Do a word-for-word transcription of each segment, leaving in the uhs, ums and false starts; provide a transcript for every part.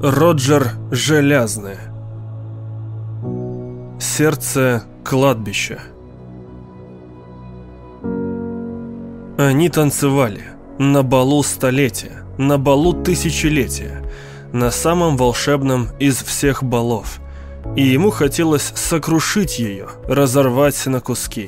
Роджер Желязный. Сердце кладбища. Они танцевали на балу столетия, на балу тысячелетия, на самом волшебном из всех балов. И ему хотелось сокрушить ее, разорвать на куски.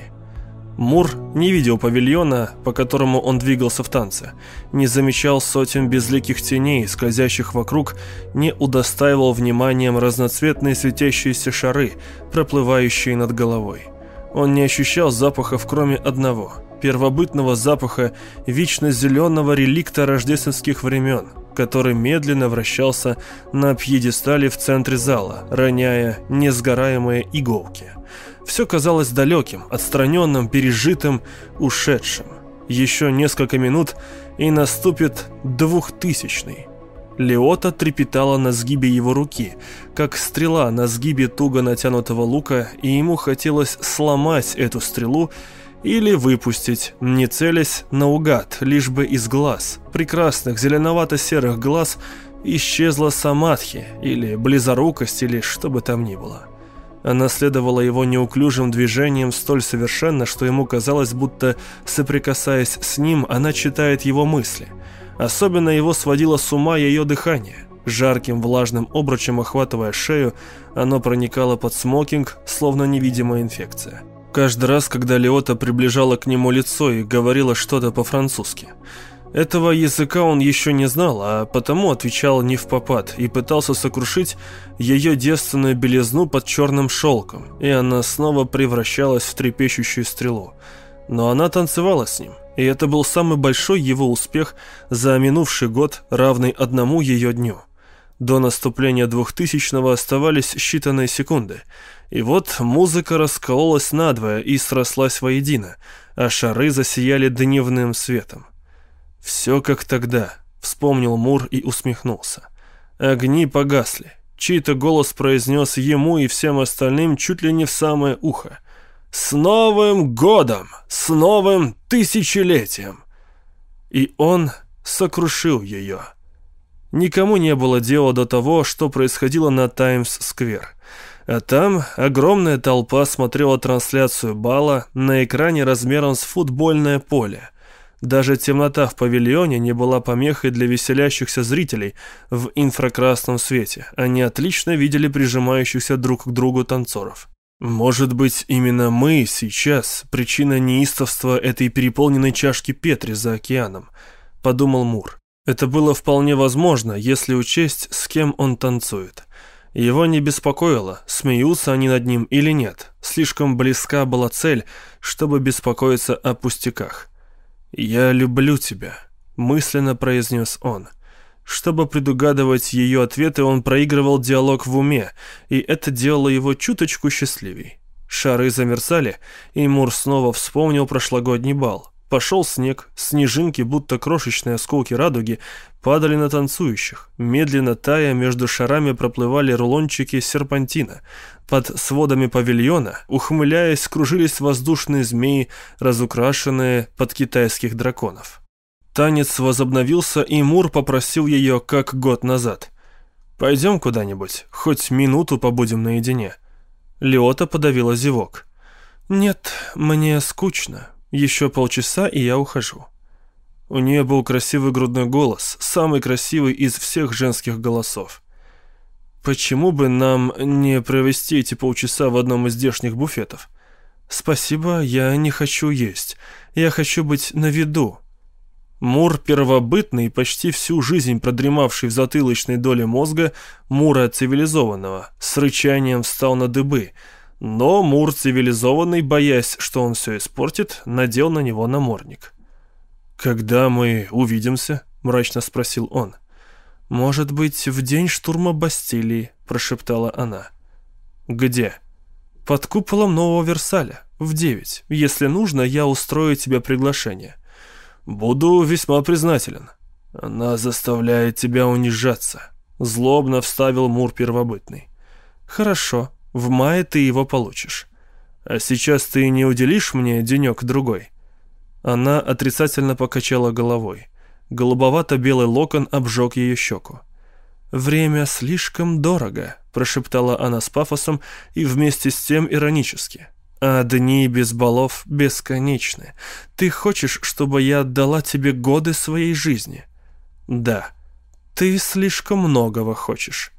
Мур не видел павильона, по которому он двигался в танце, не замечал сотен безликих теней, скользящих вокруг, не удостаивал вниманием разноцветные светящиеся шары, проплывающие над головой. Он не ощущал запахов, кроме одного – первобытного запаха вечно зеленого реликта рождественских времен, который медленно вращался на пьедестале в центре зала, роняя несгораемые иголки. Все казалось далеким, отстраненным, пережитым, ушедшим. Еще несколько минут, и наступит двухтысячный. Леота трепетала на сгибе его руки, как стрела на сгибе туго натянутого лука, и ему хотелось сломать эту стрелу или выпустить, не целясь наугад, лишь бы из глаз, прекрасных зеленовато-серых глаз, исчезла самадхи, или близорукость, или что бы там ни было. Она следовала его неуклюжим движением столь совершенно, что ему казалось, будто, соприкасаясь с ним, она читает его мысли. Особенно его сводило с ума ее дыхание. Жарким влажным обручем охватывая шею, оно проникало под смокинг, словно невидимая инфекция. Каждый раз, когда Леота приближала к нему лицо и говорила что-то по-французски. Этого языка он еще не знал, а потому отвечал невпопад и пытался сокрушить ее девственную белизну под черным шелком, и она снова превращалась в трепещущую стрелу. Но она танцевала с ним, и это был самый большой его успех за минувший год, равный одному ее дню. До наступления двухтысячного оставались считанные секунды, и вот музыка раскололась надвое и срослась воедино, а шары засияли дневным светом. «Все как тогда», — вспомнил Мур и усмехнулся. Огни погасли. Чей-то голос произнес ему и всем остальным чуть ли не в самое ухо: «С Новым годом! С новым тысячелетием!» И он сокрушил ее. Никому не было дела до того, что происходило на Таймс-сквер. А там огромная толпа смотрела трансляцию бала на экране размером с футбольное поле. Даже темнота в павильоне не была помехой для веселящихся зрителей в инфракрасном свете. Они отлично видели прижимающихся друг к другу танцоров. «Может быть, именно мы сейчас причина неистовства этой переполненной чашки Петри за океаном», — подумал Мур. Это было вполне возможно, если учесть, с кем он танцует. Его не беспокоило, смеются они над ним или нет. Слишком близка была цель, чтобы беспокоиться о пустяках. «Я люблю тебя», — мысленно произнес он. Чтобы предугадывать ее ответы, он проигрывал диалог в уме, и это делало его чуточку счастливей. Шары замерцали, и Мур снова вспомнил прошлогодний бал. Пошел снег, снежинки, будто крошечные осколки радуги, падали на танцующих. Медленно тая, между шарами проплывали рулончики серпантина. Под сводами павильона, ухмыляясь, кружились воздушные змеи, разукрашенные под китайских драконов. Танец возобновился, и Мур попросил ее, как год назад: «Пойдем куда-нибудь, хоть минуту побудем наедине». Леота подавила зевок. «Нет, мне скучно. Еще полчаса, и я ухожу». У нее был красивый грудной голос, самый красивый из всех женских голосов. «Почему бы нам не провести эти полчаса в одном из здешних буфетов?» «Спасибо, я не хочу есть. Я хочу быть на виду». Мур первобытный, почти всю жизнь продремавший в затылочной доле мозга, Мура цивилизованного, с рычанием встал на дыбы. Но Мур цивилизованный, боясь, что он все испортит, надел на него намордник. «Когда мы увидимся?» — мрачно спросил он. «Может быть, в день штурма Бастилии», — прошептала она. «Где?» «Под куполом Нового Версаля, в девять. Если нужно, я устрою тебе приглашение». «Буду весьма признателен». «Она заставляет тебя унижаться», — злобно вставил Мур первобытный. «Хорошо, в мае ты его получишь. А сейчас ты не уделишь мне денек-другой?» Она отрицательно покачала головой. Голубовато-белый локон обжег ее щеку. «Время слишком дорого», — прошептала она с пафосом и вместе с тем иронически. «А дни без балов бесконечны. Ты хочешь, чтобы я отдала тебе годы своей жизни?» «Да, ты слишком многого хочешь».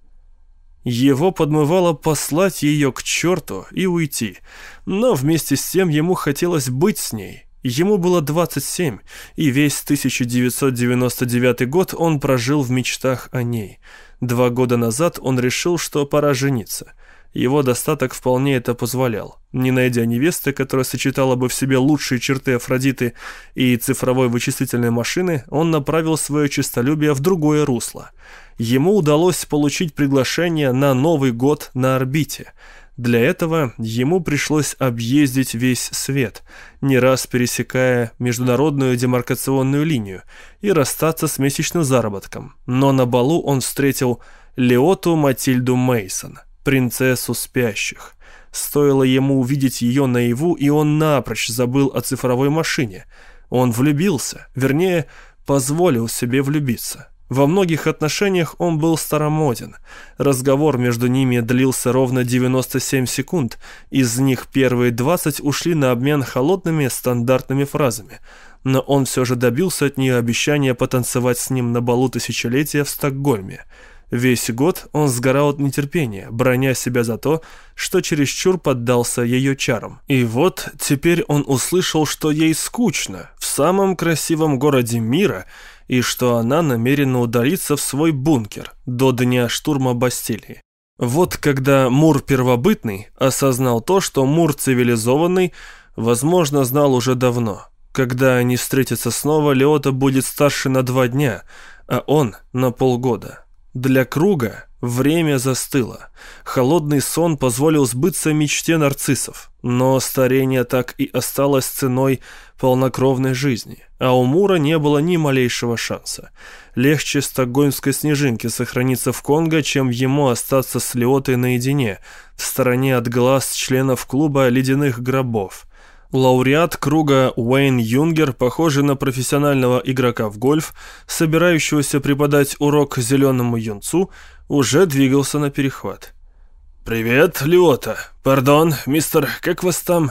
Его подмывало послать ее к черту и уйти, но вместе с тем ему хотелось быть с ней. Ему было двадцать семь, и весь тысяча девятьсот девяносто девятый год он прожил в мечтах о ней. Два года назад он решил, что пора жениться. Его достаток вполне это позволял. Не найдя невесты, которая сочетала бы в себе лучшие черты Афродиты и цифровой вычислительной машины, он направил свое честолюбие в другое русло. Ему удалось получить приглашение на Новый год на орбите. Для этого ему пришлось объездить весь свет, не раз пересекая международную демаркационную линию, и расстаться с месячным заработком. Но на балу он встретил Леоту Матильду Мейсон, принцессу спящих. Стоило ему увидеть ее наяву, и он напрочь забыл о цифровой машине. Он влюбился, вернее, позволил себе влюбиться. Во многих отношениях он был старомоден. Разговор между ними длился ровно девяносто семь секунд, из них первые двадцать ушли на обмен холодными стандартными фразами. Но он все же добился от нее обещания потанцевать с ним на балу тысячелетия в Стокгольме. Весь год он сгорал от нетерпения, броня себя за то, что чересчур поддался ее чарам. И вот теперь он услышал, что ей скучно в самом красивом городе мира, и что она намерена удалиться в свой бункер до дня штурма Бастилии. Вот когда Мур первобытный осознал то, что Мур цивилизованный, возможно, знал уже давно. Когда они встретятся снова, Леота будет старше на два дня, а он на полгода. Для Круга время застыло. Холодный сон позволил сбыться мечте нарциссов, но старение так и осталось ценой полнокровной жизни, а у Мура не было ни малейшего шанса. Легче стокгольмской снежинки сохраниться в Конго, чем ему остаться с Леотой наедине, в стороне от глаз членов клуба ледяных гробов. Лауреат Круга Уэйн Юнгер, похожий на профессионального игрока в гольф, собирающегося преподать урок зеленому юнцу, уже двигался на перехват. «Привет, Леота. Пардон, мистер, как вас там?»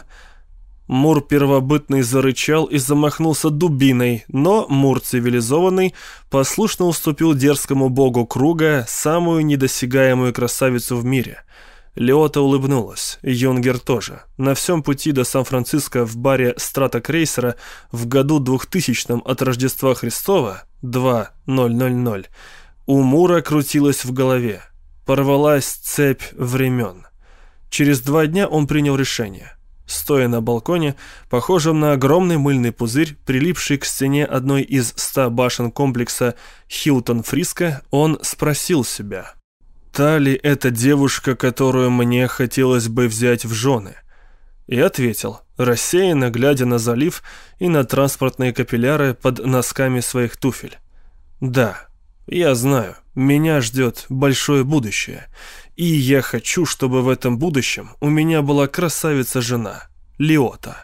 Мур первобытный зарычал и замахнулся дубиной, но Мур цивилизованный послушно уступил дерзкому богу Круга самую недосягаемую красавицу в мире. Леота улыбнулась, Юнгер тоже. На всем пути до Сан-Франциско в баре Страта Крейсера в году двухтысячном от Рождества Христова, два ноль ноль ноль, у Мура крутилось в голове. Порвалась цепь времен. Через два дня он принял решение. Стоя на балконе, похожем на огромный мыльный пузырь, прилипший к стене одной из ста башен комплекса Хилтон-Фриско, он спросил себя: «Та ли эта девушка, которую мне хотелось бы взять в жены?» И ответил, рассеянно глядя на залив и на транспортные капилляры под носками своих туфель: «Да, я знаю, меня ждет большое будущее, и я хочу, чтобы в этом будущем у меня была красавица-жена, Леота».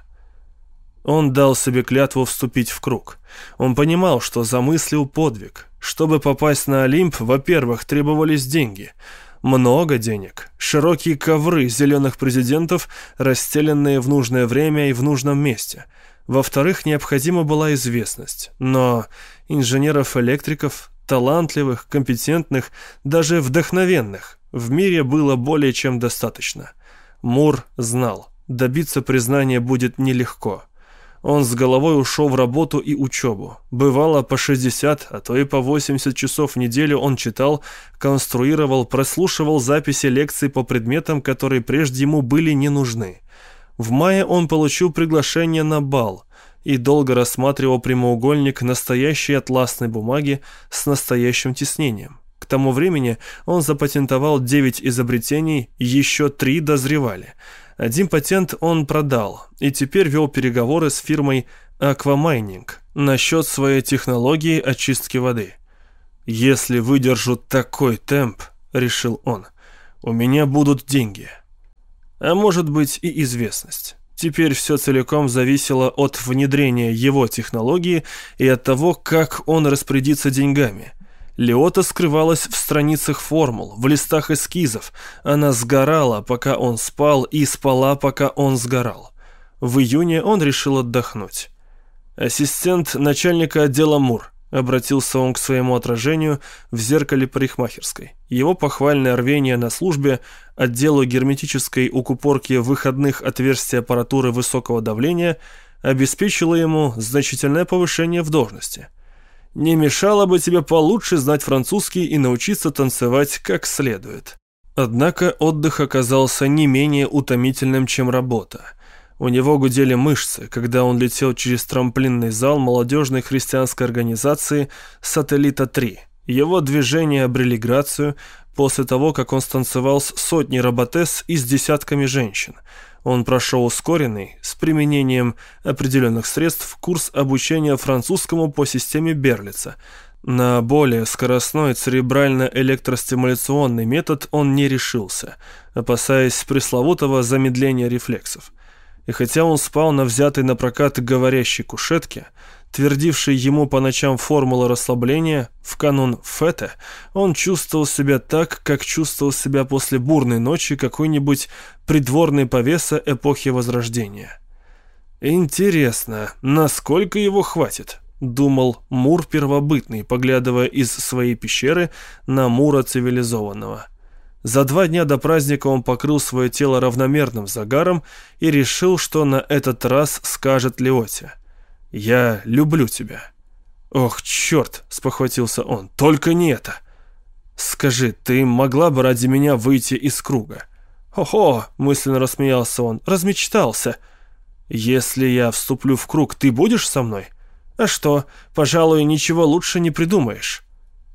Он дал себе клятву вступить в круг. Он понимал, что замыслил подвиг. Чтобы попасть на Олимп, во-первых, требовались деньги. Много денег. Широкие ковры зеленых президентов, расстеленные в нужное время и в нужном месте. Во-вторых, необходима была известность. Но инженеров-электриков, талантливых, компетентных, даже вдохновенных, в мире было более чем достаточно. Мур знал, добиться признания будет нелегко. Он с головой ушел в работу и учебу. Бывало по шестьдесят, а то и по восемьдесят часов в неделю он читал, конструировал, прослушивал записи лекций по предметам, которые прежде ему были не нужны. В мае он получил приглашение на бал и долго рассматривал прямоугольник настоящей атласной бумаги с настоящим тиснением. К тому времени он запатентовал девять изобретений, еще три дозревали. Один патент он продал и теперь вел переговоры с фирмой Aquamining насчет своей технологии очистки воды. «Если выдержу такой темп, — решил он, — у меня будут деньги. А может быть и известность». Теперь все целиком зависело от внедрения его технологии и от того, как он распорядится деньгами. Лиота скрывалась в страницах формул, в листах эскизов. Она сгорала, пока он спал, и спала, пока он сгорал. В июне он решил отдохнуть. «Ассистент начальника отдела Мур», — обратился он к своему отражению в зеркале парикмахерской. Его похвальное рвение на службе, отделу герметической укупорки выходных отверстий аппаратуры высокого давления обеспечило ему значительное повышение в должности. «Не мешало бы тебе получше знать французский и научиться танцевать как следует». Однако отдых оказался не менее утомительным, чем работа. У него гудели мышцы, когда он летел через трамплинный зал молодежной христианской организации «Сателлита-три». Его движения обрели грацию после того, как он станцевал с сотней роботесс и с десятками женщин. Он прошел ускоренный, с применением определенных средств, курс обучения французскому по системе Берлица. На более скоростной церебрально-электростимуляционный метод он не решился, опасаясь пресловутого замедления рефлексов. И хотя он спал на взятой на прокат говорящей кушетке, твердившей ему по ночам формулы расслабления, в канун фете, он чувствовал себя так, как чувствовал себя после бурной ночи какой-нибудь придворный повеса эпохи Возрождения. «Интересно, насколько его хватит?» — думал Мур первобытный, поглядывая из своей пещеры на Мура цивилизованного. За два дня до праздника он покрыл свое тело равномерным загаром и решил, что на этот раз скажет Лиоте: «Я люблю тебя». «Ох, черт!» — спохватился он. «Только не это!» «Скажи, ты могла бы ради меня выйти из круга?» «Хо-хо!» — мысленно рассмеялся он. «Размечтался!» «Если я вступлю в круг, ты будешь со мной?» «А что, пожалуй, ничего лучше не придумаешь».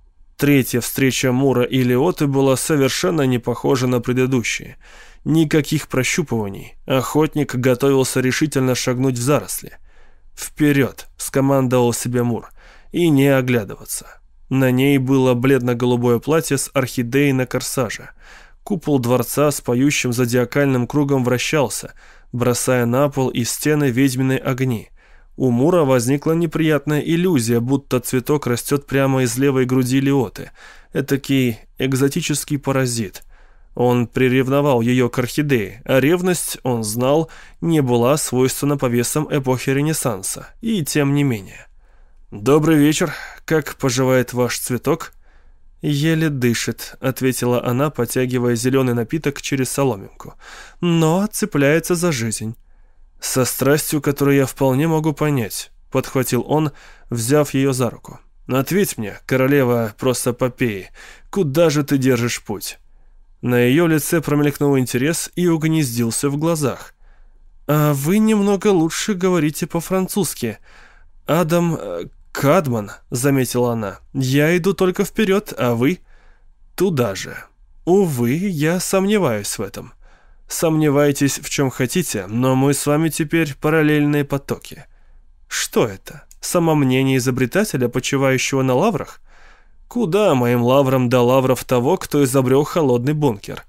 Третья встреча Мура и Лиоты была совершенно не похожа на предыдущие. Никаких прощупываний. Охотник готовился решительно шагнуть в заросли. «Вперед!» — скомандовал себе Мур. И не оглядываться. На ней было бледно-голубое платье с орхидеей на корсаже. Купол дворца с поющим зодиакальным кругом вращался, бросая на пол и стены ведьминые огни. У Мура возникла неприятная иллюзия, будто цветок растет прямо из левой груди Лиоты. Этакий экзотический паразит. Он приревновал ее к орхидее, а ревность, он знал, не была свойственна повесам эпохи Ренессанса. И тем не менее. «Добрый вечер. Как поживает ваш цветок?» «Еле дышит», — ответила она, потягивая зеленый напиток через соломинку. «Но цепляется за жизнь». «Со страстью, которую я вполне могу понять», — подхватил он, взяв ее за руку. «Ответь мне, королева просопопеи, куда же ты держишь путь?» На ее лице промелькнул интерес и угнездился в глазах. «А вы немного лучше говорите по-французски. Адам Кадман», — заметила она. «Я иду только вперед, а вы?» «Туда же. Увы, я сомневаюсь в этом». «Сомневайтесь в чем хотите, но мы с вами теперь параллельные потоки». «Что это? Самомнение изобретателя, почивающего на лаврах?» «Куда моим лаврам до лавров того, кто изобрел холодный бункер?»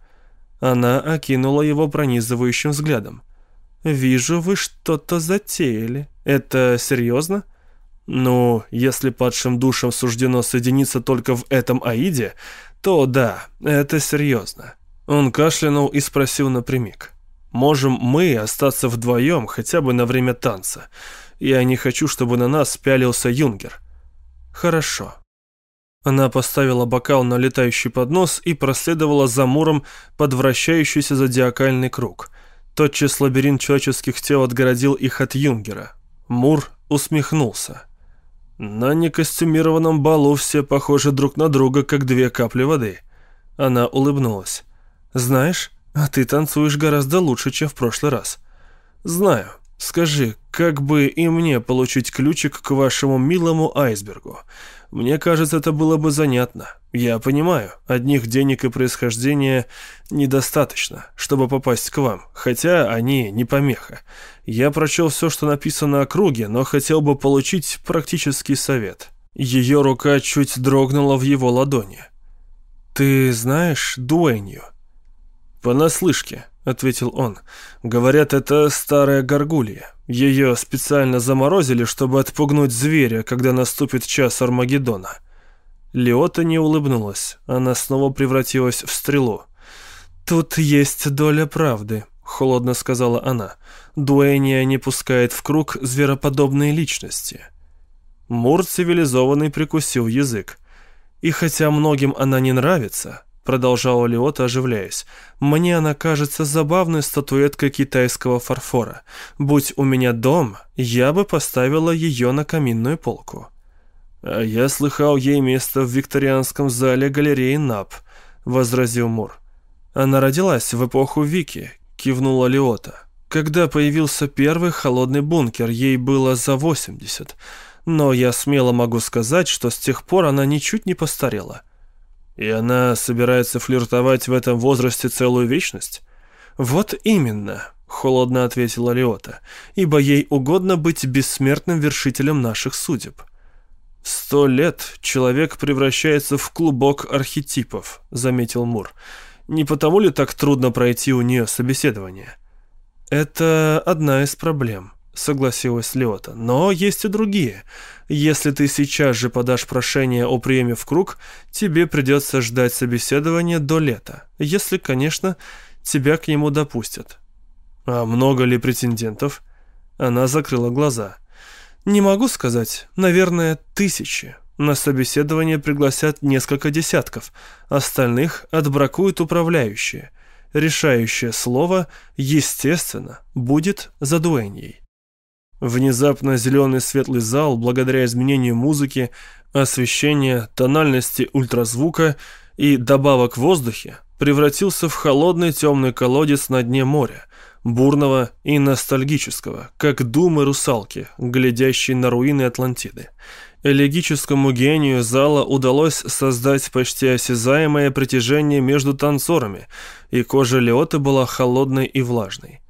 Она окинула его пронизывающим взглядом. «Вижу, вы что-то затеяли. Это серьезно?» «Ну, если падшим душам суждено соединиться только в этом аиде, то да, это серьезно». Он кашлянул и спросил напрямик: «Можем мы остаться вдвоем хотя бы на время танца? Я не хочу, чтобы на нас пялился Юнгер». «Хорошо». Она поставила бокал на летающий поднос и проследовала за Муром под вращающийся зодиакальный круг. Тотчас лабиринт человеческих тел отгородил их от Юнгера. Мур усмехнулся. «На некостюмированном балу все похожи друг на друга, как две капли воды». Она улыбнулась. «Знаешь, а ты танцуешь гораздо лучше, чем в прошлый раз». «Знаю. Скажи, как бы и мне получить ключик к вашему милому айсбергу? Мне кажется, это было бы занятно. Я понимаю, одних денег и происхождения недостаточно, чтобы попасть к вам, хотя они не помеха. Я прочел все, что написано о круге, но хотел бы получить практический совет». Ее рука чуть дрогнула в его ладони. «Ты знаешь дуэнью?» «Понаслышке», — ответил он. «Говорят, это старая горгулья. Ее специально заморозили, чтобы отпугнуть зверя, когда наступит час Армагеддона». Лиота не улыбнулась, она снова превратилась в стрелу. «Тут есть доля правды», — холодно сказала она. «Дуэния не пускает в круг звероподобные личности». Мур цивилизованный прикусил язык. «И хотя многим она не нравится», — продолжала Лиота, оживляясь, «мне она кажется забавной статуэткой китайского фарфора. Будь у меня дом, я бы поставила ее на каминную полку». «А я слыхал, ей место в викторианском зале галереи Нап», — возразил Мур. «Она родилась в эпоху Вики», — кивнула Лиота. «Когда появился первый холодный бункер, ей было за восемьдесят. Но я смело могу сказать, что с тех пор она ничуть не постарела». «И она собирается флиртовать в этом возрасте целую вечность?» «Вот именно», — холодно ответила Лиота, «ибо ей угодно быть бессмертным вершителем наших судеб». «В сто лет человек превращается в клубок архетипов», — заметил Мур. «Не потому ли так трудно пройти у нее собеседование?» «Это одна из проблем», — согласилась Лиота. «Но есть и другие. Если ты сейчас же подашь прошение о приеме в круг, тебе придется ждать собеседования до лета, если, конечно, тебя к нему допустят». «А много ли претендентов?» Она закрыла глаза. «Не могу сказать. Наверное, тысячи. На собеседование пригласят несколько десятков. Остальных отбракуют управляющие. Решающее слово, естественно, будет за дуэньей». Внезапно зеленый светлый зал, благодаря изменению музыки, освещения, тональности ультразвука и добавок в воздухе, превратился в холодный темный колодец на дне моря, бурного и ностальгического, как думы русалки, глядящей на руины Атлантиды. Элегическому гению зала удалось создать почти осязаемое притяжение между танцорами, и кожа Лиоты была холодной и влажной.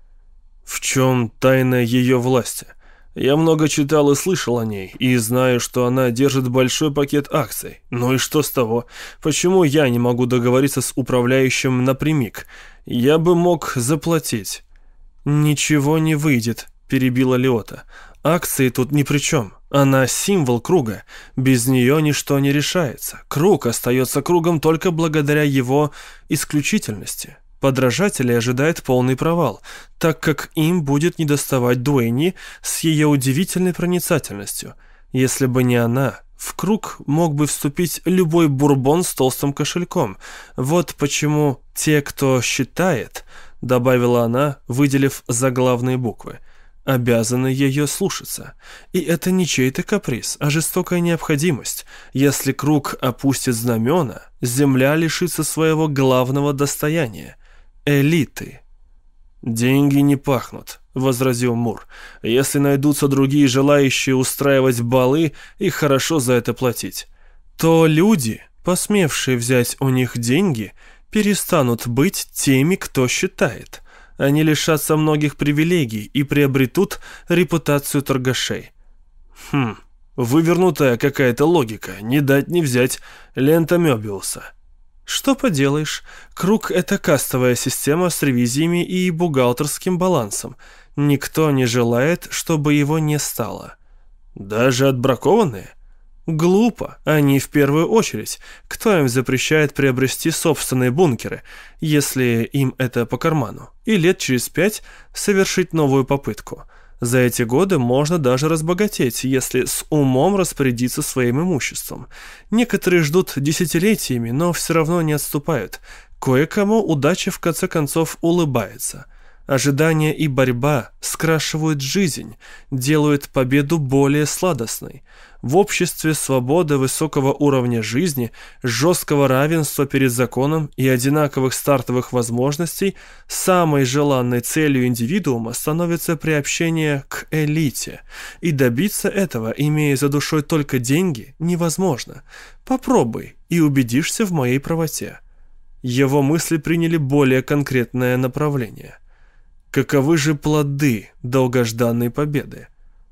В чем тайна ее власти? Я много читал и слышал о ней, и знаю, что она держит большой пакет акций. Ну и что с того? Почему я не могу договориться с управляющим напрямик? Я бы мог заплатить. «Ничего не выйдет», — перебила Лиота. «Акции тут ни при чем. Она символ круга. Без нее ничто не решается. Круг остается кругом только благодаря его исключительности. Подражатели ожидает полный провал, так как им будет недоставать дуэни с ее удивительной проницательностью. Если бы не она, в круг мог бы вступить любой бурбон с толстым кошельком. Вот почему те, кто считает, — добавила она, выделив заглавные буквы, — обязаны ее слушаться. И это не чей-то каприз, а жестокая необходимость. Если круг опустит знамена, земля лишится своего главного достояния — элиты. «Деньги не пахнут», — возразил Мур. «Если найдутся другие желающие устраивать балы и хорошо за это платить, то люди, посмевшие взять у них деньги, перестанут быть теми, кто считает. Они лишатся многих привилегий и приобретут репутацию торгашей». «Хм, вывернутая какая-то логика, не дать не взять, лента Мёбиуса». «Что поделаешь, круг — это кастовая система с ревизиями и бухгалтерским балансом. Никто не желает, чтобы его не стало». «Даже отбракованные?» «Глупо, они в первую очередь. Кто им запрещает приобрести собственные бункеры, если им это по карману, и лет через пять совершить новую попытку? За эти годы можно даже разбогатеть, если с умом распорядиться своим имуществом. Некоторые ждут десятилетиями, но все равно не отступают. Кое-кому удача в конце концов улыбается. Ожидание и борьба скрашивают жизнь, делают победу более сладостной. В обществе свободы высокого уровня жизни, жесткого равенства перед законом и одинаковых стартовых возможностей самой желанной целью индивидуума становится приобщение к элите. И добиться этого, имея за душой только деньги, невозможно. Попробуй и убедишься в моей правоте. Его мысли приняли более конкретное направление. Каковы же плоды долгожданной победы?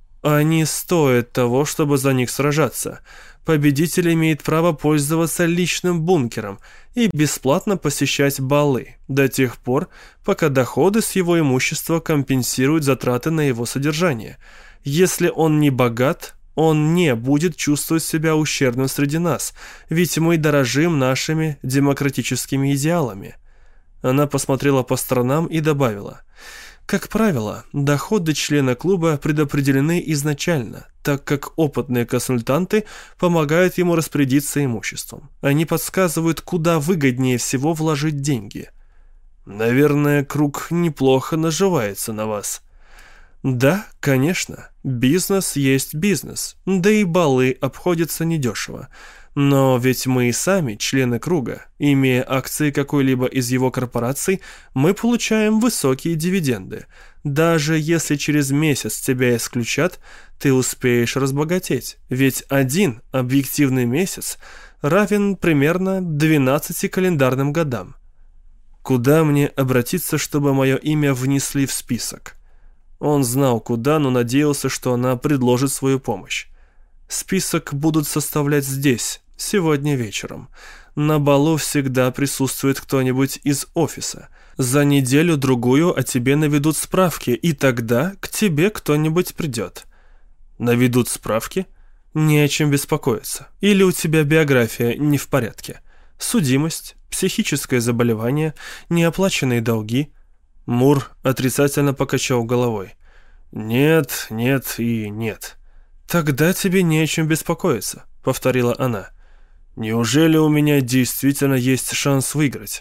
Они стоят того, чтобы за них сражаться. Победитель имеет право пользоваться личным бункером и бесплатно посещать балы до тех пор, пока доходы с его имущества компенсируют затраты на его содержание. Если он не богат, Он не будет чувствовать себя ущербным среди нас, ведь мы дорожим нашими демократическими идеалами». Она посмотрела по сторонам и добавила: «Как правило, доходы члена клуба предопределены изначально, так как опытные консультанты помогают ему распорядиться имуществом. Они подсказывают, куда выгоднее всего вложить деньги». «Наверное, круг неплохо наживается на вас». «Да, конечно. Бизнес есть бизнес. Да и балы обходятся недешево. Но ведь мы и сами члены круга. Имея акции какой-либо из его корпораций, мы получаем высокие дивиденды. Даже если через месяц тебя исключат, ты успеешь разбогатеть. Ведь один объективный месяц равен примерно двенадцати календарным годам». «Куда мне обратиться, чтобы мое имя внесли в список?» Он знал куда, но надеялся, что она предложит свою помощь. «Список будут составлять здесь, сегодня вечером. На балу всегда присутствует кто-нибудь из офиса. За неделю-другую о тебе наведут справки, и тогда к тебе кто-нибудь придет». «Наведут справки?» «Не о чем беспокоиться. Или у тебя биография не в порядке. Судимость, психическое заболевание, неоплаченные долги». Мур отрицательно покачал головой. «Нет, нет и нет». «Тогда тебе не о чем беспокоиться», — повторила она. «Неужели у меня действительно есть шанс выиграть?»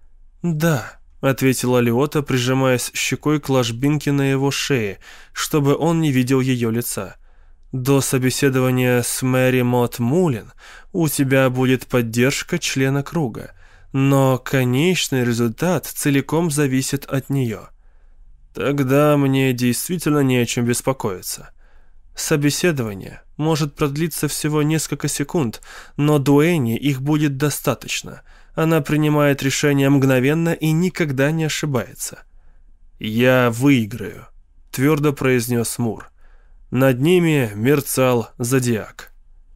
«Да», — ответила Лиота, прижимаясь щекой к ложбинке на его шее, чтобы он не видел ее лица. «До собеседования с Мэри Мот Мулин у тебя будет поддержка члена круга. Но конечный результат целиком зависит от нее». «Тогда мне действительно не о чем беспокоиться». «Собеседование может продлиться всего несколько секунд, но Дуэни их будет достаточно. Она принимает решения мгновенно и никогда не ошибается». «Я выиграю», — твердо произнес Мур. Над ними мерцал зодиак.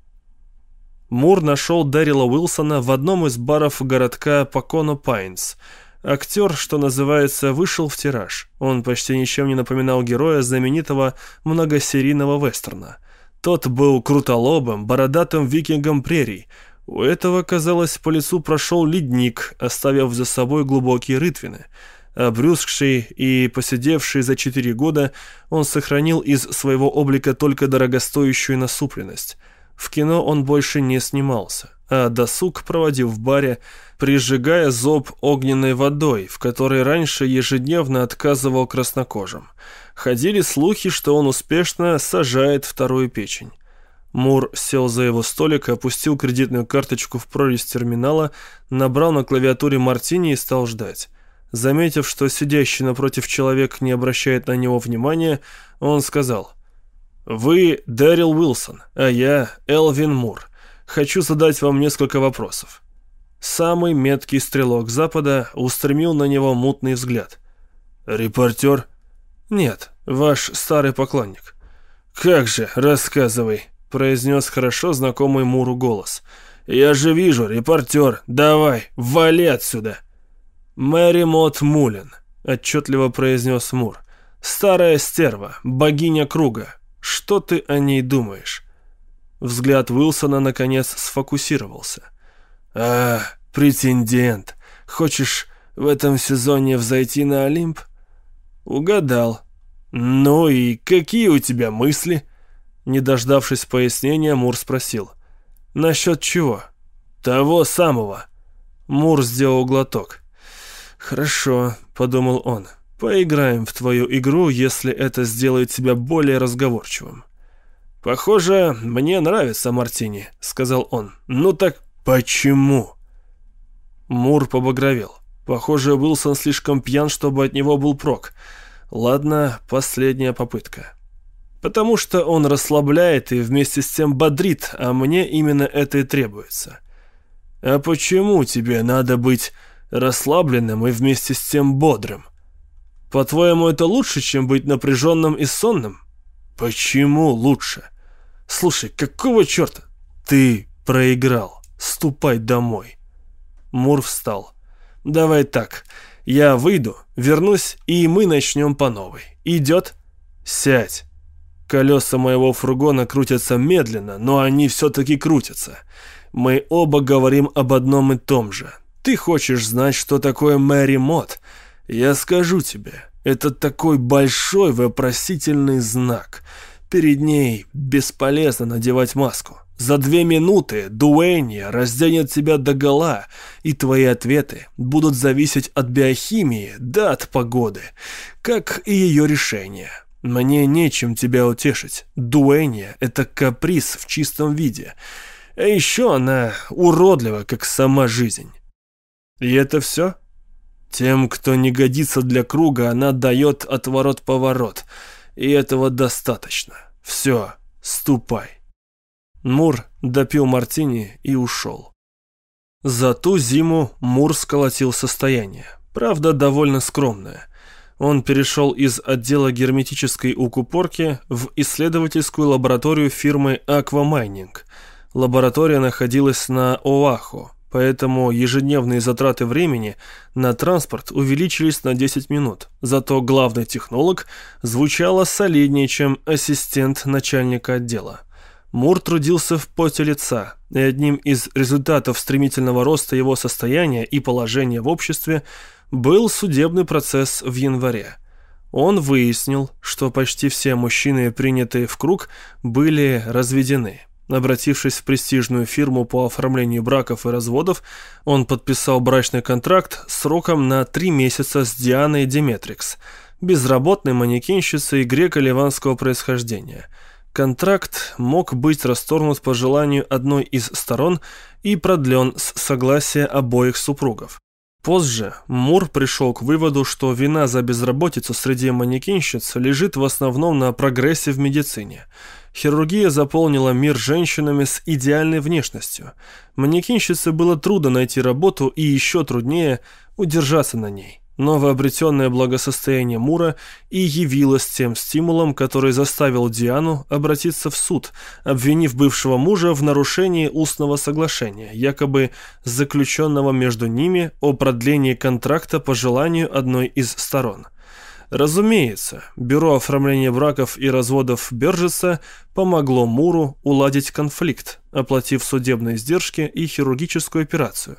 Мур нашел Дэрила Уилсона в одном из баров городка Поконо Пайнс. Актер, что называется, вышел в тираж. Он почти ничем не напоминал героя знаменитого многосерийного вестерна. Тот был крутолобым, бородатым викингом прерий. У этого, казалось, по лицу прошел ледник, оставив за собой глубокие рытвины. Обрюзгший и посидевший за четыре года, он сохранил из своего облика только дорогостоящую насупленность. В кино он больше не снимался, а досуг проводил в баре, прижигая зоб огненной водой, в которой раньше ежедневно отказывал краснокожим. Ходили слухи, что он успешно сажает вторую печень. Мур сел за его столик, опустил кредитную карточку в прорезь терминала, набрал на клавиатуре мартини и стал ждать. Заметив, что сидящий напротив человек не обращает на него внимания, он сказал: «Вы Дэрил Уилсон, а я Элвин Мур. Хочу задать вам несколько вопросов». Самый меткий стрелок Запада устремил на него мутный взгляд. «Репортер?» «Нет, ваш старый поклонник». «Как же, рассказывай», — произнес хорошо знакомый Муру голос. «Я же вижу, репортер, давай, вали отсюда». «Мэри Мот Мулин», — отчетливо произнес Мур. «Старая стерва, богиня круга. Что ты о ней думаешь?» Взгляд Уилсона наконец сфокусировался. «А, претендент. Хочешь в этом сезоне взойти на Олимп?» «Угадал». «Ну и какие у тебя мысли?» Не дождавшись пояснения, Мур спросил. «Насчет чего?» «Того самого». Мур сделал глоток. «Хорошо», — подумал он. «Поиграем в твою игру, если это сделает тебя более разговорчивым». «Похоже, мне нравится мартини», — сказал он. «Ну так почему?» Мур побагровел. Похоже, Уилсон слишком пьян, чтобы от него был прок. Ладно, последняя попытка. «Потому что он расслабляет и вместе с тем бодрит, а мне именно это и требуется». «А почему тебе надо быть расслабленным и вместе с тем бодрым? По-твоему, это лучше, чем быть напряженным и сонным?» «Почему лучше?» «Слушай, какого черта? Ты проиграл. Ступай домой». Мур встал. «Давай так. Я выйду, вернусь, и мы начнем по новой. Идет?» «Сядь». Колеса моего фургона крутятся медленно, но они все-таки крутятся. Мы оба говорим об одном и том же. Ты хочешь знать, что такое Мэри Мот? Я скажу тебе. Это такой большой вопросительный знак. Перед ней бесполезно надевать маску. За две минуты Дуэнья разденет тебя догола, и твои ответы будут зависеть от биохимии да от погоды, как и ее решения. Мне нечем тебя утешить. Дуэнья — это каприз в чистом виде. А еще она уродлива, как сама жизнь. И это все? Тем, кто не годится для круга, она дает отворот-поворот. И этого достаточно. Все, ступай. Мур допил мартини и ушел. За ту зиму Мур сколотил состояние. Правда, довольно скромное. Он перешел из отдела герметической укупорки в исследовательскую лабораторию фирмы Aquamining. Лаборатория находилась на Оаху, поэтому ежедневные затраты времени на транспорт увеличились на десять минут. Зато главный технолог звучало солиднее, чем ассистент начальника отдела. Мур трудился в поте лица, и одним из результатов стремительного роста его состояния и положения в обществе был судебный процесс в январе. Он выяснил, что почти все мужчины, принятые в круг, были разведены. Обратившись в престижную фирму по оформлению браков и разводов, он подписал брачный контракт сроком на три месяца с Дианой Деметрикс, безработной манекенщицей греко-ливанского происхождения. Контракт мог быть расторгнут по желанию одной из сторон и продлен с согласия обоих супругов. Позже Мур пришел к выводу, что вина за безработицу среди манекенщиц лежит в основном на прогрессе в медицине. Хирургия заполнила мир женщинами с идеальной внешностью. Манекенщице было трудно найти работу и еще труднее удержаться на ней. Новообретенное благосостояние Мура и явилось тем стимулом, который заставил Диану обратиться в суд, обвинив бывшего мужа в нарушении устного соглашения, якобы заключенного между ними о продлении контракта по желанию одной из сторон. Разумеется, бюро оформления браков и разводов Бёрджесса помогло Муру уладить конфликт, оплатив судебные издержки и хирургическую операцию.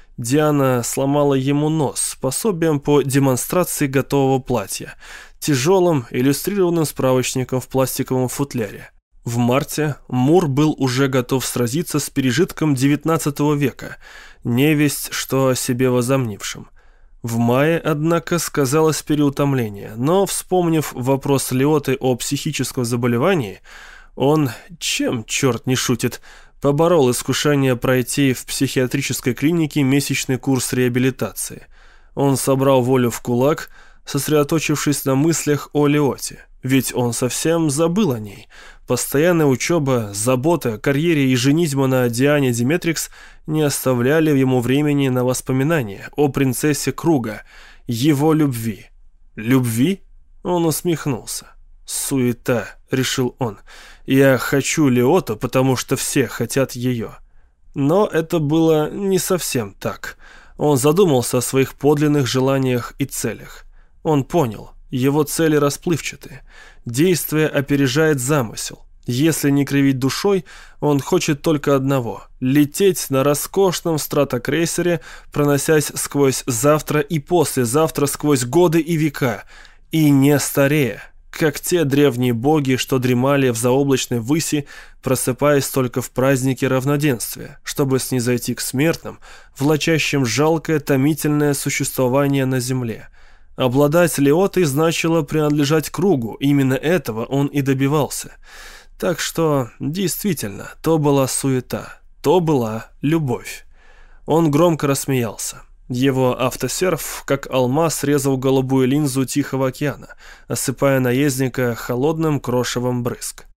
Диана сломала ему нос с пособием по демонстрации готового платья, тяжелым иллюстрированным справочником в пластиковом футляре. В марте Мур был уже готов сразиться с пережитком девятнадцатого века, невесть что о себе возомнившим. В мае, однако, сказалось переутомление, но, вспомнив вопрос Лиоты о психическом заболевании, он, чем черт не шутит, поборол искушение пройти в психиатрической клинике месячный курс реабилитации. Он собрал волю в кулак, сосредоточившись на мыслях о Лиоте, ведь он совсем забыл о ней. Постоянная учеба, забота о карьере и женитьба на Диане Деметрикс не оставляли ему времени на воспоминания о принцессе Круга, его любви. Любви? Он усмехнулся. «Суета», — решил он. «Я хочу Лиоту, потому что все хотят ее». Но это было не совсем так. Он задумался о своих подлинных желаниях и целях. Он понял, его цели расплывчаты. Действие опережает замысел. Если не кривить душой, он хочет только одного — лететь на роскошном стратокрейсере, проносясь сквозь завтра и послезавтра, сквозь годы и века, и не старея, как те древние боги, что дремали в заоблачной выси, просыпаясь только в празднике равноденствия, чтобы снизойти к смертным, влачащим жалкое томительное существование на земле. Обладать Лиотой значило принадлежать кругу, именно этого он и добивался. Так что, действительно, то была суета, то была любовь. Он громко рассмеялся. Его автосерф, как алмаз, резал голубую линзу Тихого океана, осыпая наездника холодным крошевом брызг.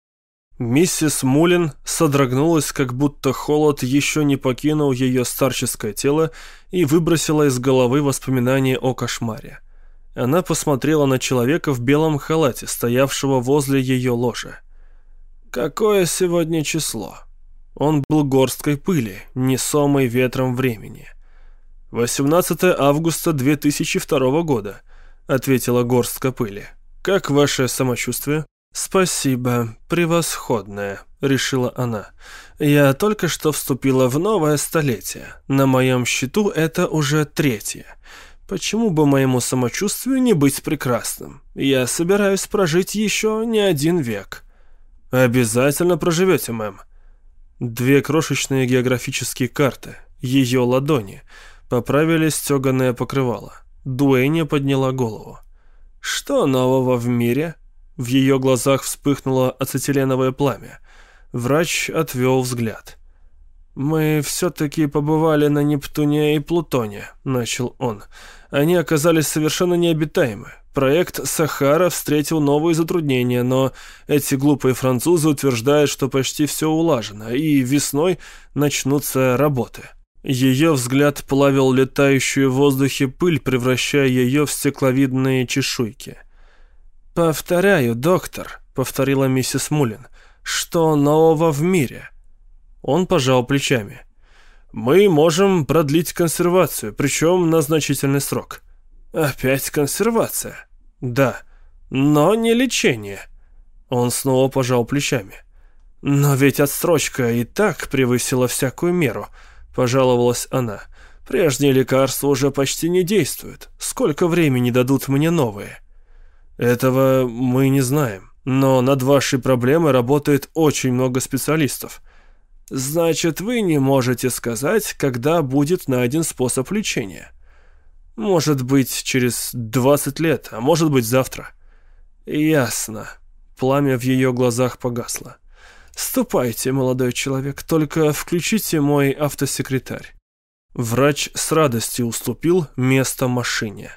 Миссис Мулин содрогнулась, как будто холод еще не покинул ее старческое тело и выбросила из головы воспоминания о кошмаре. Она посмотрела на человека в белом халате, стоявшего возле ее ложа. «Какое сегодня число?» Он был горсткой пыли, несомой ветром времени. «восемнадцатое августа две тысячи второго года», — ответила горстка пыли. «Как ваше самочувствие?» «Спасибо, превосходное», — решила она. «Я только что вступила в новое столетие. На моем счету это уже третье. Почему бы моему самочувствию не быть прекрасным? Я собираюсь прожить еще не один век». «Обязательно проживете, мэм». Две крошечные географические карты, ее ладони, поправили стеганое покрывало. Дуэйня подняла голову. «Что нового в мире?» В ее глазах вспыхнуло ацетиленовое пламя. Врач отвел взгляд. «Мы все-таки побывали на Нептуне и Плутоне», — начал он. «Они оказались совершенно необитаемы. Проект «Сахара» встретил новые затруднения, но эти глупые французы утверждают, что почти все улажено, и весной начнутся работы». Ее взгляд плавил летающую в воздухе пыль, превращая ее в стекловидные чешуйки. «Повторяю, доктор», — повторила миссис Мулин, — «что нового в мире?» Он пожал плечами. «Мы можем продлить консервацию, причем на значительный срок». «Опять консервация?» «Да, но не лечение». Он снова пожал плечами. «Но ведь отсрочка и так превысила всякую меру», — пожаловалась она. «Прежние лекарства уже почти не действуют. Сколько времени дадут мне новые?» «Этого мы не знаем, но над вашей проблемой работает очень много специалистов». «Значит, вы не можете сказать, когда будет найден способ лечения?» «Может быть, через двадцать лет, а может быть, завтра». «Ясно». Пламя в ее глазах погасло. «Ступайте, молодой человек, только включите мой автосекретарь». Врач с радостью уступил место машине.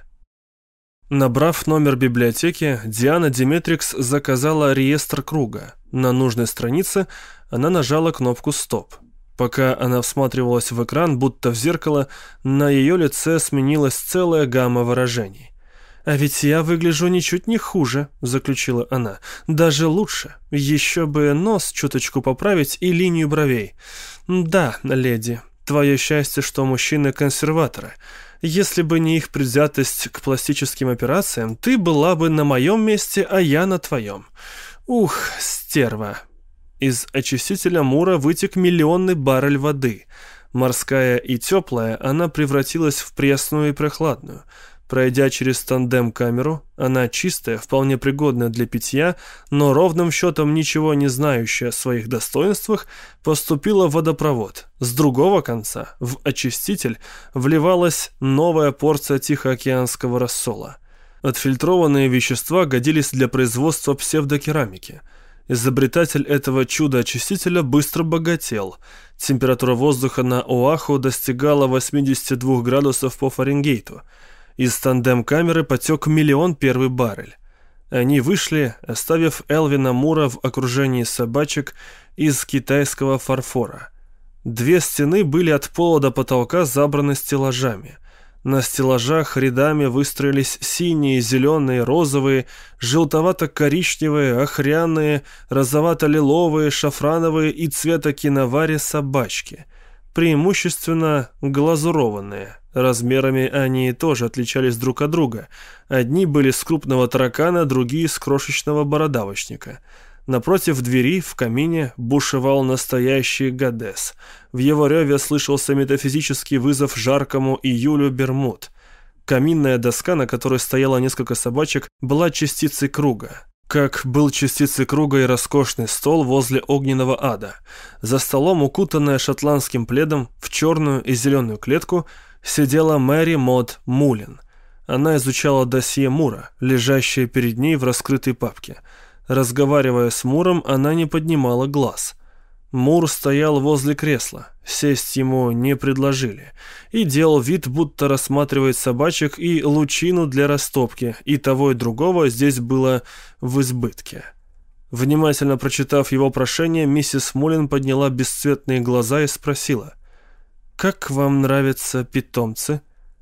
Набрав номер библиотеки, Диана Диметрикс заказала реестр круга. На нужной странице она нажала кнопку «Стоп». Пока она всматривалась в экран, будто в зеркало, на ее лице сменилась целая гамма выражений. «А ведь я выгляжу ничуть не хуже», — заключила она. «Даже лучше. Еще бы нос чуточку поправить и линию бровей. Да, леди, твое счастье, что мужчины консерваторы. Если бы не их предвзятость к пластическим операциям, ты была бы на моем месте, а я на твоем. Ух, стерва». Из очистителя Мура вытек миллионный баррель воды. Морская и теплая, она превратилась в пресную и прохладную. Пройдя через тандем-камеру, она чистая, вполне пригодная для питья, но ровным счетом ничего не знающая о своих достоинствах, поступила в водопровод. С другого конца, в очиститель, вливалась новая порция тихоокеанского рассола. Отфильтрованные вещества годились для производства псевдокерамики. Изобретатель этого чудо-очистителя быстро богател. Температура воздуха на Оаху достигала восемьдесят два градусов по Фаренгейту. Из тандем-камеры потек миллион первый баррель. Они вышли, оставив Элвина Мура в окружении собачек из китайского фарфора. Две стены были от пола до потолка забраны стеллажами. На стеллажах рядами выстроились синие, зеленые, розовые, желтовато-коричневые, охряные, розовато-лиловые, шафрановые и цвета киновари собачки. Преимущественно глазурованные. Размерами они тоже отличались друг от друга. Одни были с крупного таракана, другие с крошечного бородавочника. Напротив двери в камине бушевал настоящий Гадес. В его реве слышался метафизический вызов жаркому июлю Бермуд. Каминная доска, на которой стояло несколько собачек, была частицей круга. Как был частицей круга и роскошный стол возле огненного ада. За столом, укутанная шотландским пледом в черную и зеленую клетку, сидела Мэри Мод Мулин. Она изучала досье Мура, лежащее перед ней в раскрытой папке. Разговаривая с Муром, она не поднимала глаз. Мур стоял возле кресла, сесть ему не предложили, и делал вид, будто рассматривает собачек и лучину для растопки, и того и другого здесь было в избытке. Внимательно прочитав его прошение, миссис Мулин подняла бесцветные глаза и спросила: «Как вам нравятся питомцы?»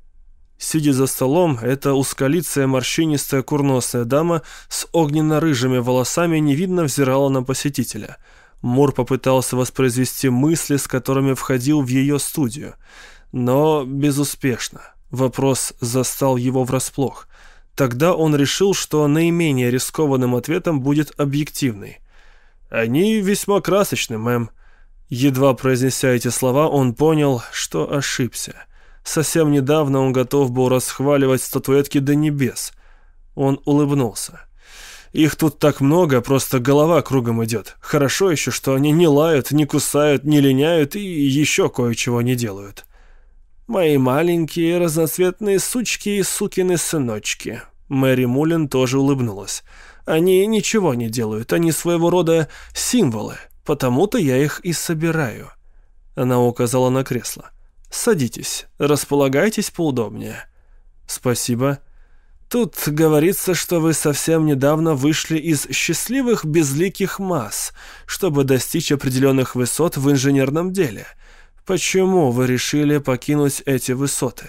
Сидя за столом, эта узколицая морщинистая курносая дама с огненно-рыжими волосами невидно взирала на посетителя. Мур попытался воспроизвести мысли, с которыми входил в ее студию, но безуспешно. Вопрос застал его врасплох. Тогда он решил, что наименее рискованным ответом будет объективный. «Они весьма красочны, мэм». Едва произнеся эти слова, он понял, что ошибся. Совсем недавно он готов был расхваливать статуэтки до небес. Он улыбнулся. «Их тут так много, просто голова кругом идет. Хорошо еще, что они не лают, не кусают, не линяют и еще кое-чего не делают». «Мои маленькие разноцветные сучки и сукины сыночки». Мэри Мулин тоже улыбнулась. «Они ничего не делают, они своего рода символы, потому-то я их и собираю». Она указала на кресло. «Садитесь, располагайтесь поудобнее». «Спасибо». «Тут говорится, что вы совсем недавно вышли из счастливых безликих масс, чтобы достичь определенных высот в инженерном деле. Почему вы решили покинуть эти высоты?»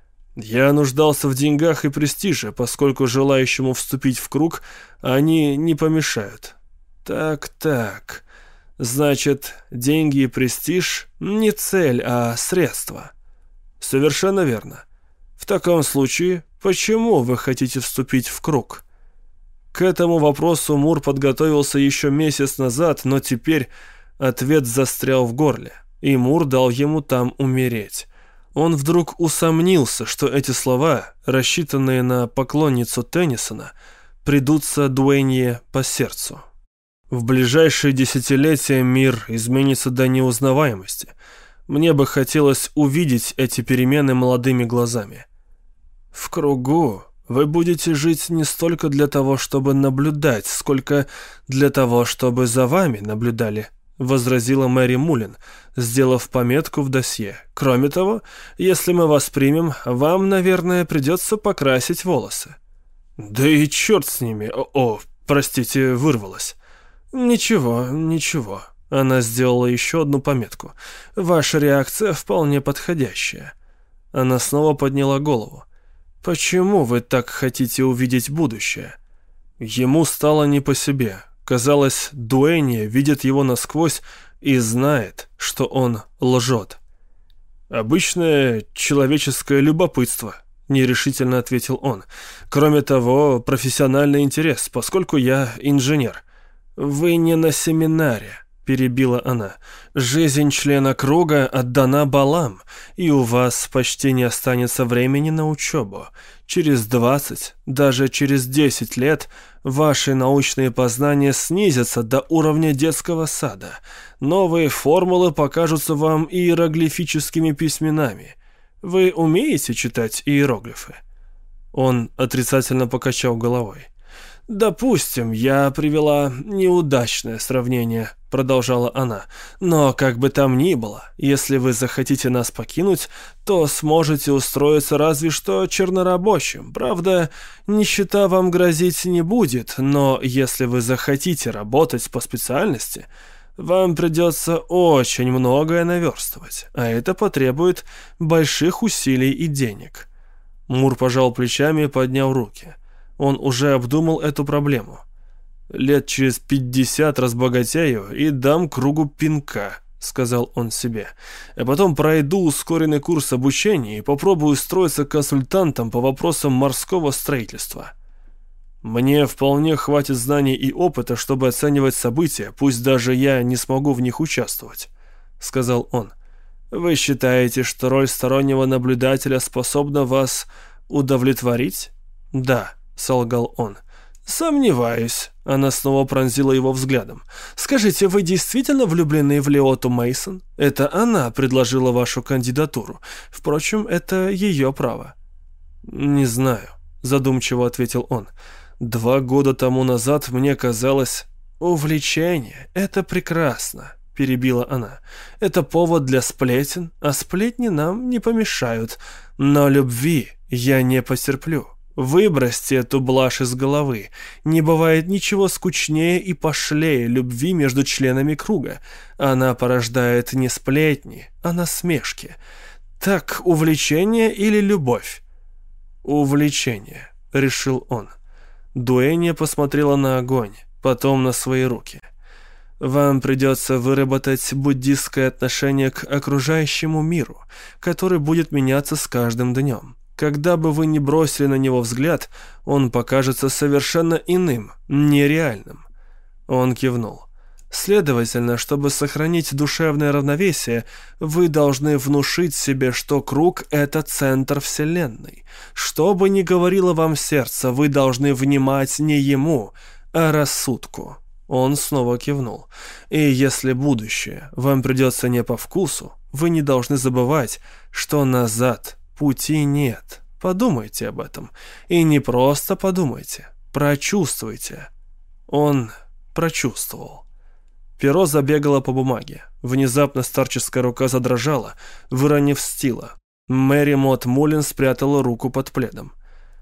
«Я нуждался в деньгах и престиже, поскольку желающему вступить в круг они не помешают». «Так-так, значит, деньги и престиж не цель, а средство». «Совершенно верно. В таком случае, почему вы хотите вступить в круг?» К этому вопросу Мур подготовился еще месяц назад, но теперь ответ застрял в горле, и Мур дал ему там умереть. Он вдруг усомнился, что эти слова, рассчитанные на поклонницу Теннисона, придутся Дуэнье по сердцу. В ближайшие десятилетия мир изменится до неузнаваемости. Мне бы хотелось увидеть эти перемены молодыми глазами. В кругу вы будете жить не столько для того, чтобы наблюдать, сколько для того, чтобы за вами наблюдали, возразила Мэри Мулин, сделав пометку в досье. Кроме того, если мы вас примем, вам, наверное, придется покрасить волосы. Да и черт с ними. О, о простите, вырвалось. Ничего, ничего. Она сделала еще одну пометку. Ваша реакция вполне подходящая. Она снова подняла голову. Почему вы так хотите увидеть будущее? Ему стало не по себе. Казалось, Дуэнье видит его насквозь и знает, что он лжет. «Обычное человеческое любопытство», — нерешительно ответил он. «Кроме того, профессиональный интерес, поскольку я инженер». «Вы не на семинаре», — перебила она. «Жизнь члена круга отдана балам, и у вас почти не останется времени на учебу. Через двадцать, даже через десять лет ваши научные познания снизятся до уровня детского сада. Новые формулы покажутся вам иероглифическими письменами. Вы умеете читать иероглифы?» Он отрицательно покачал головой. «Допустим, я привела неудачное сравнение», — продолжала она. «Но как бы там ни было, если вы захотите нас покинуть, то сможете устроиться разве что чернорабочим. Правда, нищета вам грозить не будет, но если вы захотите работать по специальности, вам придется очень многое наверстывать, а это потребует больших усилий и денег». Мур пожал плечами и поднял руки. Он уже обдумал эту проблему. «Лет через пятьдесят разбогатею и дам кругу пинка», — сказал он себе. «А потом пройду ускоренный курс обучения и попробую устроиться консультантом по вопросам морского строительства. Мне вполне хватит знаний и опыта, чтобы оценивать события, пусть даже я не смогу в них участвовать», — сказал он. «Вы считаете, что роль стороннего наблюдателя способна вас удовлетворить?» «Да», — солгал он. «Сомневаюсь». Она снова пронзила его взглядом. «Скажите, вы действительно влюблены в Леоту Мейсон? Это она предложила вашу кандидатуру. Впрочем, это ее право». «Не знаю», — задумчиво ответил он. «Два года тому назад мне казалось...» «Увлечение — это прекрасно», — перебила она. «Это повод для сплетен, а сплетни нам не помешают. Но любви я не потерплю. Выбросьте эту блажь из головы. Не бывает ничего скучнее и пошлее любви между членами круга. Она порождает не сплетни, а насмешки. Так, увлечение или любовь?» «Увлечение», — решил он. Дуэнье посмотрела на огонь, потом на свои руки. «Вам придется выработать буддистское отношение к окружающему миру, который будет меняться с каждым днем. Когда бы вы ни бросили на него взгляд, он покажется совершенно иным, нереальным. Он кивнул. Следовательно, чтобы сохранить душевное равновесие, вы должны внушить себе, что круг — это центр Вселенной. Что бы ни говорило вам сердце, вы должны внимать не ему, а рассудку. Он снова кивнул. И если будущее вам придется не по вкусу, вы не должны забывать, что назад пути нет. Подумайте об этом. И не просто подумайте, прочувствуйте. Он прочувствовал. Перо забегало по бумаге. Внезапно старческая рука задрожала, выронив стила. Мэри Мот Мулин спрятала руку под пледом.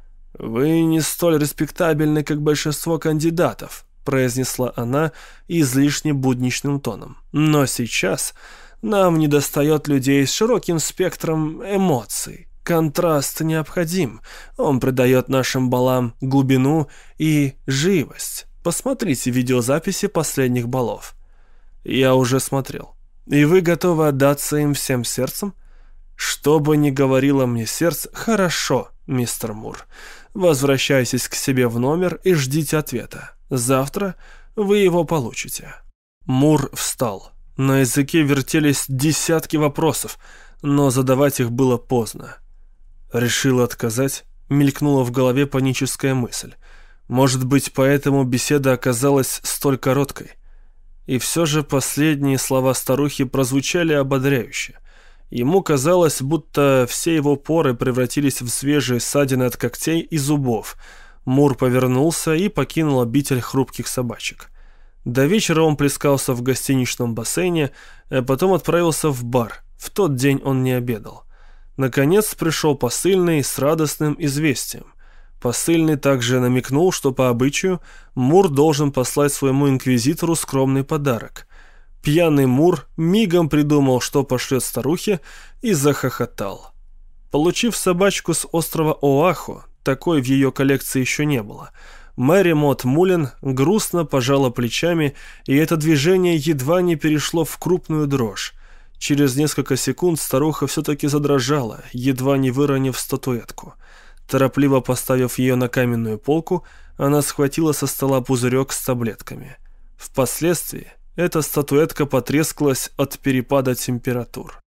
«Вы не столь респектабельны, как большинство кандидатов», произнесла она излишне будничным тоном. «Но сейчас нам недостает людей с широким спектром эмоций. Контраст необходим. Он придает нашим балам глубину и живость. Посмотрите видеозаписи последних балов». «Я уже смотрел. И вы готовы отдаться им всем сердцем?» «Что бы ни говорило мне сердце, хорошо, мистер Мур. Возвращайтесь к себе в номер и ждите ответа. Завтра вы его получите». Мур встал. На языке вертелись десятки вопросов, но задавать их было поздно. Решил отказать, мелькнула в голове паническая мысль. Может быть, поэтому беседа оказалась столь короткой. И все же последние слова старухи прозвучали ободряюще. Ему казалось, будто все его поры превратились в свежие ссадины от когтей и зубов. Мур повернулся и покинул обитель хрупких собачек. До вечера он плескался в гостиничном бассейне, а потом отправился в бар. В тот день он не обедал. Наконец пришел посыльный с радостным известием. Посыльный также намекнул, что по обычаю Мур должен послать своему инквизитору скромный подарок. Пьяный Мур мигом придумал, что пошлет старухе, и захохотал. Получив собачку с острова Оаху, такой в ее коллекции еще не было, Мэри Мот Мулин грустно пожала плечами, и это движение едва не перешло в крупную дрожь. Через несколько секунд старуха все-таки задрожала, едва не выронив статуэтку. Торопливо поставив ее на каменную полку, она схватила со стола пузырек с таблетками. Впоследствии эта статуэтка потрескалась от перепада температур.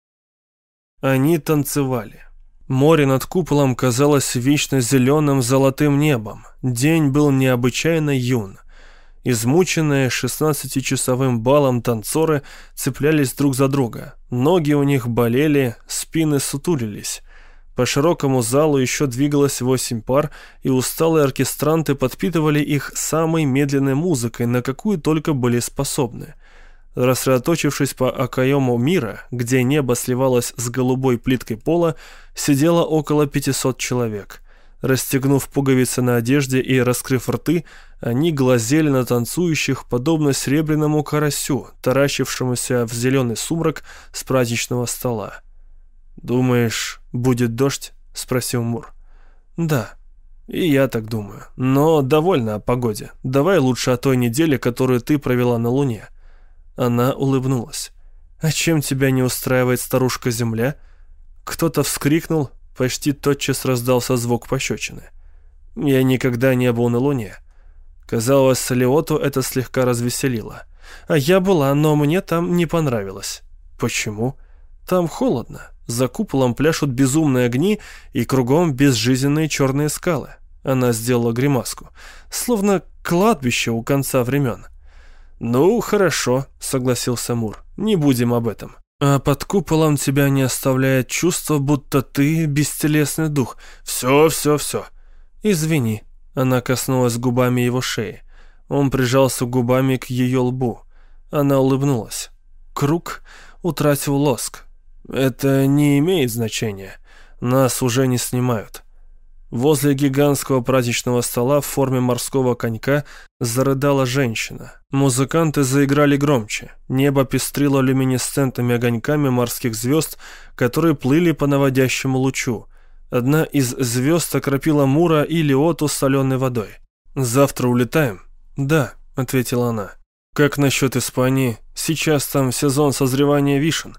Они танцевали. Море над куполом казалось вечно зеленым золотым небом. День был необычайно юн. Измученные шестнадцатичасовым балом танцоры цеплялись друг за друга. Ноги у них болели, спины сутулились. По широкому залу еще двигалось восемь пар, и усталые оркестранты подпитывали их самой медленной музыкой, на какую только были способны. Рассредоточившись по окоему мира, где небо сливалось с голубой плиткой пола, сидело около пятисот человек. Расстегнув пуговицы на одежде и раскрыв рты, они глазели на танцующих, подобно серебряному карасю, таращившемуся в зеленый сумрак с праздничного стола. «Думаешь, будет дождь?» — спросил Мур. «Да, и я так думаю. Но довольно о погоде. Давай лучше о той неделе, которую ты провела на Луне». Она улыбнулась. «А чем тебя не устраивает старушка-Земля?» Кто-то вскрикнул, почти тотчас раздался звук пощечины. «Я никогда не был на Луне». Казалось, Леоту это слегка развеселило. «А я была, но мне там не понравилось». «Почему?» «Там холодно. За куполом пляшут безумные огни, и кругом безжизненные черные скалы». Она сделала гримаску. «Словно кладбище у конца времен». «Ну, хорошо», — согласился Мур. «Не будем об этом». «А под куполом тебя не оставляет чувство, будто ты бестелесный дух. Все, все, все». «Извини». Она коснулась губами его шеи. Он прижался губами к ее лбу. Она улыбнулась. Круг утратил лоск. «Это не имеет значения. Нас уже не снимают». Возле гигантского праздничного стола в форме морского конька зарыдала женщина. Музыканты заиграли громче. Небо пестрило люминесцентными огоньками морских звезд, которые плыли по наводящему лучу. Одна из звезд окропила Мура и Леоту соленой водой. «Завтра улетаем?» «Да», — ответила она. «Как насчет Испании? Сейчас там сезон созревания вишен.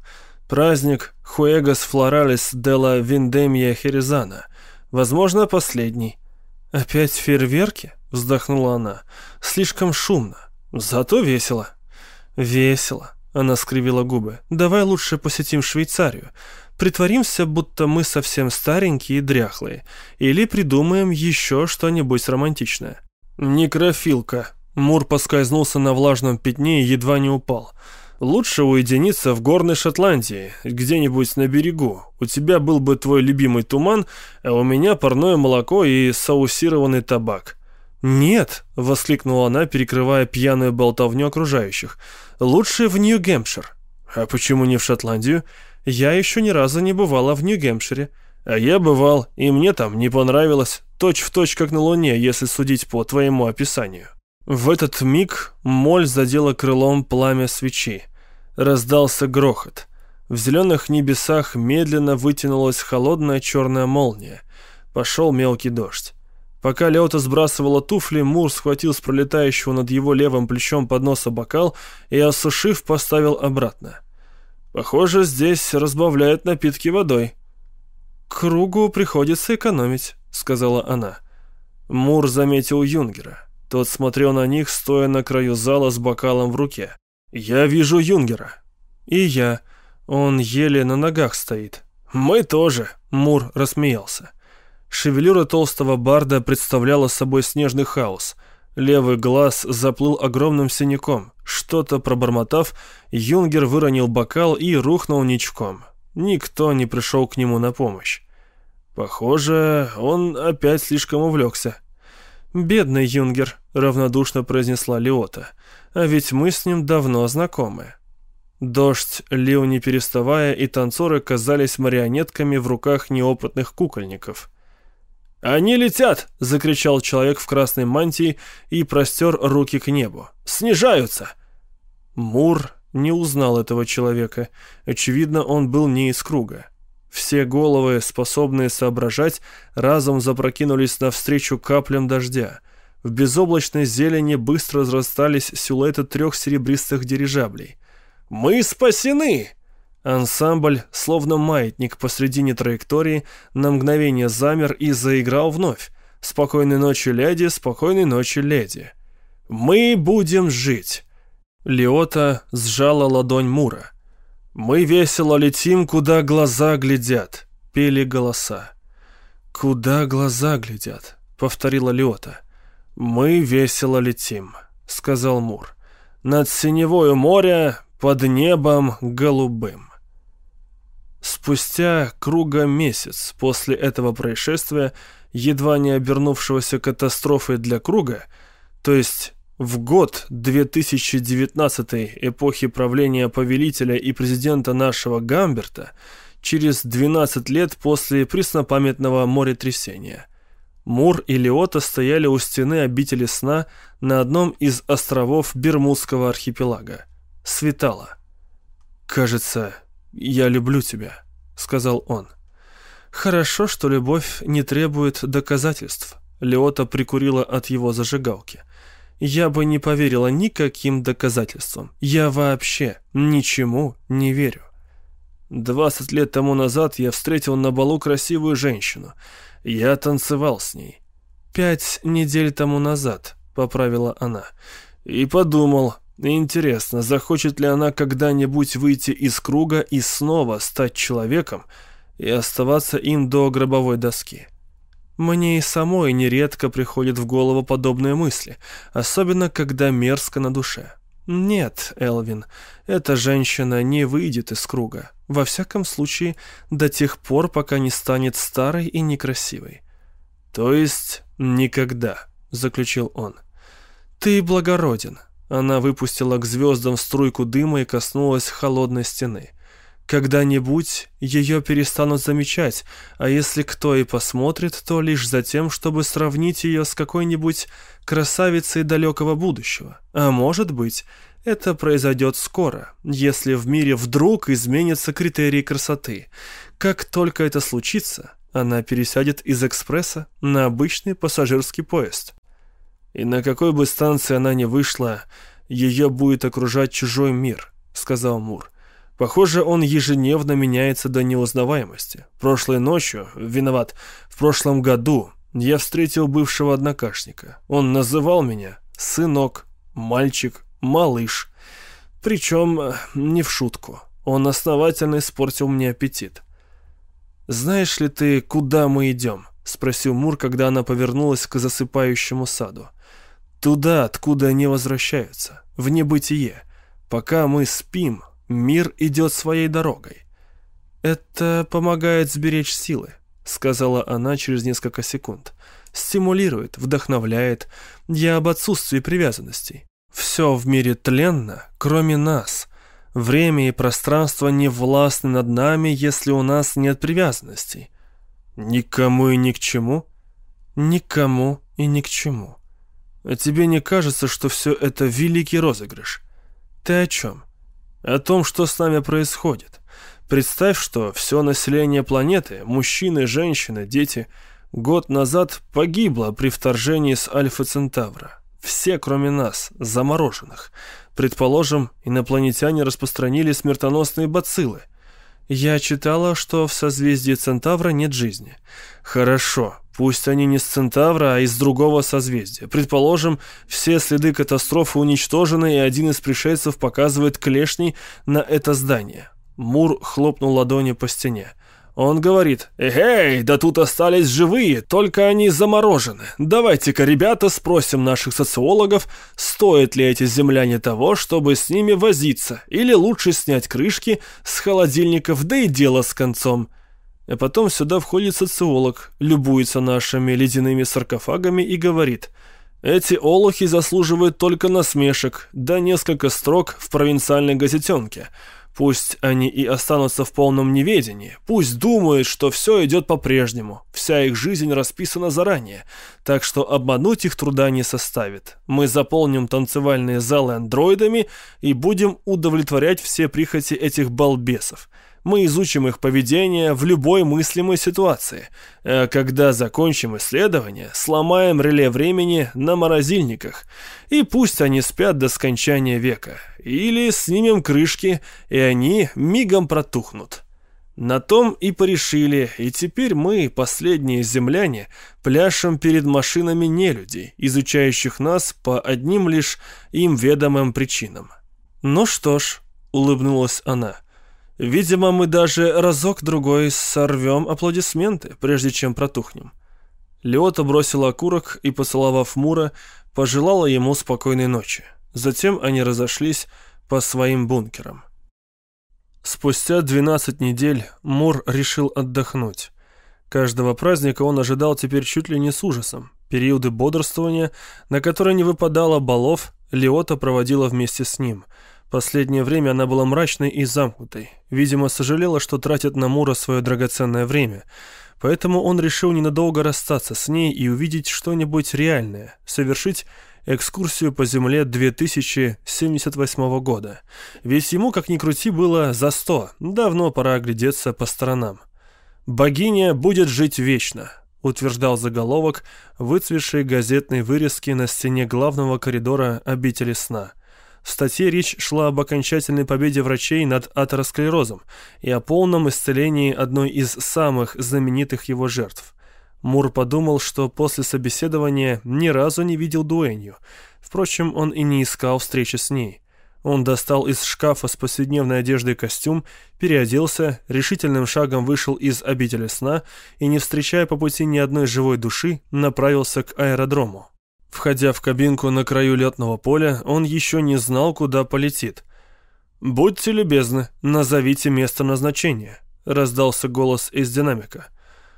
Праздник Хуэгас Флоралис де ла Виндемья Херезана. Возможно, последний. «Опять фейерверки?» — вздохнула она. «Слишком шумно. Зато весело». «Весело», — она скривила губы. «Давай лучше посетим Швейцарию. Притворимся, будто мы совсем старенькие и дряхлые. Или придумаем еще что-нибудь романтичное». «Некрофилка». Мур поскользнулся на влажном пятне и едва не упал. «Лучше уединиться в горной Шотландии, где-нибудь на берегу. У тебя был бы твой любимый туман, а у меня парное молоко и саусированный табак». «Нет», — воскликнула она, перекрывая пьяную болтовню окружающих. «Лучше в Нью-Гэмпшир». «А почему не в Шотландию?» «Я еще ни разу не бывала в Нью-Гэмпшире». «А я бывал, и мне там не понравилось. Точь в точь, как на Луне, если судить по твоему описанию». В этот миг моль задела крылом пламя свечи. Раздался грохот. В зеленых небесах медленно вытянулась холодная черная молния. Пошел мелкий дождь. Пока Леота сбрасывала туфли, Мур схватил с пролетающего над его левым плечом подноса бокал и, осушив, поставил обратно. «Похоже, здесь разбавляют напитки водой». «Кругу приходится экономить», — сказала она. Мур заметил Юнгера. Тот смотрел на них, стоя на краю зала с бокалом в руке. «Я вижу Юнгера». «И я. Он еле на ногах стоит». «Мы тоже», — Мур рассмеялся. Шевелюра толстого барда представляла собой снежный хаос. Левый глаз заплыл огромным синяком. Что-то пробормотав, Юнгер выронил бокал и рухнул ничком. Никто не пришел к нему на помощь. Похоже, он опять слишком увлекся. «Бедный Юнгер», — равнодушно произнесла Леота. «А ведь мы с ним давно знакомы». Дождь лил не переставая, и танцоры казались марионетками в руках неопытных кукольников. «Они летят!» — закричал человек в красной мантии и простер руки к небу. «Снижаются!» Мур не узнал этого человека. Очевидно, он был не из круга. Все головы, способные соображать, разом запрокинулись навстречу каплям дождя. В безоблачной зелени быстро разрастались силуэты трех серебристых дирижаблей. «Мы спасены!» Ансамбль, словно маятник посредине траектории, на мгновение замер и заиграл вновь. «Спокойной ночи, леди, спокойной ночи, леди». «Мы будем жить!» Леота сжала ладонь Мура. «Мы весело летим, куда глаза глядят», — пели голоса. «Куда глаза глядят», — повторила Леота. «Мы весело летим», — сказал Мур. «Над синевою моря, под небом голубым». Спустя круга месяц после этого происшествия, едва не обернувшегося катастрофой для круга, то есть в год две тысячи девятнадцатый эпохи правления повелителя и президента нашего Гамберта, через двенадцать лет после преснопамятного моретрясения, Мур и Леота стояли у стены обители сна на одном из островов Бермудского архипелага. Светало. «Кажется, я люблю тебя», — сказал он. «Хорошо, что любовь не требует доказательств». Леота прикурила от его зажигалки. «Я бы не поверила никаким доказательствам. Я вообще ничему не верю. Двадцать лет тому назад я встретил на балу красивую женщину. Я танцевал с ней. Пять недель тому назад», — поправила она. «И подумал, интересно, захочет ли она когда-нибудь выйти из круга и снова стать человеком и оставаться им до гробовой доски». Мне и самой нередко приходят в голову подобные мысли, особенно когда мерзко на душе. Нет, Элвин, эта женщина не выйдет из круга, во всяком случае, до тех пор, пока не станет старой и некрасивой. То есть никогда, заключил он. Ты благороден. Она выпустила к звездам струйку дыма и коснулась холодной стены. Когда-нибудь ее перестанут замечать, а если кто и посмотрит, то лишь за тем, чтобы сравнить ее с какой-нибудь красавицей далекого будущего. А может быть, это произойдет скоро, если в мире вдруг изменятся критерии красоты. Как только это случится, она пересядет из экспресса на обычный пассажирский поезд. И на какой бы станции она ни вышла, ее будет окружать чужой мир, сказал Мур. Похоже, он ежедневно меняется до неузнаваемости. Прошлой ночью, виноват, в прошлом году я встретил бывшего однокашника. Он называл меня сынок, мальчик, малыш. Причем не в шутку. Он основательно испортил мне аппетит. «Знаешь ли ты, куда мы идем?» — спросил Мур, когда она повернулась к засыпающему саду. «Туда, откуда они возвращаются, в небытие. Пока мы спим, мир идет своей дорогой». «Это помогает сберечь силы», — сказала она через несколько секунд. «Стимулирует, вдохновляет. Я об отсутствии привязанностей. Все в мире тленно, кроме нас. Время и пространство не властны над нами, если у нас нет привязанностей». «Никому и ни к чему?» «Никому и ни к чему. А тебе не кажется, что все это великий розыгрыш?» «Ты о чем?» «О том, что с нами происходит. Представь, что все население планеты, мужчины, женщины, дети, год назад погибло при вторжении с Альфа Центавра. Все, кроме нас, замороженных. Предположим, инопланетяне распространили смертоносные бациллы. Я читала, что в созвездии Центавра нет жизни. Хорошо, пусть они не с Центавра, а из другого созвездия. Предположим, все следы катастрофы уничтожены, и один из пришельцев показывает клешней на это здание. Мур хлопнул ладонью по стене. Он говорит: «Эй, да тут остались живые, только они заморожены. Давайте-ка, ребята, спросим наших социологов, стоят ли эти земляне того, чтобы с ними возиться, или лучше снять крышки с холодильников, да и дело с концом». А потом сюда входит социолог, любуется нашими ледяными саркофагами и говорит: «Эти олухи заслуживают только насмешек, да несколько строк в провинциальной газетенке». Пусть они и останутся в полном неведении, пусть думают, что все идет по-прежнему, вся их жизнь расписана заранее, так что обмануть их труда не составит. Мы заполним танцевальные залы андроидами и будем удовлетворять все прихоти этих балбесов. Мы изучим их поведение в любой мыслимой ситуации. А когда закончим исследование, сломаем реле времени на морозильниках. И пусть они спят до скончания века. Или снимем крышки, и они мигом протухнут. На том и порешили, и теперь мы, последние земляне, пляшем перед машинами нелюдей, изучающих нас по одним лишь им ведомым причинам. «Ну что ж», — улыбнулась она, — «видимо, мы даже разок-другой сорвем аплодисменты, прежде чем протухнем». Леота бросила окурок и, поцеловав Мура, пожелала ему спокойной ночи. Затем они разошлись по своим бункерам. Спустя двенадцать недель Мур решил отдохнуть. Каждого праздника он ожидал теперь чуть ли не с ужасом. Периоды бодрствования, на которые не выпадало балов, Леота проводила вместе с ним. Последнее время она была мрачной и замкнутой. Видимо, сожалела, что тратит на Мура свое драгоценное время. Поэтому он решил ненадолго расстаться с ней и увидеть что-нибудь реальное, совершить экскурсию по Земле две тысячи семьдесят восьмого года. Ведь ему, как ни крути, было за сто. Давно пора оглядеться по сторонам. «Богиня будет жить вечно», — утверждал заголовок выцветшей газетной вырезки на стене главного коридора обители сна. В статье речь шла об окончательной победе врачей над атеросклерозом и о полном исцелении одной из самых знаменитых его жертв. Мур подумал, что после собеседования ни разу не видел Дуэнью. Впрочем, он и не искал встречи с ней. Он достал из шкафа с повседневной одеждой костюм, переоделся, решительным шагом вышел из обители сна и, не встречая по пути ни одной живой души, направился к аэродрому. Входя в кабинку на краю летного поля, он еще не знал, куда полетит. «Будьте любезны, назовите место назначения», — раздался голос из динамика.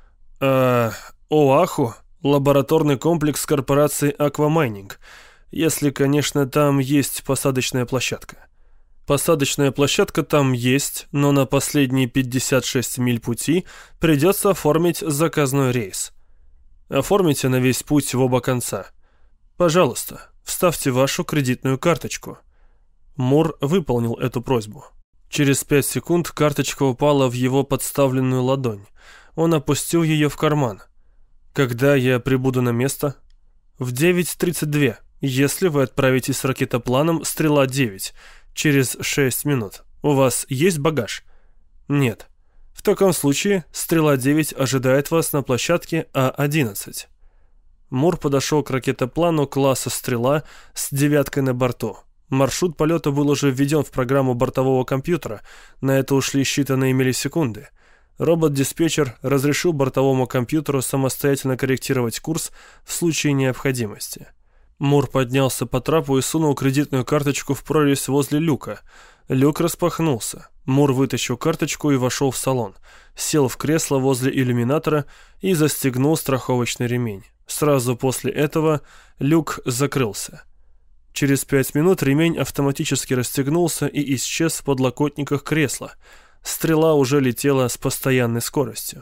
«А, Оаху, лабораторный комплекс корпорации Аквамайнинг, если, конечно, там есть посадочная площадка». Посадочная площадка там есть, но на последние пятьдесят шесть миль пути придется оформить заказной рейс. Оформите на весь путь в оба конца. Пожалуйста, вставьте вашу кредитную карточку». Мур выполнил эту просьбу. Через пять секунд карточка упала в его подставленную ладонь. Он опустил ее в карман. «Когда я прибуду на место?» «В девять тридцать два, если вы отправитесь с ракетопланом «Стрела-девять», через шесть минут. У вас есть багаж? Нет. В таком случае стрела девять ожидает вас на площадке А одиннадцать. Мур подошел к ракетоплану класса «Стрела» с девяткой на борту. Маршрут полета был уже введен в программу бортового компьютера, на это ушли считанные миллисекунды. Робот-диспетчер разрешил бортовому компьютеру самостоятельно корректировать курс в случае необходимости. Мур поднялся по трапу и сунул кредитную карточку в прорезь возле люка. Люк распахнулся. Мур вытащил карточку и вошел в салон. Сел в кресло возле иллюминатора и застегнул страховочный ремень. Сразу после этого люк закрылся. Через пять минут ремень автоматически расстегнулся и исчез в подлокотниках кресла. Стрела уже летела с постоянной скоростью.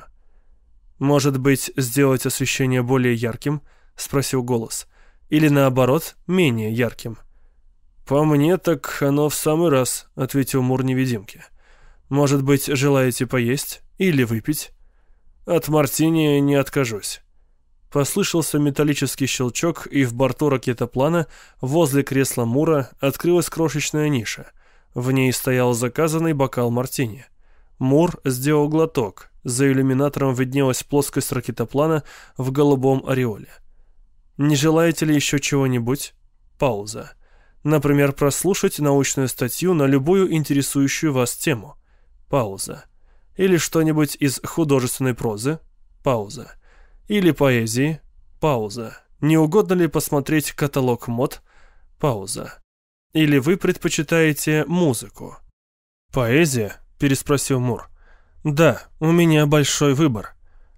«Может быть, сделать освещение более ярким?» — спросил голос. «Или наоборот, менее ярким?» «По мне, так оно в самый раз», — ответил Мур-невидимке. «Может быть, желаете поесть или выпить?» «От мартини не откажусь». Послышался металлический щелчок, и в борту ракетоплана возле кресла Мура открылась крошечная ниша. В ней стоял заказанный бокал мартини. Мур сделал глоток. За иллюминатором виднелась плоскость ракетоплана в голубом ореоле. «Не желаете ли еще чего-нибудь?» Пауза. «Например, прослушать научную статью на любую интересующую вас тему?» Пауза. «Или что-нибудь из художественной прозы?» Пауза. «Или поэзии?» Пауза. «Не угодно ли посмотреть каталог мод?» Пауза. «Или вы предпочитаете музыку?» «Поэзия?» — переспросил Мур. «Да, у меня большой выбор».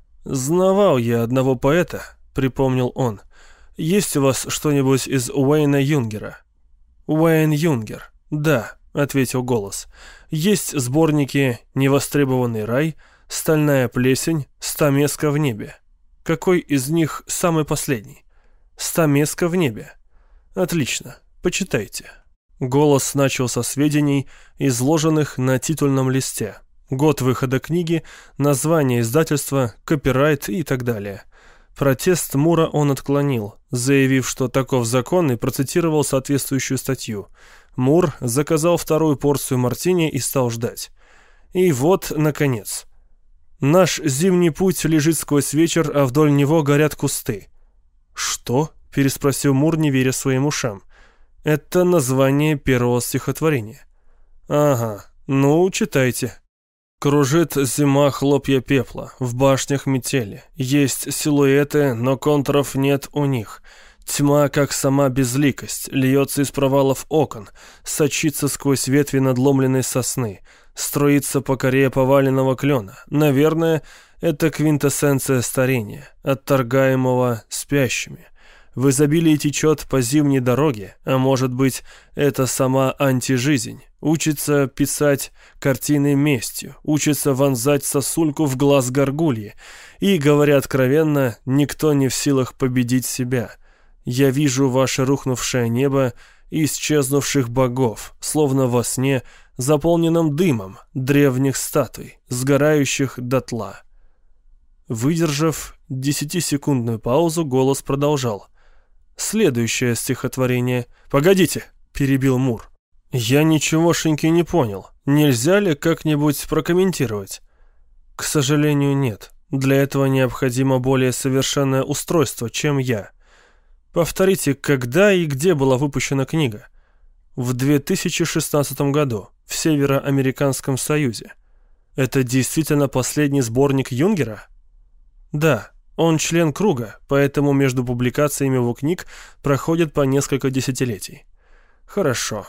«Знавал я одного поэта», — припомнил он. «Есть у вас что-нибудь из Уэйна Юнгера?» «Уэйн Юнгер, да», — ответил голос. «Есть сборники «Невостребованный рай», «Стальная плесень», «Стамеска в небе». Какой из них самый последний? «Стамеска в небе». Отлично, почитайте. Голос начал со сведений, изложенных на титульном листе. Год выхода книги, название издательства, копирайт и так далее. Протест Мура он отклонил, заявив, что таков закон, и процитировал соответствующую статью. Мур заказал вторую порцию мартини и стал ждать. И вот, наконец. «Наш зимний путь лежит сквозь вечер, а вдоль него горят кусты». «Что?» — переспросил Мур, не веря своим ушам. «Это название первого стихотворения». «Ага, ну, читайте». «Кружит зима хлопья пепла, в башнях метели. Есть силуэты, но контуров нет у них. Тьма, как сама безликость, льется из провалов окон, сочится сквозь ветви надломленной сосны, струится по коре поваленного клена. Наверное, это квинтэссенция старения, отторгаемого спящими. В изобилии течет по зимней дороге, а может быть, это сама антижизнь. Учится писать картины местью, учится вонзать сосульку в глаз горгульи. И, говоря откровенно, никто не в силах победить себя. Я вижу ваше рухнувшее небо и исчезнувших богов, словно во сне, заполненном дымом древних статуй, сгорающих дотла». Выдержав десятисекундную паузу, голос продолжал. «Следующее стихотворение...» «Погодите!» — перебил Мур. «Я ничегошеньки не понял. Нельзя ли как-нибудь прокомментировать?» «К сожалению, нет. Для этого необходимо более совершенное устройство, чем я. Повторите, когда и где была выпущена книга?» «В две тысячи шестнадцатом году, в Североамериканском Союзе». «Это действительно последний сборник Юнгера?» «Да». Он член круга, поэтому между публикациями его книг проходит по несколько десятилетий. Хорошо.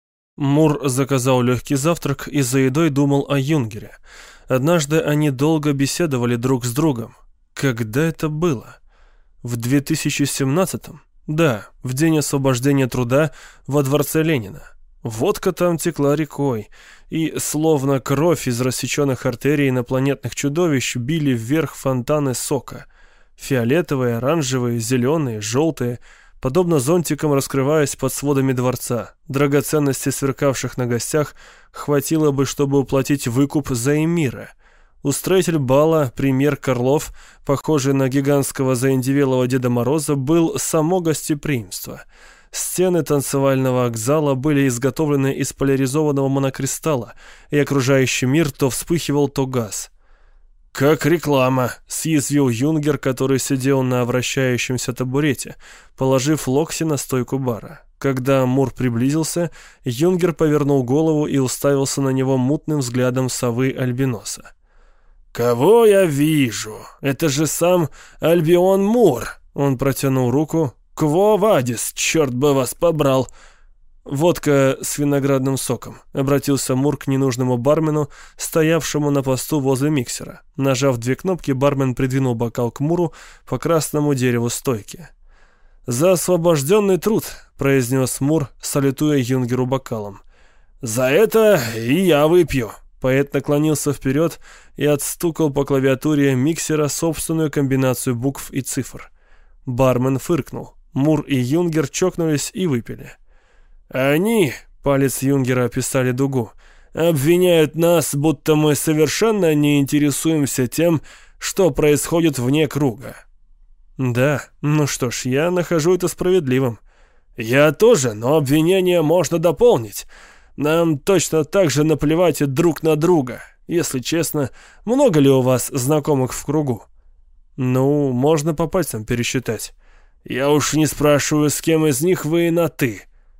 Мур заказал легкий завтрак и за едой думал о Юнгере. Однажды они долго беседовали друг с другом. Когда это было? В две тысячи семнадцатом? Да, в день освобождения труда во дворце Ленина. Водка там текла рекой, и, словно кровь из рассеченных артерий инопланетных чудовищ, били вверх фонтаны сока. Фиолетовые, оранжевые, зеленые, желтые, подобно зонтикам раскрываясь под сводами дворца. Драгоценностей, сверкавших на гостях, хватило бы, чтобы уплатить выкуп за эмира. Устроитель бала, премьер Карлов, похожий на гигантского заиндевелого Деда Мороза, был само гостеприимство. Стены танцевального зала были изготовлены из поляризованного монокристалла, и окружающий мир то вспыхивал, то гас. «Как реклама», — съязвил Юнгер, который сидел на вращающемся табурете, положив локти на стойку бара. Когда Мур приблизился, Юнгер повернул голову и уставился на него мутным взглядом совы-альбиноса. «Кого я вижу? Это же сам Альбион Мур!» Он протянул руку. «Кво вадис, черт бы вас побрал!» «Водка с виноградным соком», — обратился Мур к ненужному бармену, стоявшему на посту возле миксера. Нажав две кнопки, бармен придвинул бокал к Муру по красному дереву стойки. «За освобожденный труд», — произнес Мур, салютуя Юнгеру бокалом. «За это и я выпью». Поэт наклонился вперед и отстукал по клавиатуре миксера собственную комбинацию букв и цифр. Бармен фыркнул. Мур и Юнгер чокнулись и выпили. «Они», — палец Юнгера описали дугу, — «обвиняют нас, будто мы совершенно не интересуемся тем, что происходит вне круга». «Да, ну что ж, я нахожу это справедливым». «Я тоже, но обвинение можно дополнить. Нам точно так же наплевать друг на друга. Если честно, много ли у вас знакомых в кругу?» «Ну, можно по пальцам пересчитать». «Я уж не спрашиваю, с кем из них вы на «ты».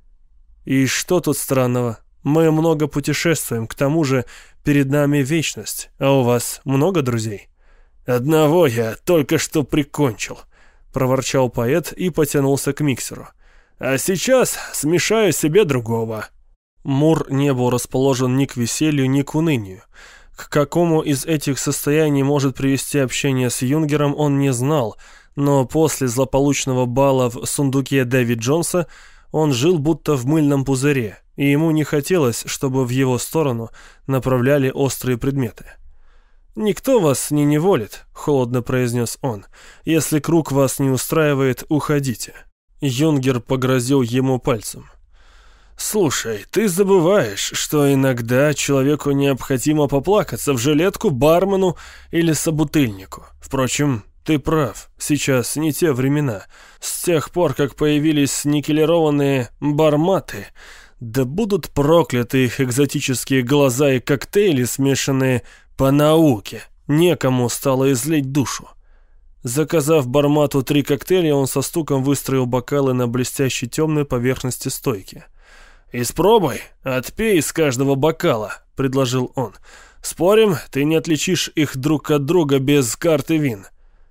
«И что тут странного? Мы много путешествуем, к тому же перед нами вечность. А у вас много друзей?» «Одного я только что прикончил», — проворчал поэт и потянулся к миксеру. «А сейчас смешаю себе другого». Мур не был расположен ни к веселью, ни к унынию. К какому из этих состояний может привести общение с Юнгером, он не знал, но после злополучного бала в сундуке Дэви Джонса он жил будто в мыльном пузыре, и ему не хотелось, чтобы в его сторону направляли острые предметы. «Никто вас не неволит», — холодно произнес он. «Если круг вас не устраивает, уходите». Юнгер погрозил ему пальцем. «Слушай, ты забываешь, что иногда человеку необходимо поплакаться в жилетку бармену или собутыльнику. Впрочем, ты прав, сейчас не те времена. С тех пор, как появились никелированные барматы, да будут прокляты их экзотические глаза и коктейли, смешанные по науке. Некому стало излить душу». Заказав бармату три коктейля, он со стуком выстроил бокалы на блестящей темной поверхности стойки. «Испробуй, отпей из каждого бокала», — предложил он. «Спорим, ты не отличишь их друг от друга без карты вин».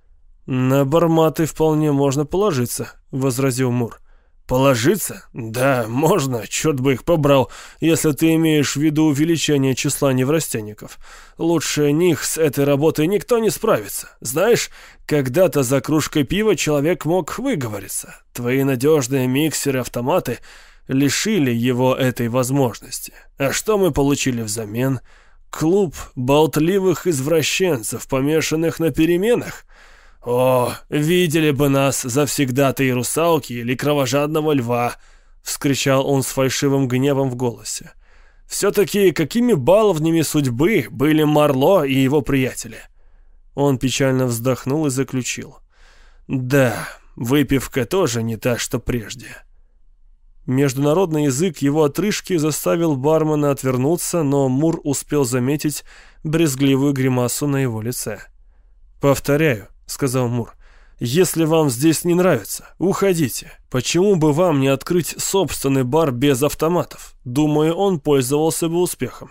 «На барматы вполне можно положиться», — возразил Мур. «Положиться? Да, можно, черт бы их побрал, если ты имеешь в виду увеличение числа неврастенников. Лучше них с этой работой никто не справится. Знаешь, когда-то за кружкой пива человек мог выговориться. Твои надежные миксеры-автоматы лишили его этой возможности. А что мы получили взамен? Клуб болтливых извращенцев, помешанных на переменах? О, видели бы нас завсегдатые русалки или кровожадного льва!» — вскричал он с фальшивым гневом в голосе. «Все-таки какими баловнями судьбы были Марло и его приятели?» Он печально вздохнул и заключил. «Да, выпивка тоже не та, что прежде». Международный язык его отрыжки заставил бармена отвернуться, но Мур успел заметить брезгливую гримасу на его лице. «Повторяю», — сказал Мур, — «если вам здесь не нравится, уходите. Почему бы вам не открыть собственный бар без автоматов? Думаю, он пользовался бы успехом».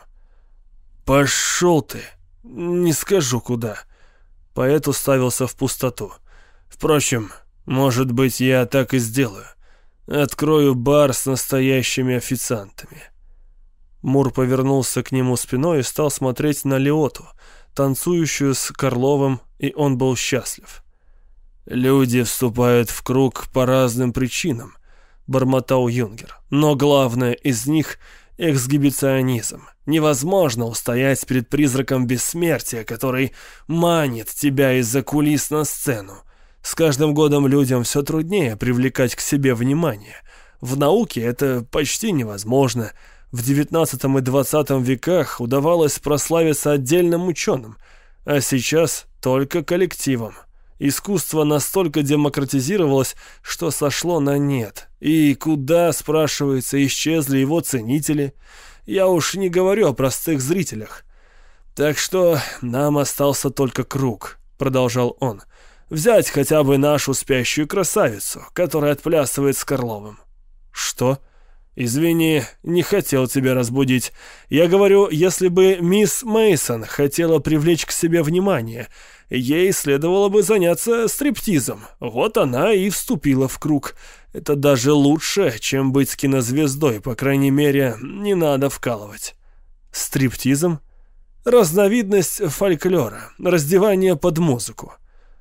«Пошел ты! Не скажу куда». Поэт уставился в пустоту. «Впрочем, может быть, я так и сделаю. Открою бар с настоящими официантами». Мур повернулся к нему спиной и стал смотреть на Лиоту, танцующую с Карловым, и он был счастлив. «Люди вступают в круг по разным причинам», — бормотал Юнгер. «Но главное из них — эксгибиционизм. Невозможно устоять перед призраком бессмертия, который манит тебя из-за кулис на сцену. С каждым годом людям все труднее привлекать к себе внимание. В науке это почти невозможно. В девятнадцатом и двадцатом веках удавалось прославиться отдельным ученым, а сейчас только коллективом. Искусство настолько демократизировалось, что сошло на нет, И куда, спрашивается, исчезли его ценители? Я уж не говорю о простых зрителях. Так что нам остался только круг, продолжал он. Взять хотя бы нашу спящую красавицу, которая отплясывает с Карловым. Что? Извини, не хотел тебя разбудить. Я говорю, если бы мисс Мейсон хотела привлечь к себе внимание, ей следовало бы заняться стриптизом. Вот она и вступила в круг. Это даже лучше, чем быть кинозвездой, по крайней мере, не надо вкалывать. Стриптизом? Разновидность фольклора, раздевание под музыку.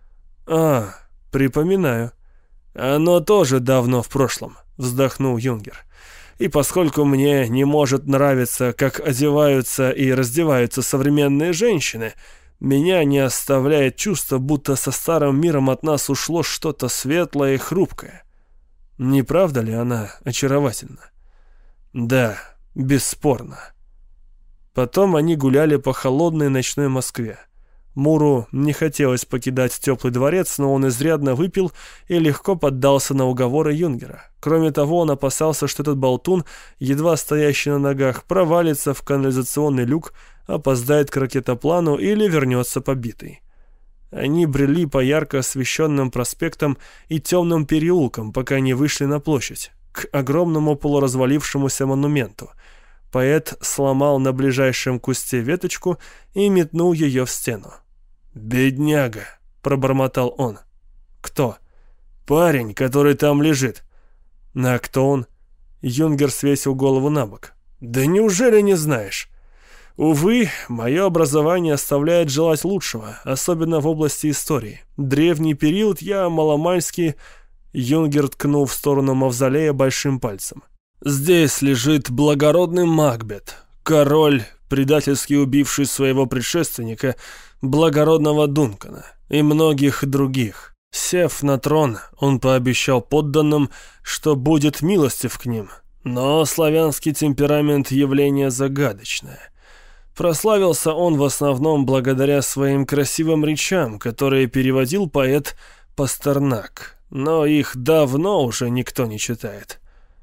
А, припоминаю. Оно тоже давно в прошлом, вздохнул Юнгер. И поскольку мне не может нравиться, как одеваются и раздеваются современные женщины, меня не оставляет чувство, будто со старым миром от нас ушло что-то светлое и хрупкое. Не правда ли она очаровательна? Да, бесспорно. Потом они гуляли по холодной ночной Москве. Муру не хотелось покидать теплый дворец, но он изрядно выпил и легко поддался на уговоры Юнгера. Кроме того, он опасался, что этот болтун, едва стоящий на ногах, провалится в канализационный люк, опоздает к ракетоплану или вернется побитый. Они брели по ярко освещенным проспектам и темным переулкам, пока не вышли на площадь, к огромному полуразвалившемуся монументу. Поэт сломал на ближайшем кусте веточку и метнул ее в стену. «Бедняга!» — пробормотал он. «Кто?» «Парень, который там лежит». «А кто он?» Юнгер свесил голову на бок. «Да неужели не знаешь?» «Увы, мое образование оставляет желать лучшего, особенно в области истории. Древний период я маломальски...» Юнгер ткнул в сторону мавзолея большим пальцем. «Здесь лежит благородный Макбет, король, предательски убивший своего предшественника, благородного Дункана, и многих других. Сев на трон, он пообещал подданным, что будет милостив к ним, но славянский темперамент — явление загадочное. Прославился он в основном благодаря своим красивым речам, которые переводил поэт Пастернак, но их давно уже никто не читает».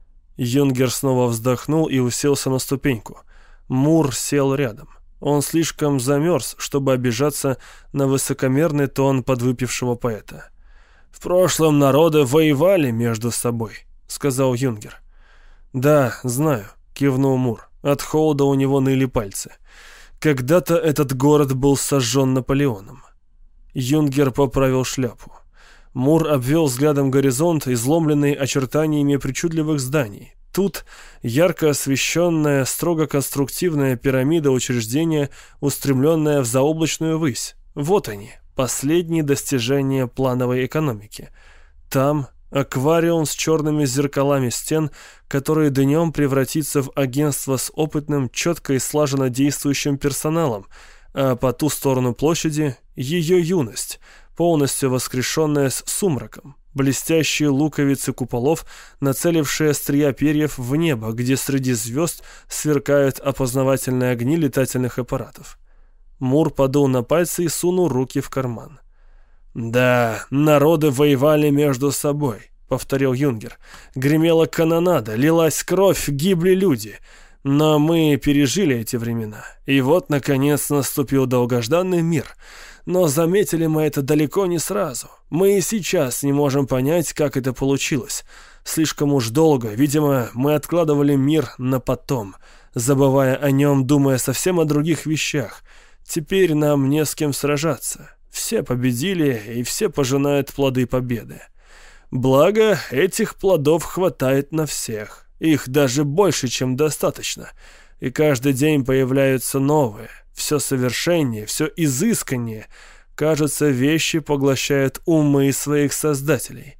Юнгер снова вздохнул и уселся на ступеньку. Мур сел рядом. Он слишком замерз, чтобы обижаться на высокомерный тон подвыпившего поэта. «В прошлом народы воевали между собой», — сказал Юнгер. «Да, знаю», — кивнул Мур. От холода у него ныли пальцы. «Когда-то этот город был сожжен Наполеоном». Юнгер поправил шляпу. Мур обвел взглядом горизонт, изломленный очертаниями причудливых зданий. Тут ярко освещенная, строго конструктивная пирамида учреждения, устремленная в заоблачную высь. Вот они, последние достижения плановой экономики. Там аквариум с черными зеркалами стен, который днем превратится в агентство с опытным, четко и слаженно действующим персоналом, а по ту сторону площади ее юность, полностью воскрешенная с сумраком, блестящие луковицы куполов, нацелившие острия перьев в небо, где среди звезд сверкают опознавательные огни летательных аппаратов. Мур подул на пальцы и сунул руки в карман. «Да, народы воевали между собой», — повторил Юнгер. «Гремела канонада, лилась кровь, гибли люди. Но мы пережили эти времена. И вот, наконец, наступил долгожданный мир. Но заметили мы это далеко не сразу. Мы и сейчас не можем понять, как это получилось. Слишком уж долго, видимо, мы откладывали мир на потом, забывая о нем, думая совсем о других вещах. Теперь нам не с кем сражаться. Все победили, и все пожинают плоды победы. Благо, этих плодов хватает на всех. Их даже больше, чем достаточно. И каждый день появляются новые. Все совершеннее, все изысканнее. Кажется, вещи поглощают умы своих создателей.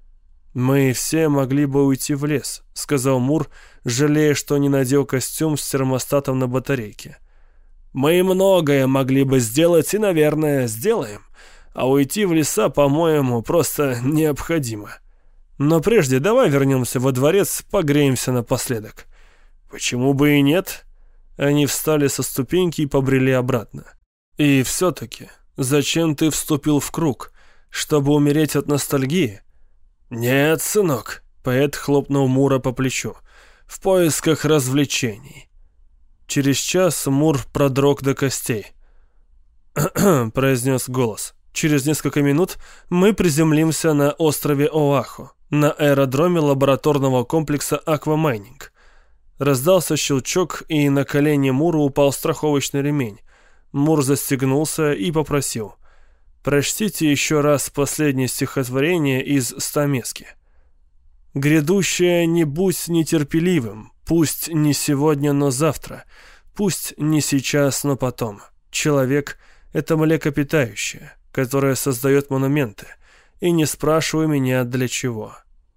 «Мы все могли бы уйти в лес», — сказал Мур, жалея, что не надел костюм с термостатом на батарейке. «Мы многое могли бы сделать и, наверное, сделаем. А уйти в леса, по-моему, просто необходимо. Но прежде давай вернемся во дворец, погреемся напоследок». «Почему бы и нет?» Они встали со ступеньки и побрели обратно. «И все-таки, зачем ты вступил в круг? Чтобы умереть от ностальгии?» «Нет, сынок», Поэт хлопнул Мура по плечу. «В поисках развлечений». Через час Мур продрог до костей. «Кхм», — произнес голос. «Через несколько минут мы приземлимся на острове Оаху, на аэродроме лабораторного комплекса «Аквамайнинг». Раздался щелчок, и на колени Мура упал страховочный ремень. Мур застегнулся и попросил: «Прочтите еще раз последнее стихотворение из «Стамески». «Грядущее не будь нетерпеливым, пусть не сегодня, но завтра, пусть не сейчас, но потом. Человек — это млекопитающее, которое создает монументы, и не спрашивай меня для чего».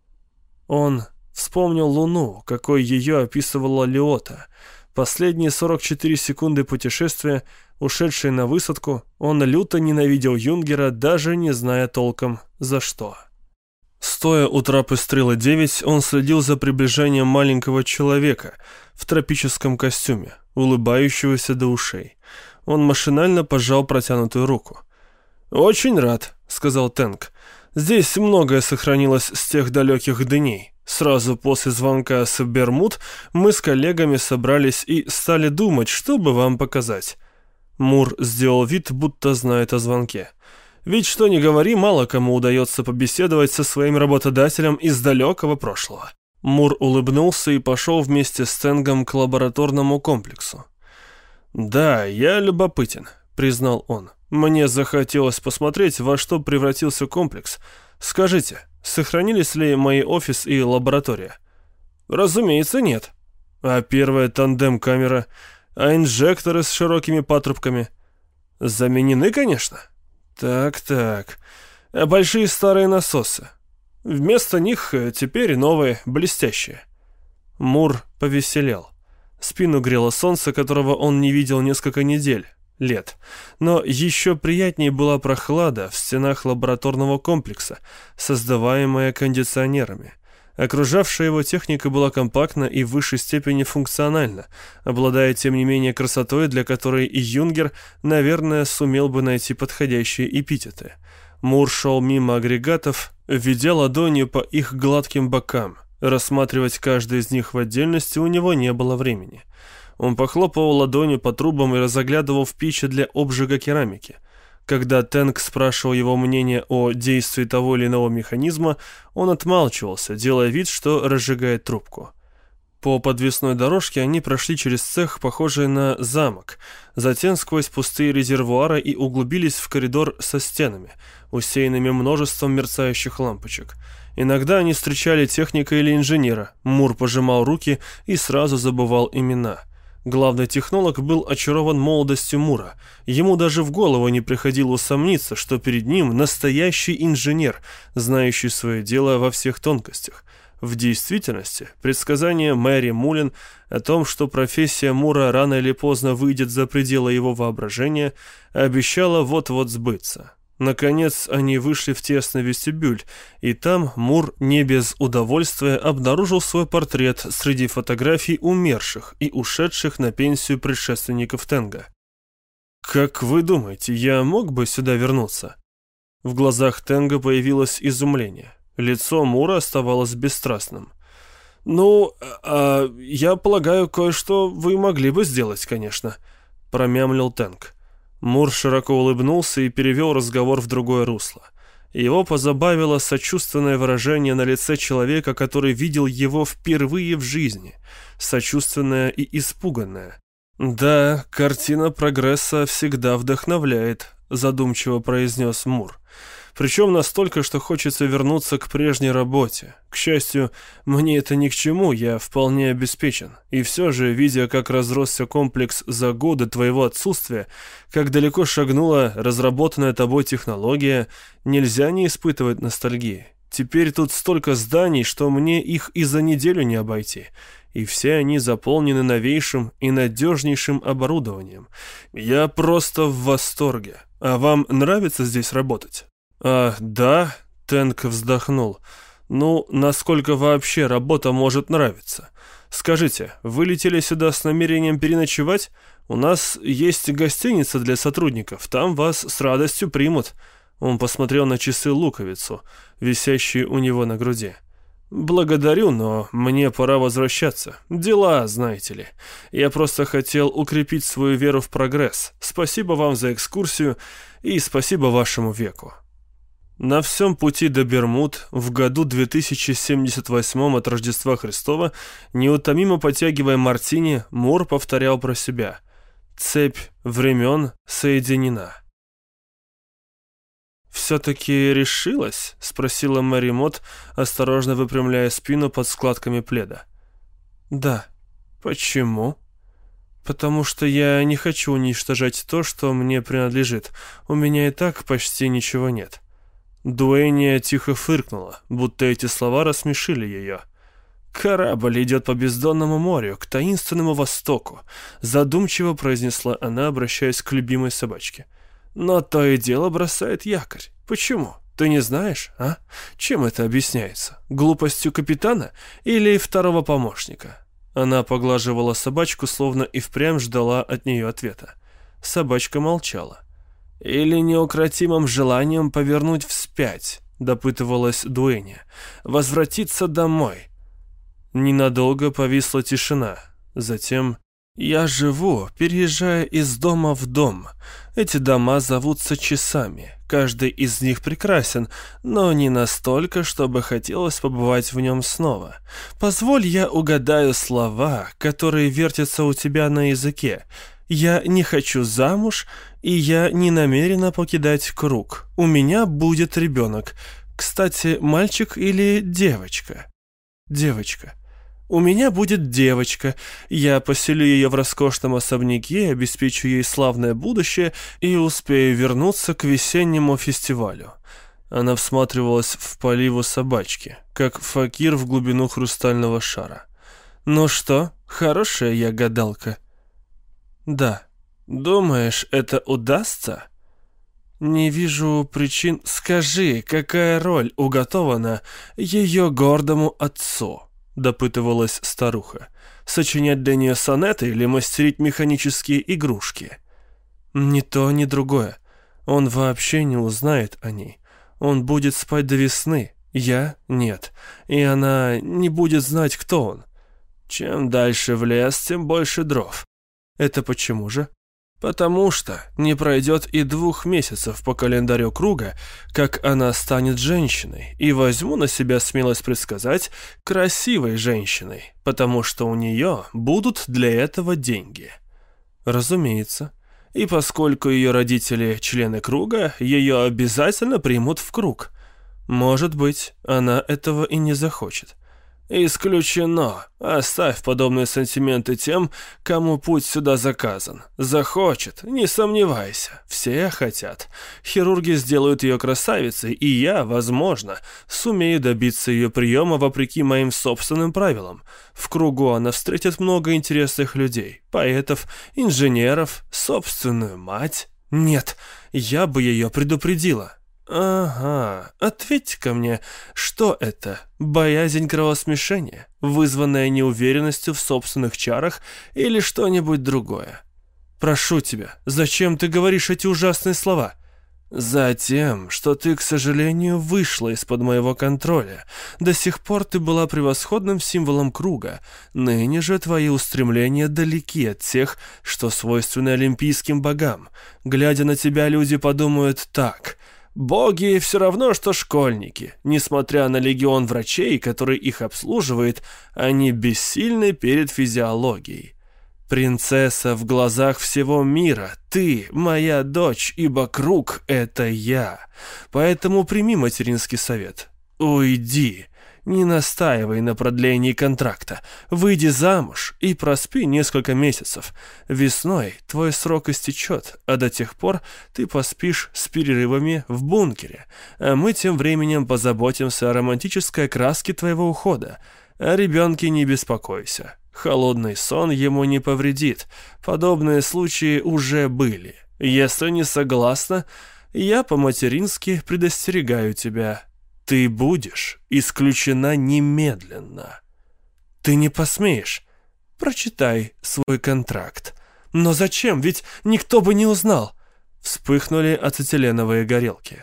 Он вспомнил Луну, какой ее описывала Лиота. Последние сорок четыре секунды путешествия, ушедшие на высадку, он люто ненавидел Юнгера, даже не зная толком за что. Стоя у трапа стрелы девять, он следил за приближением маленького человека в тропическом костюме, улыбающегося до ушей. Он машинально пожал протянутую руку. «Очень рад», — сказал Тэнк. «Здесь многое сохранилось с тех далеких дней. Сразу после звонка с Бермуд мы с коллегами собрались и стали думать, что бы вам показать». Мур сделал вид, будто знает о звонке. Ведь, что ни говори, мало кому удается побеседовать со своим работодателем из далекого прошлого. Мур улыбнулся и пошел вместе с Тэнгом к лабораторному комплексу. «Да, я любопытен», — признал он. «Мне захотелось посмотреть, во что превратился комплекс. Скажите, сохранились ли мои офис и лаборатория?» «Разумеется, нет». «А первая тандем-камера? А инжекторы с широкими патрубками?» «Заменены, конечно». «Так-так. А большие старые насосы? Вместо них теперь новые, блестящие». Мур повеселел. Спину грело солнце, которого он не видел несколько недель, лет. Но еще приятнее была прохлада в стенах лабораторного комплекса, создаваемая кондиционерами. Окружавшая его техника была компактна и в высшей степени функциональна, обладая тем не менее красотой, для которой и Юнгер, наверное, сумел бы найти подходящие эпитеты. Мур шел мимо агрегатов, ведя ладонью по их гладким бокам. Рассматривать каждый из них в отдельности у него не было времени. Он похлопывал ладонью по трубам и разоглядывал в печи для обжига керамики. Когда Тэнк спрашивал его мнение о действии того или иного механизма, он отмалчивался, делая вид, что разжигает трубку. По подвесной дорожке они прошли через цех, похожий на замок, затем сквозь пустые резервуары и углубились в коридор со стенами, усеянными множеством мерцающих лампочек. Иногда они встречали техника или инженера. Мур пожимал руки и сразу забывал имена. Главный технолог был очарован молодостью Мура. Ему даже в голову не приходило усомниться, что перед ним настоящий инженер, знающий свое дело во всех тонкостях. В действительности, предсказание Мэри Мулин о том, что профессия Мура рано или поздно выйдет за пределы его воображения, обещало вот-вот сбыться. Наконец они вышли в тесный вестибюль, и там Мур не без удовольствия обнаружил свой портрет среди фотографий умерших и ушедших на пенсию предшественников Тэнга. «Как вы думаете, я мог бы сюда вернуться?» В глазах Тэнга появилось изумление. Лицо Мура оставалось бесстрастным. «Ну, а, я полагаю, кое-что вы могли бы сделать, конечно», — промямлил Тэнг. Мур широко улыбнулся и перевел разговор в другое русло. Его позабавило сочувственное выражение на лице человека, который видел его впервые в жизни, сочувственное и испуганное. «Да, картина прогресса всегда вдохновляет», — задумчиво произнес Мур. «Причем настолько, что хочется вернуться к прежней работе. К счастью, мне это ни к чему, я вполне обеспечен. И все же, видя, как разросся комплекс за годы твоего отсутствия, как далеко шагнула разработанная тобой технология, нельзя не испытывать ностальгии. Теперь тут столько зданий, что мне их и за неделю не обойти. И все они заполнены новейшим и надежнейшим оборудованием. Я просто в восторге. А вам нравится здесь работать?» «А, да», — Тэнк вздохнул. «Ну, насколько вообще работа может нравиться? Скажите, вы летели сюда с намерением переночевать? У нас есть гостиница для сотрудников, там вас с радостью примут». Он посмотрел на часы-луковицу, висящие у него на груди. «Благодарю, но мне пора возвращаться. Дела, знаете ли. Я просто хотел укрепить свою веру в прогресс. Спасибо вам за экскурсию и спасибо вашему веку». На всем пути до Бермуд в году две тысячи семьдесят восьмом от Рождества Христова, неутомимо потягивая мартини, Мур повторял про себя: «Цепь времен соединена». «Все-таки решилась?» — спросила Мэри Мот, осторожно выпрямляя спину под складками пледа. «Да». «Почему?» «Потому что я не хочу уничтожать то, что мне принадлежит. У меня и так почти ничего нет». Дуэния тихо фыркнула, будто эти слова рассмешили ее. «Корабль идет по бездонному морю, к таинственному востоку», — задумчиво произнесла она, обращаясь к любимой собачке. «Но то и дело бросает якорь. Почему? Ты не знаешь, а? Чем это объясняется? Глупостью капитана или второго помощника?» Она поглаживала собачку, словно и впрямь ждала от нее ответа. Собачка молчала. «Или неукротимым желанием повернуть вспять», — допытывалась Дуэния. «Возвратиться домой». Ненадолго повисла тишина. Затем: «Я живу, переезжая из дома в дом. Эти дома зовутся часами. Каждый из них прекрасен, но не настолько, чтобы хотелось побывать в нем снова. Позволь, я угадаю слова, которые вертятся у тебя на языке. Я не хочу замуж, и я не намерена покидать круг. У меня будет ребенок. Кстати, мальчик или девочка?» «Девочка. У меня будет девочка. Я поселю ее в роскошном особняке, обеспечу ей славное будущее и успею вернуться к весеннему фестивалю». Она всматривалась в поливу собачки, как факир в глубину хрустального шара. «Ну что, хорошая я гадалка?» «Да». «Думаешь, это удастся?» «Не вижу причин». «Скажи, какая роль уготована ее гордому отцу?» — допытывалась старуха. «Сочинять для нее сонеты или мастерить механические игрушки?» «Ни то, ни другое. Он вообще не узнает о ней. Он будет спать до весны. Я — нет. И она не будет знать, кто он». «Чем дальше в лес, тем больше дров». «Это почему же?» «Потому что не пройдет и двух месяцев по календарю круга, как она станет женщиной, и возьму на себя смелость предсказать, красивой женщиной, потому что у нее будут для этого деньги». «Разумеется. И поскольку ее родители члены круга, ее обязательно примут в круг. Может быть, она этого и не захочет». «Исключено. Оставь подобные сантименты тем, кому путь сюда заказан. Захочет, не сомневайся. Все хотят. Хирурги сделают ее красавицей, и я, возможно, сумею добиться ее приема вопреки моим собственным правилам. В кругу она встретит много интересных людей, поэтов, инженеров, собственную мать. Нет, я бы ее предупредила». «Ага, ответьте-ка мне, что это? Боязнь кровосмешения, вызванная неуверенностью в собственных чарах или что-нибудь другое? Прошу тебя, зачем ты говоришь эти ужасные слова?» «Затем, что ты, к сожалению, вышла из-под моего контроля. До сих пор ты была превосходным символом круга. Ныне же твои устремления далеки от тех, что свойственны олимпийским богам. Глядя на тебя, люди подумают так: боги все равно, что школьники. Несмотря на легион врачей, который их обслуживает, они бессильны перед физиологией. Принцесса в глазах всего мира, ты моя дочь, ибо круг — это я. Поэтому прими материнский совет. Уйди. Не настаивай на продлении контракта. Выйди замуж и проспи несколько месяцев. Весной твой срок истечет, а до тех пор ты поспишь с перерывами в бункере. А мы тем временем позаботимся о романтической окраске твоего ухода. О ребенке не беспокойся. Холодный сон ему не повредит. Подобные случаи уже были. Если не согласна, я по-матерински предостерегаю тебя. Ты будешь исключена немедленно. Ты не посмеешь. Прочитай свой контракт. Но зачем? Ведь никто бы не узнал. Вспыхнули ацетиленовые горелки.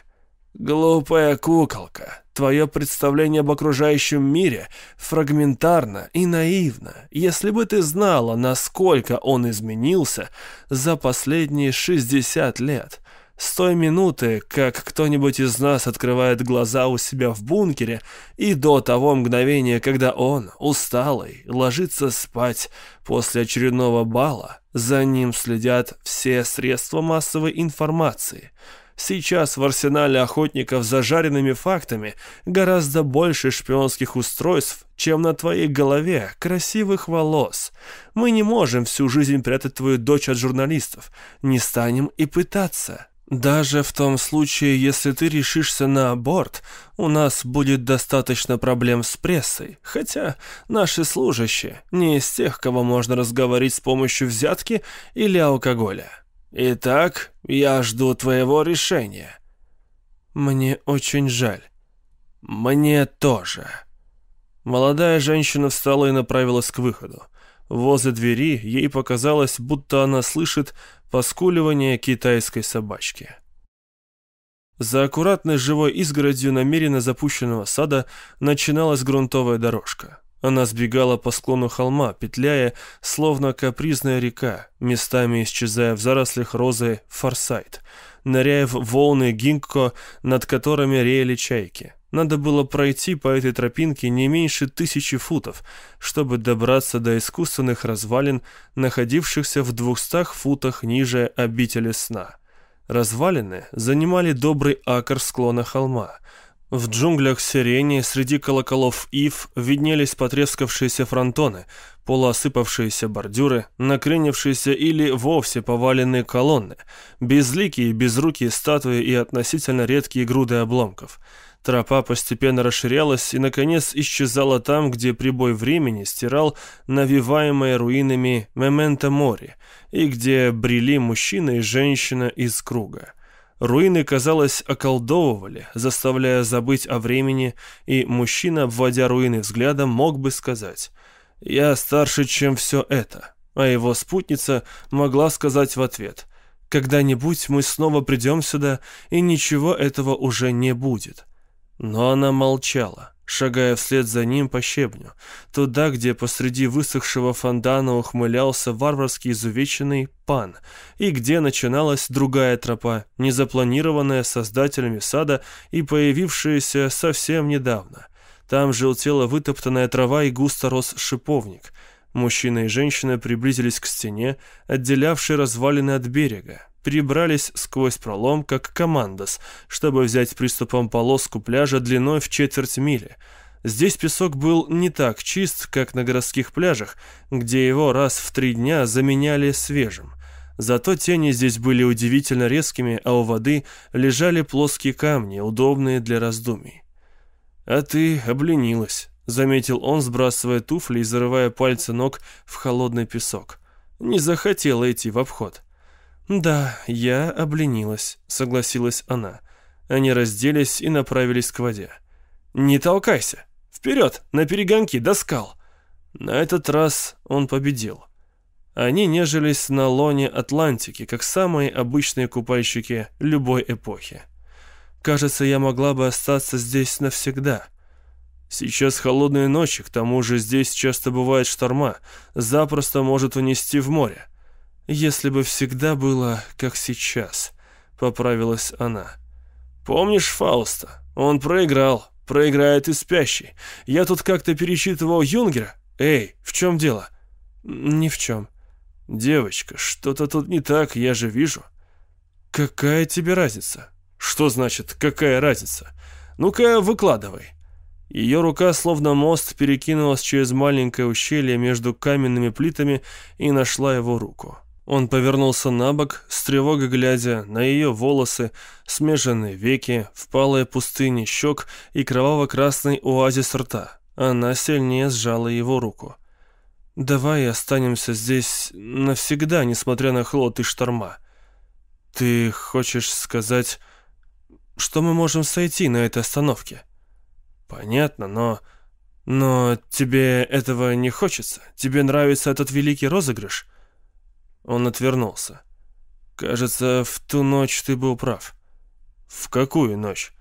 «Глупая куколка, твое представление об окружающем мире фрагментарно и наивно. Если бы ты знала, насколько он изменился за последние шестьдесят лет. С той минуты, как кто-нибудь из нас открывает глаза у себя в бункере, и до того мгновения, когда он, усталый, ложится спать после очередного бала, за ним следят все средства массовой информации». Сейчас в арсенале охотников за жареными фактами гораздо больше шпионских устройств, чем на твоей голове красивых волос. Мы не можем всю жизнь прятать твою дочь от журналистов. Не станем и пытаться. Даже в том случае, если ты решишься на аборт, у нас будет достаточно проблем с прессой. Хотя наши служащие не из тех, кого можно разговорить с помощью взятки или алкоголя. Итак, я жду твоего решения. Мне очень жаль. Мне тоже. Молодая женщина встала и направилась к выходу. Возле двери ей показалось, будто она слышит поскуливание китайской собачки. За аккуратной живой изгородью намеренно запущенного сада начиналась грунтовая дорожка. Она сбегала по склону холма, петляя, словно капризная река, местами исчезая в зарослях розы форсайт, ныряя в волны гинкго, над которыми реяли чайки. Надо было пройти по этой тропинке не меньше тысячи футов, чтобы добраться до искусственных развалин, находившихся в двухстах футах ниже обители сна. Развалины занимали добрый акр склона холма. В джунглях сирени среди колоколов ив виднелись потрескавшиеся фронтоны, полуосыпавшиеся бордюры, накренившиеся или вовсе поваленные колонны, безликие безрукие статуи и относительно редкие груды обломков. Тропа постепенно расширялась и, наконец, исчезала там, где прибой времени стирал навиваемые руинами мементо мори, и где брели мужчина и женщина из круга. Руины, казалось, околдовывали, заставляя забыть о времени, и мужчина, обводя руины взглядом, мог бы сказать: «Я старше, чем все это», а его спутница могла сказать в ответ: «Когда-нибудь мы снова придем сюда, и ничего этого уже не будет». Но она молчала, шагая вслед за ним по щебню, туда, где посреди высохшего фондана ухмылялся варварски изувеченный пан, и где начиналась другая тропа, незапланированная создателями сада и появившаяся совсем недавно. Там желтела вытоптанная трава и густо рос шиповник. Мужчина и женщина приблизились к стене, отделявшей развалины от берега, перебрались сквозь пролом, как командос, чтобы взять приступом полоску пляжа длиной в четверть мили. Здесь песок был не так чист, как на городских пляжах, где его раз в три дня заменяли свежим. Зато тени здесь были удивительно резкими, а у воды лежали плоские камни, удобные для раздумий. «А ты обленилась», — заметил он, сбрасывая туфли и зарывая пальцы ног в холодный песок. «Не захотела идти в обход». «Да, я обленилась», — согласилась она. Они разделись и направились к воде. «Не толкайся! Вперед, на перегонки, до скал!» На этот раз он победил. Они нежились на лоне Атлантики, как самые обычные купальщики любой эпохи. «Кажется, я могла бы остаться здесь навсегда». «Сейчас холодные ночи, к тому же здесь часто бывают шторма, запросто может унести в море». «Если бы всегда было, как сейчас», — поправилась она. «Помнишь Фауста? Он проиграл, проиграет и спящий. Я тут как-то перечитывал Юнгера. Эй, в чем дело?» «Ни в чем». «Девочка, что-то тут не так, я же вижу». «Какая тебе разница?» «Что значит, какая разница? Ну-ка, выкладывай». Ее рука, словно мост, перекинулась через маленькое ущелье между каменными плитами и нашла его руку. Он повернулся на бок, с тревогой глядя на ее волосы, смеженные веки, впалые пустыни щек и кроваво-красный оазис рта. Она сильнее сжала его руку. «Давай останемся здесь навсегда, несмотря на холод и шторма». «Ты хочешь сказать, что мы можем сойти на этой остановке?» «Понятно, но... но тебе этого не хочется? Тебе нравится этот великий розыгрыш?» Он отвернулся. «Кажется, в ту ночь ты был прав». «В какую ночь?»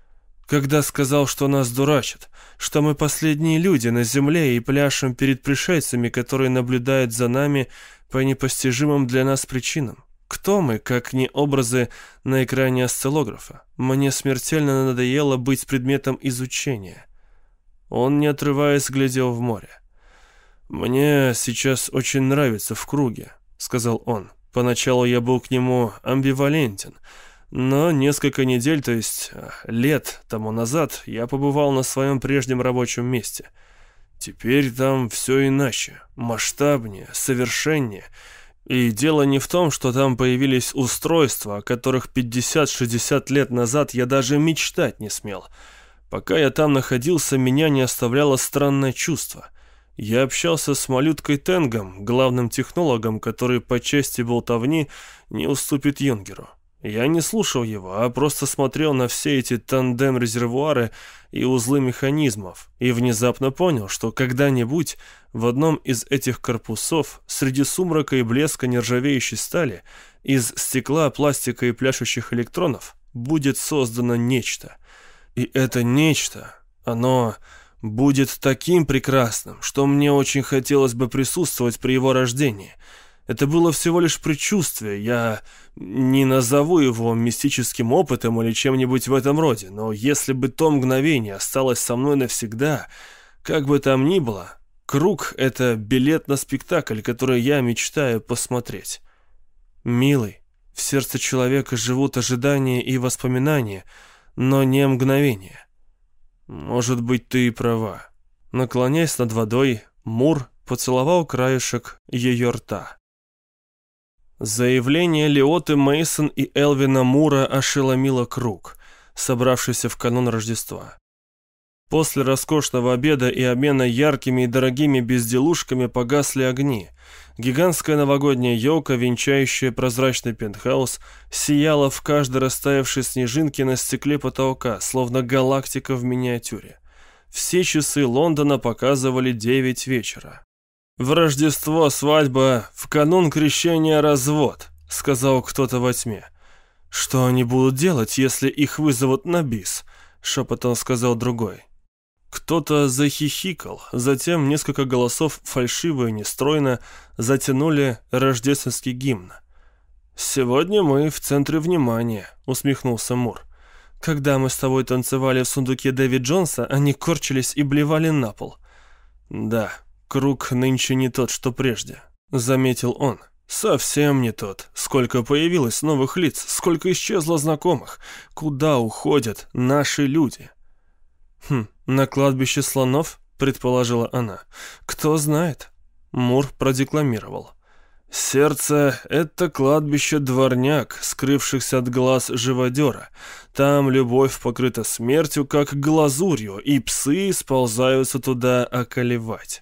когда сказал, что нас дурачат, что мы последние люди на земле и пляшем перед пришельцами, которые наблюдают за нами по непостижимым для нас причинам. Кто мы, как не образы на экране осциллографа? Мне смертельно надоело быть предметом изучения». Он, не отрываясь, глядел в море. «Мне сейчас очень нравится в круге», — сказал он. «Поначалу я был к нему амбивалентен, но несколько недель, то есть лет тому назад, я побывал на своем прежнем рабочем месте. Теперь там все иначе, масштабнее, совершеннее. И дело не в том, что там появились устройства, о которых пятьдесят-шестьдесят лет назад я даже мечтать не смел. Пока я там находился, меня не оставляло странное чувство. Я общался с малюткой Тенгом, главным технологом, который по части болтовни не уступит Юнгеру. Я не слушал его, а просто смотрел на все эти тандем-резервуары и узлы механизмов, и внезапно понял, что когда-нибудь в одном из этих корпусов, среди сумрака и блеска нержавеющей стали, из стекла, пластика и пляшущих электронов, будет создано нечто. И это нечто, оно будет таким прекрасным, что мне очень хотелось бы присутствовать при его рождении. Это было всего лишь предчувствие, я не назову его мистическим опытом или чем-нибудь в этом роде, но если бы то мгновение осталось со мной навсегда, как бы там ни было, круг — это билет на спектакль, который я мечтаю посмотреть. Милый, в сердце человека живут ожидания и воспоминания, но не мгновения. Может быть, ты и права. Наклоняясь над водой, Мур поцеловал краешек ее рта. Заявление Лиоты Мейсон и Элвина Мура ошеломило круг, собравшийся в канун Рождества. После роскошного обеда и обмена яркими и дорогими безделушками погасли огни. Гигантская новогодняя елка, венчающая прозрачный пентхаус, сияла в каждой растаявшей снежинке на стекле потолка, словно галактика в миниатюре. Все часы Лондона показывали девять вечера. «В Рождество свадьба, в канун крещения развод», — сказал кто-то во тьме. «Что они будут делать, если их вызовут на бис?» — шепотом сказал другой. Кто-то захихикал, затем несколько голосов фальшиво и нестройно затянули рождественский гимн. «Сегодня мы в центре внимания», — усмехнулся Мур. «Когда мы с тобой танцевали в сундуке Дэви Джонса, они корчились и блевали на пол». «Да, круг нынче не тот, что прежде», — заметил он. «Совсем не тот. Сколько появилось новых лиц, сколько исчезло знакомых. Куда уходят наши люди?» «Хм, на кладбище слонов?» — предположила она. «Кто знает?» Мур продекламировал. «Сердце — это кладбище-дворняк, скрывшихся от глаз живодера. Там любовь покрыта смертью, как глазурью, и псы сползаются туда околевать».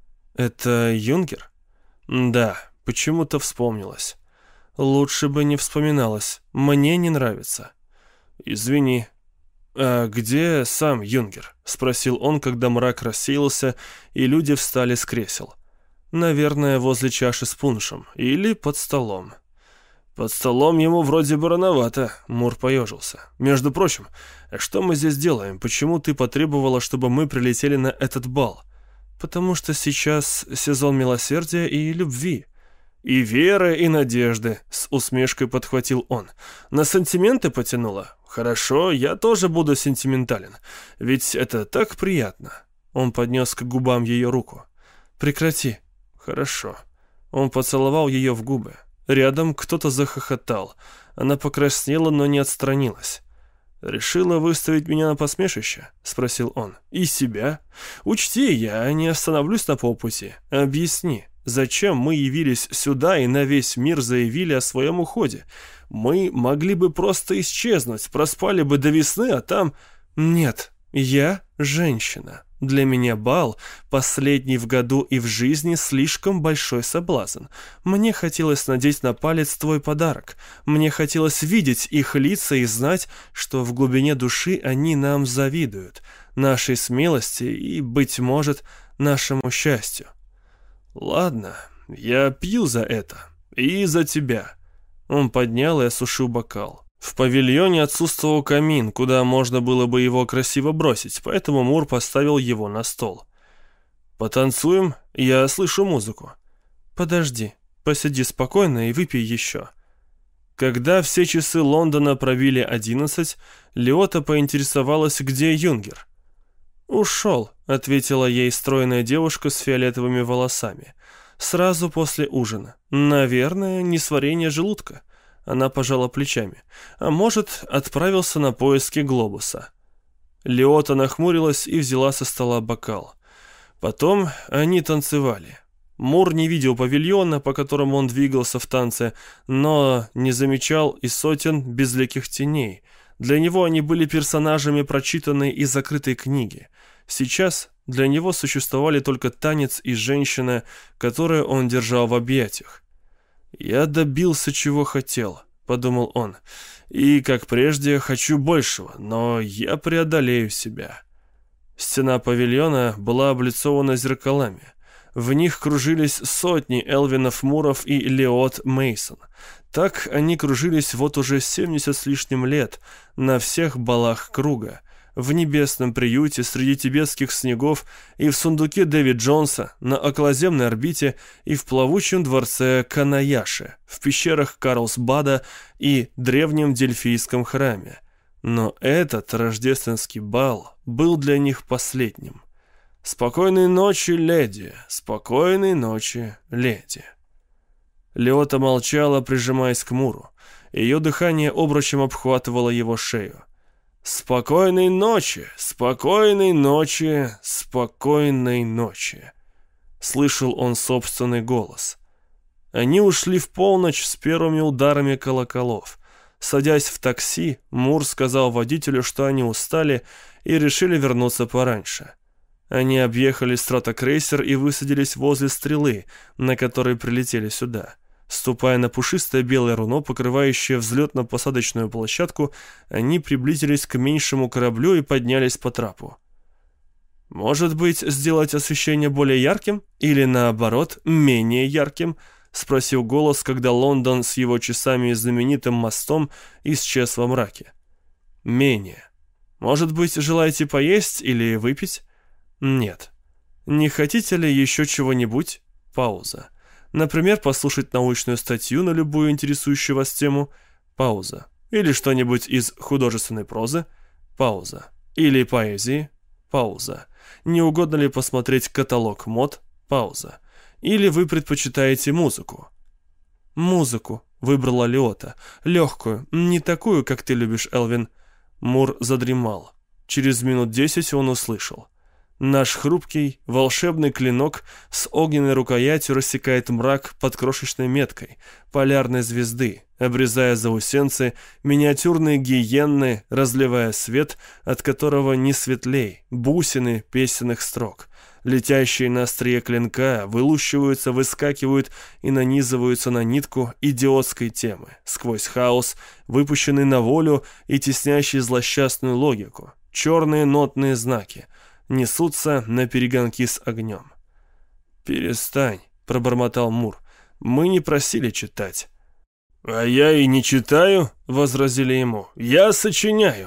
«Это Юнгер?» «Да, почему-то вспомнилось». «Лучше бы не вспоминалось. Мне не нравится». «Извини». «А где сам Юнгер?» — спросил он, когда мрак рассеялся, и люди встали с кресел. «Наверное, возле чаши с пуншем. Или под столом». «Под столом ему вроде бы рановато», — Мур поежился. «Между прочим, что мы здесь делаем? Почему ты потребовала, чтобы мы прилетели на этот бал?» «Потому что сейчас сезон милосердия и любви». «И веры, и надежды», — с усмешкой подхватил он. «На сантименты потянула? Хорошо, я тоже буду сентиментален. Ведь это так приятно». Он поднес к губам ее руку. «Прекрати». «Хорошо». Он поцеловал ее в губы. Рядом кто-то захохотал. Она покраснела, но не отстранилась. «Решила выставить меня на посмешище?» — спросил он. «И себя? Учти, я не остановлюсь на полпути. Объясни, зачем мы явились сюда и на весь мир заявили о своем уходе? Мы могли бы просто исчезнуть, проспали бы до весны, а там...» «Нет, я женщина. Для меня бал, последний в году и в жизни, слишком большой соблазн. Мне хотелось надеть на палец твой подарок. Мне хотелось видеть их лица и знать, что в глубине души они нам завидуют, нашей смелости и, быть может, нашему счастью». «Ладно, я пью за это. И за тебя». Он поднял и осушил бокал. В павильоне отсутствовал камин, куда можно было бы его красиво бросить, поэтому Мур поставил его на стол. «Потанцуем? Я слышу музыку». «Подожди, посиди спокойно и выпей еще». Когда все часы Лондона пробили одиннадцать, Лиота поинтересовалась, где Юнгер. «Ушел», — ответила ей стройная девушка с фиолетовыми волосами. «Сразу после ужина. Наверное, несварение желудка». Она пожала плечами. «А может, отправился на поиски глобуса». Лиота нахмурилась и взяла со стола бокал. Потом они танцевали. Мур не видел павильона, по которому он двигался в танце, но не замечал и сотен безликих теней. Для него они были персонажами прочитанной и закрытой книги. Сейчас для него существовали только танец и женщина, которую он держал в объятиях. «Я добился, чего хотел», — подумал он, — «и, как прежде, хочу большего, но я преодолею себя». Стена павильона была облицована зеркалами. В них кружились сотни Элвинов Муров и Лиот Мейсон. Так они кружились вот уже семьдесят с лишним лет на всех балах круга. В небесном приюте среди тибетских снегов и в сундуке Дэви Джонса, на околоземной орбите и в плавучем дворце Канаяши, в пещерах Карлсбада и древнем Дельфийском храме. Но этот рождественский бал был для них последним. «Спокойной ночи, леди! Спокойной ночи, леди!» Лиота молчала, прижимаясь к Муру. Ее дыхание обручем обхватывало его шею. «Спокойной ночи! Спокойной ночи! Спокойной ночи!» Слышал он собственный голос. Они ушли в полночь с первыми ударами колоколов. Садясь в такси, Мур сказал водителю, что они устали и решили вернуться пораньше. Они объехали стратокрейсер и высадились возле стрелы, на которой прилетели сюда. Ступая на пушистое белое руно, покрывающее взлетно-посадочную площадку, они приблизились к меньшему кораблю и поднялись по трапу. «Может быть, сделать освещение более ярким? Или, наоборот, менее ярким?» — спросил голос, когда Лондон с его часами и знаменитым мостом исчез во мраке. «Менее. Может быть, желаете поесть или выпить?» «Нет. Не хотите ли еще чего-нибудь?» Пауза. Например, послушать научную статью на любую интересующую вас тему. Пауза. Или что-нибудь из художественной прозы. Пауза. Или поэзии. Пауза. Не угодно ли посмотреть каталог мод? Пауза. Или вы предпочитаете музыку? Музыку, выбрала Лиота. Легкую, не такую, как ты любишь, Элвин. Мур задремал. Через минут десять он услышал. Наш хрупкий, волшебный клинок с огненной рукоятью рассекает мрак под крошечной меткой полярной звезды, обрезая заусенцы, миниатюрные гиенны, разливая свет, от которого не светлей, бусины песенных строк. Летящие на острие клинка вылущиваются, выскакивают и нанизываются на нитку идиотской темы, сквозь хаос, выпущенный на волю и теснящий злосчастную логику. Черные нотные знаки несутся на перегонки с огнем. «Перестань», — пробормотал Мур, — «мы не просили читать». «А я и не читаю», — возразили ему, — «я сочиняю».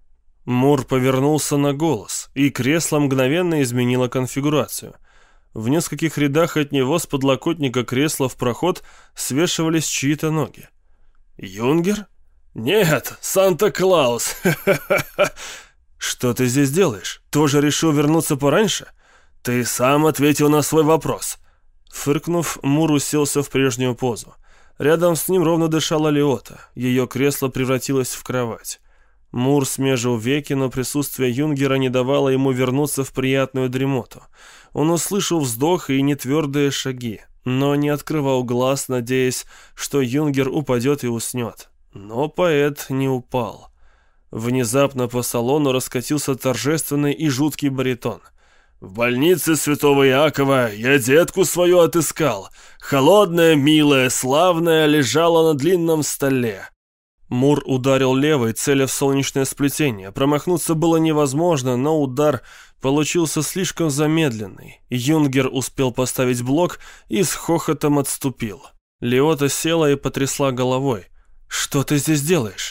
Мур повернулся на голос, и кресло мгновенно изменило конфигурацию. В нескольких рядах от него с подлокотника кресла в проход свешивались чьи-то ноги. «Юнгер? Нет, Санта-Клаус! Ха-ха-ха!» «Что ты здесь делаешь? Тоже решил вернуться пораньше?» «Ты сам ответил на свой вопрос». Фыркнув, Мур уселся в прежнюю позу. Рядом с ним ровно дышала Лиота. Ее кресло превратилось в кровать. Мур смежил веки, но присутствие Юнгера не давало ему вернуться в приятную дремоту. Он услышал вздох и нетвердые шаги, но не открывал глаз, надеясь, что Юнгер упадет и уснет. Но поэт не упал. Внезапно по салону раскатился торжественный и жуткий баритон. «В больнице святого Иакова я детку свою отыскал. Холодная, милая, славная лежала на длинном столе». Мур ударил левой, целя в солнечное сплетение. Промахнуться было невозможно, но удар получился слишком замедленный. Юнгер успел поставить блок и с хохотом отступил. Лиота села и потрясла головой. «Что ты здесь делаешь?»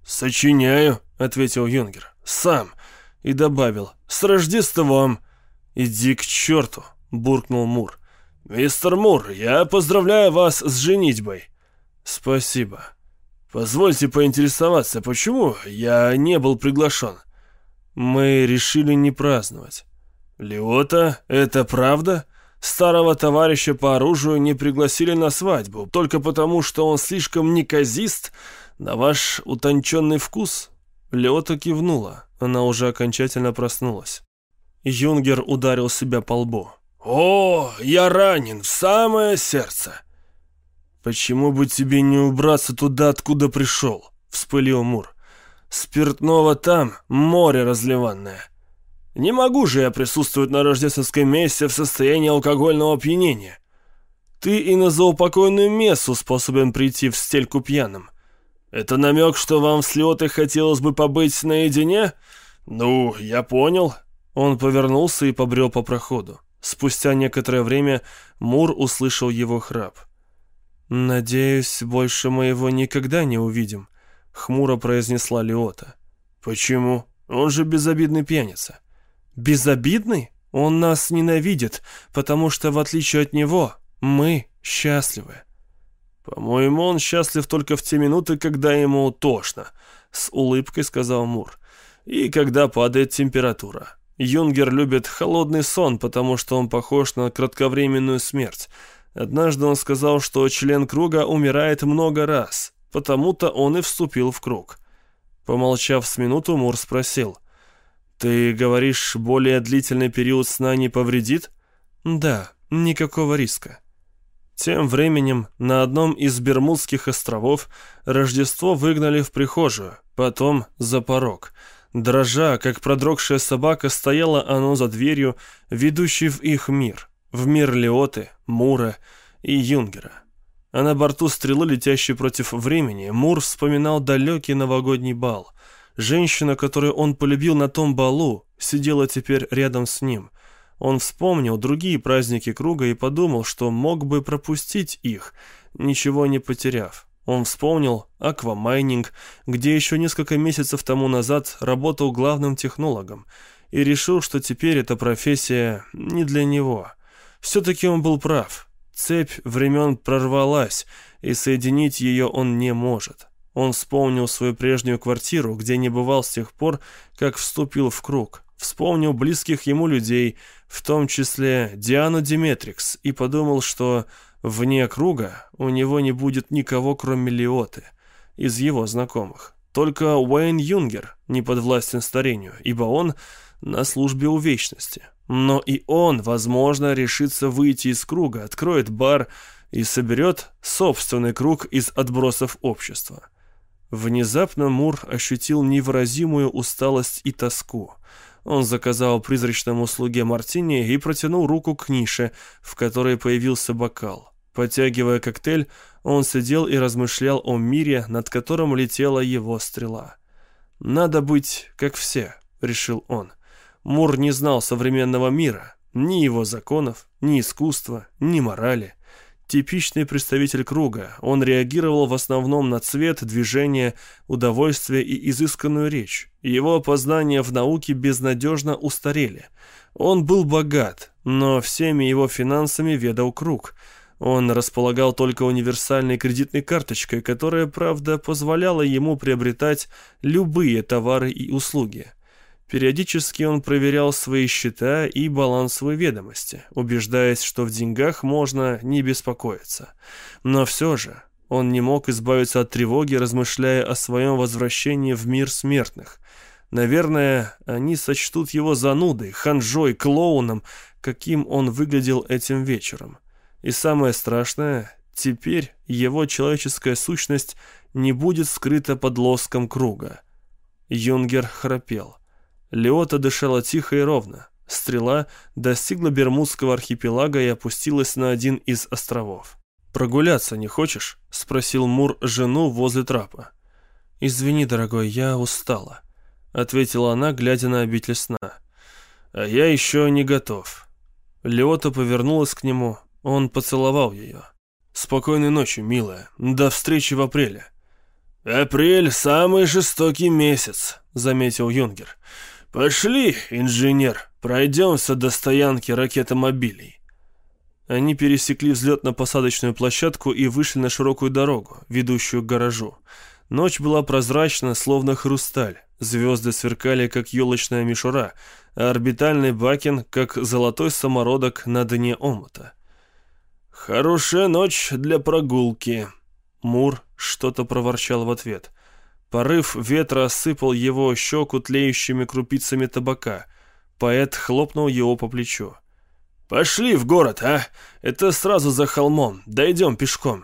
«Сочиняю», — ответил Юнгер. «Сам». И добавил: «С Рождеством!» «Иди к черту!» — буркнул Мур. «Мистер Мур, я поздравляю вас с женитьбой». «Спасибо. Позвольте поинтересоваться, почему я не был приглашен?» «Мы решили не праздновать». «Лиота, это правда? Старого товарища по оружию не пригласили на свадьбу, только потому, что он слишком неказист на ваш утонченный вкус?» Лиота кивнула. Она уже окончательно проснулась. Юнгер ударил себя по лбу. «О, я ранен в самое сердце!» «Почему бы тебе не убраться туда, откуда пришел?» — вспылил Мур. «Спиртного там море разливанное. Не могу же я присутствовать на рождественской мессе в состоянии алкогольного опьянения. Ты и на заупокойную мессу способен прийти в стельку пьяным. Это намек, что вам с Лиотой хотелось бы побыть наедине? Ну, я понял». Он повернулся и побрел по проходу. Спустя некоторое время Мур услышал его храп. «Надеюсь, больше мы его никогда не увидим», — хмуро произнесла Лиота. «Почему? Он же безобидный пьяница». «Безобидный? Он нас ненавидит, потому что, в отличие от него, мы счастливы». «По-моему, он счастлив только в те минуты, когда ему тошно», — с улыбкой сказал Мур. «И когда падает температура. Юнгер любит холодный сон, потому что он похож на кратковременную смерть. Однажды он сказал, что член круга умирает много раз, потому-то он и вступил в круг». Помолчав с минуту, Мур спросил: «Ты говоришь, более длительный период сна не повредит?» «Да, никакого риска». Тем временем на одном из Бермудских островов Рождество выгнали в прихожую, потом за порог. Дрожа, как продрогшая собака, стояло оно за дверью, ведущей в их мир, в мир Лиоты, Мура и Юнгера. А на борту стрелы, летящей против времени, Мур вспоминал далекий новогодний бал. Женщина, которую он полюбил на том балу, сидела теперь рядом с ним. Он вспомнил другие праздники круга и подумал, что мог бы пропустить их, ничего не потеряв. Он вспомнил аквамайнинг, где еще несколько месяцев тому назад работал главным технологом, и решил, что теперь эта профессия не для него. Все-таки он был прав. Цепь времен прорвалась, и соединить ее он не может. Он вспомнил свою прежнюю квартиру, где не бывал с тех пор, как вступил в круг. Вспомнил близких ему людей, в том числе Диану Диметрикс, и подумал, что вне круга у него не будет никого, кроме Лиоты, из его знакомых. Только Уэйн Юнгер не подвластен старению, ибо он на службе у вечности. Но и он, возможно, решится выйти из круга, откроет бар и соберет собственный круг из отбросов общества. Внезапно Мур ощутил невыразимую усталость и тоску. Он заказал призрачному слуге мартини и протянул руку к нише, в которой появился бокал. Потягивая коктейль, он сидел и размышлял о мире, над которым летела его стрела. «Надо быть как все», — решил он. Мур не знал современного мира, ни его законов, ни искусства, ни морали. Типичный представитель круга, он реагировал в основном на цвет, движение, удовольствие и изысканную речь. Его познания в науке безнадежно устарели. Он был богат, но всеми его финансами ведал круг. Он располагал только универсальной кредитной карточкой, которая, правда, позволяла ему приобретать любые товары и услуги. Периодически он проверял свои счета и балансовые ведомости, убеждаясь, что в деньгах можно не беспокоиться. Но все же он не мог избавиться от тревоги, размышляя о своем возвращении в мир смертных. Наверное, они сочтут его занудой, ханжой, клоуном, каким он выглядел этим вечером. И самое страшное, теперь его человеческая сущность не будет скрыта под лоском круга. Юнгер храпел. Лиота дышала тихо и ровно. Стрела достигла Бермудского архипелага и опустилась на один из островов. «Прогуляться не хочешь?» — спросил Мур жену возле трапа. «Извини, дорогой, я устала», — ответила она, глядя на обитель сна. «А я еще не готов». Лиота повернулась к нему, он поцеловал ее. «Спокойной ночи, милая, до встречи в апреле». «Апрель — самый жестокий месяц», — заметил Юнгер. «Пошли, инженер, пройдемся до стоянки ракетомобилей». Они пересекли взлетно-посадочную площадку и вышли на широкую дорогу, ведущую к гаражу. Ночь была прозрачна, словно хрусталь. Звезды сверкали, как елочная мишура, а орбитальный Бакен, как золотой самородок на дне омута. «Хорошая ночь для прогулки». Мур что-то проворчал в ответ. Порыв ветра осыпал его щеку тлеющими крупицами табака. Поэт хлопнул его по плечу. «Пошли в город, а? Это сразу за холмом. Дойдем пешком».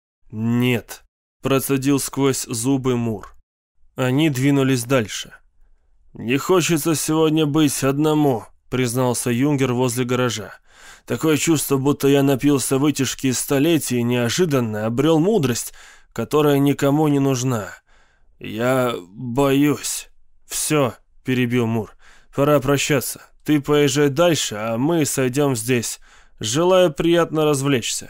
«Нет», — процедил сквозь зубы Мур. Они двинулись дальше. «Не хочется сегодня быть одному», — признался Юнгер возле гаража. «Такое чувство, будто я напился вытяжки из столетий и неожиданно обрел мудрость, которая никому не нужна. Я боюсь». «Все», — перебил Мур, — «пора прощаться. Ты поезжай дальше, а мы сойдем здесь. Желаю приятно развлечься».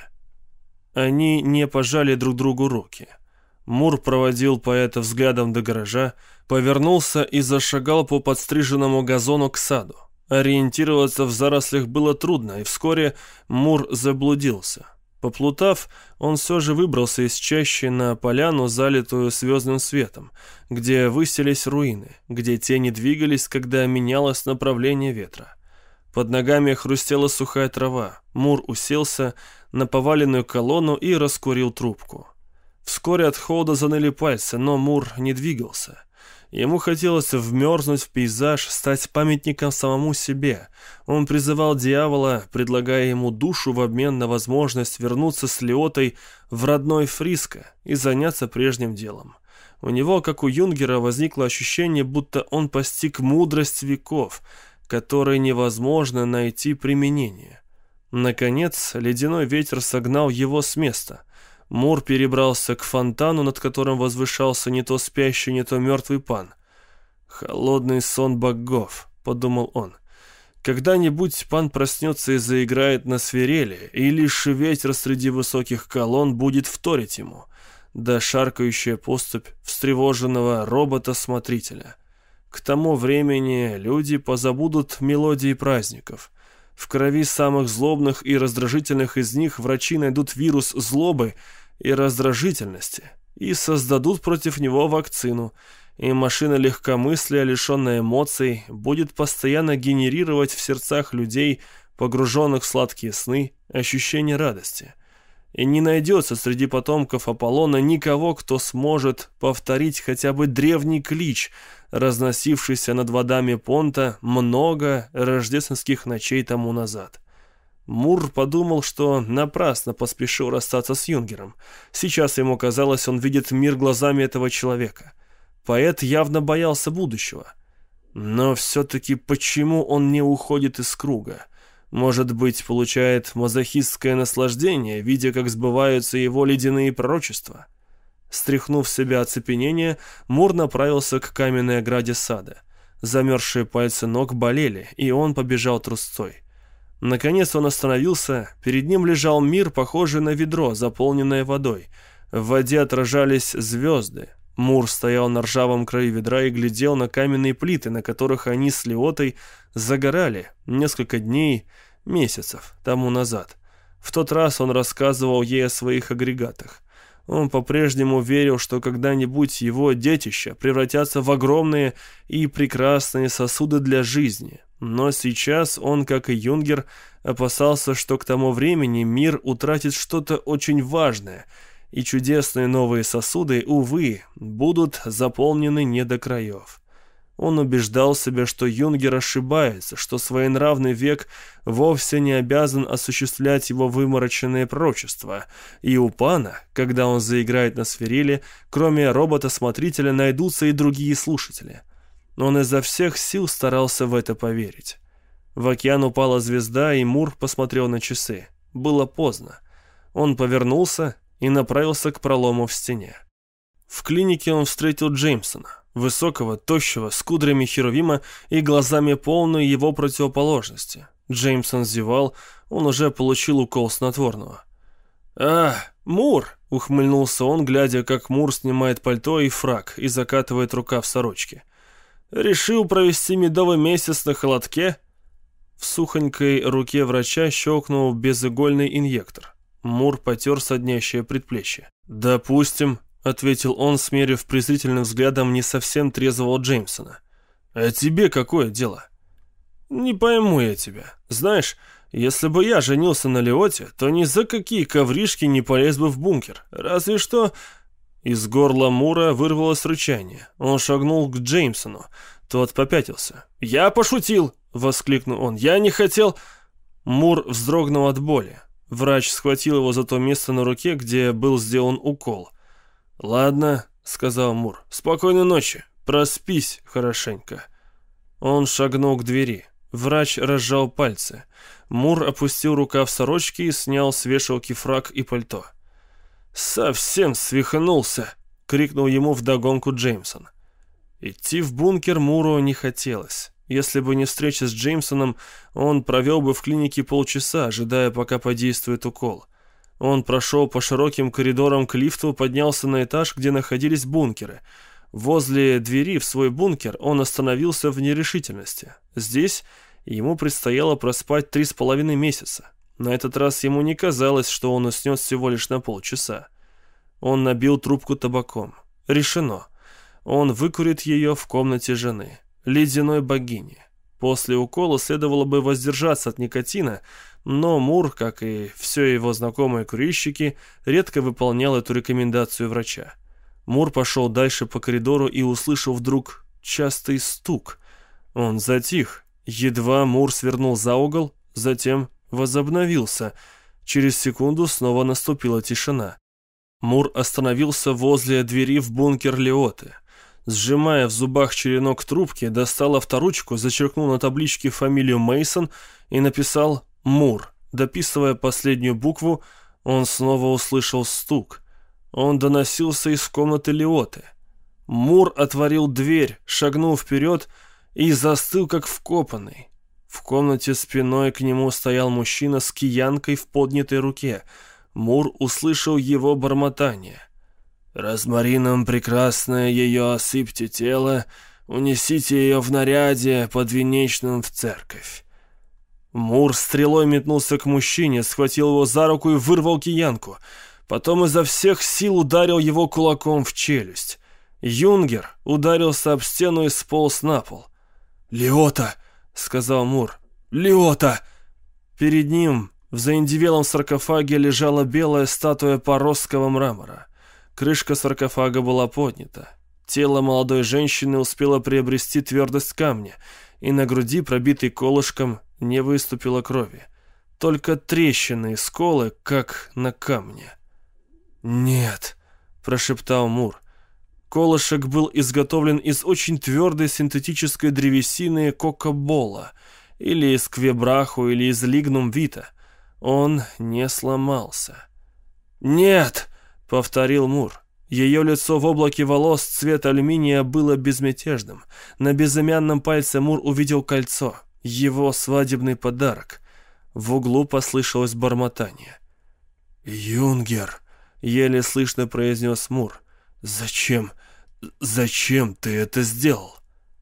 Они не пожали друг другу руки. Мур проводил поэта взглядом до гаража, повернулся и зашагал по подстриженному газону к саду. Ориентироваться в зарослях было трудно, и вскоре Мур заблудился. Поплутав, он все же выбрался из чащи на поляну, залитую звездным светом, где высились руины, где тени двигались, когда менялось направление ветра. Под ногами хрустела сухая трава. Мур уселся на поваленную колонну и раскурил трубку. Вскоре от холода заныли пальцы, но Мур не двигался. Ему хотелось вмерзнуть в пейзаж, стать памятником самому себе. Он призывал дьявола, предлагая ему душу в обмен на возможность вернуться с Лиотой в родной Фриско и заняться прежним делом. У него, как у Юнгера, возникло ощущение, будто он постиг мудрость веков, которой невозможно найти применение. Наконец, ледяной ветер согнал его с места. Мур перебрался к фонтану, над которым возвышался не то спящий, не то мертвый пан. «Холодный сон богов», — подумал он. «Когда-нибудь пан проснется и заиграет на свирели, и лишь ветер среди высоких колонн будет вторить ему, да шаркающая поступь встревоженного робота-смотрителя. К тому времени люди позабудут мелодии праздников». В крови самых злобных и раздражительных из них врачи найдут вирус злобы и раздражительности и создадут против него вакцину, и машина легкомыслия, лишенная эмоций, будет постоянно генерировать в сердцах людей, погруженных в сладкие сны, ощущение радости. И не найдется среди потомков Аполлона никого, кто сможет повторить хотя бы древний клич, разносившийся над водами Понта много рождественских ночей тому назад. Мур подумал, что напрасно поспешил расстаться с Юнгером. Сейчас ему казалось, он видит мир глазами этого человека. Поэт явно боялся будущего. Но все-таки почему он не уходит из круга? Может быть, получает мазохистское наслаждение, видя, как сбываются его ледяные пророчества? Стряхнув с себя оцепенение, Мур направился к каменной ограде сада. Замерзшие пальцы ног болели, и он побежал трусцой. Наконец он остановился, перед ним лежал мир, похожий на ведро, заполненное водой. В воде отражались звезды. Мур стоял на ржавом краю ведра и глядел на каменные плиты, на которых они с Лиотой загорали несколько дней, месяцев тому назад. В тот раз он рассказывал ей о своих агрегатах. Он по-прежнему верил, что когда-нибудь его детища превратятся в огромные и прекрасные сосуды для жизни. Но сейчас он, как и Юнгер, опасался, что к тому времени мир утратит что-то очень важное, и чудесные новые сосуды, увы, будут заполнены не до краев. Он убеждал себя, что Юнгер ошибается, что своенравный век вовсе не обязан осуществлять его вымороченные пророчества, и у пана, когда он заиграет на свирели, кроме робота-смотрителя найдутся и другие слушатели. Он изо всех сил старался в это поверить. В океан упала звезда, и Мур посмотрел на часы. Было поздно. Он повернулся и направился к пролому в стене. В клинике он встретил Джеймсона, высокого, тощего, с кудрями херувима и глазами полной его противоположности. Джеймсон зевал, он уже получил укол снотворного. «А, «Мур!» — ухмыльнулся он, глядя, как Мур снимает пальто и фрак и закатывает рукав сорочки. «Решил провести медовый месяц на холодке?» В сухонькой руке врача щелкнул безигольный инъектор. Мур потер соднящее предплечье. «Допустим», — ответил он, смерив презрительным взглядом не совсем трезвого Джеймсона. «А тебе какое дело?» «Не пойму я тебя. Знаешь, если бы я женился на Лиоте, то ни за какие ковришки не полез бы в бункер. Разве что...» Из горла Мура вырвалось рычание. Он шагнул к Джеймсону. Тот попятился. «Я пошутил!» — воскликнул он. «Я не хотел...» Мур вздрогнул от боли. Врач схватил его за то место на руке, где был сделан укол. «Ладно», — сказал Мур. «Спокойной ночи. Проспись хорошенько». Он шагнул к двери. Врач разжал пальцы. Мур опустил рукав сорочки и снял с вешалки фрак и пальто. «Совсем свихнулся!» — крикнул ему вдогонку Джеймсон. Идти в бункер Муру не хотелось. Если бы не встреча с Джеймсоном, он провел бы в клинике полчаса, ожидая, пока подействует укол. Он прошел по широким коридорам к лифту, поднялся на этаж, где находились бункеры. Возле двери в свой бункер он остановился в нерешительности. Здесь ему предстояло проспать три с половиной месяца. На этот раз ему не казалось, что он уснет всего лишь на полчаса. Он набил трубку табаком. Решено. Он выкурит ее в комнате жены, ледяной богини. После укола следовало бы воздержаться от никотина, но Мур, как и все его знакомые курильщики, редко выполнял эту рекомендацию врача. Мур пошел дальше по коридору и услышал вдруг частый стук. Он затих. Едва Мур свернул за угол, затем возобновился. Через секунду снова наступила тишина. Мур остановился возле двери в бункер Лиоты. Сжимая в зубах черенок трубки, достал авторучку, зачеркнул на табличке фамилию Мейсон и написал «Мур». Дописывая последнюю букву, он снова услышал стук. Он доносился из комнаты Лиоты. Мур отворил дверь, шагнул вперед и застыл, как вкопанный. В комнате спиной к нему стоял мужчина с киянкой в поднятой руке. Мур услышал его бормотание. «Розмарином прекрасное ее осыпьте тело, унесите ее в наряде подвенечном в церковь». Мур стрелой метнулся к мужчине, схватил его за руку и вырвал киянку. Потом изо всех сил ударил его кулаком в челюсть. Юнгер ударился об стену и сполз на пол. «Лиота!» — сказал Мур. «Лиота!» Перед ним в заиндевелом саркофаге лежала белая статуя поросского мрамора. Крышка саркофага была поднята. Тело молодой женщины успело приобрести твердость камня, и на груди, пробитой колышком, не выступило крови. Только трещины и сколы, как на камне. «Нет», — прошептал Мур. Колышек был изготовлен из очень твердой синтетической древесины кокобола, или из квебраху, или из лигнум вита. Он не сломался. «Нет!» — повторил Мур. Ее лицо в облаке волос цвета алюминия было безмятежным. На безымянном пальце Мур увидел кольцо, его свадебный подарок. В углу послышалось бормотание. «Юнгер!» — еле слышно произнес Мур. «Зачем? Зачем ты это сделал?»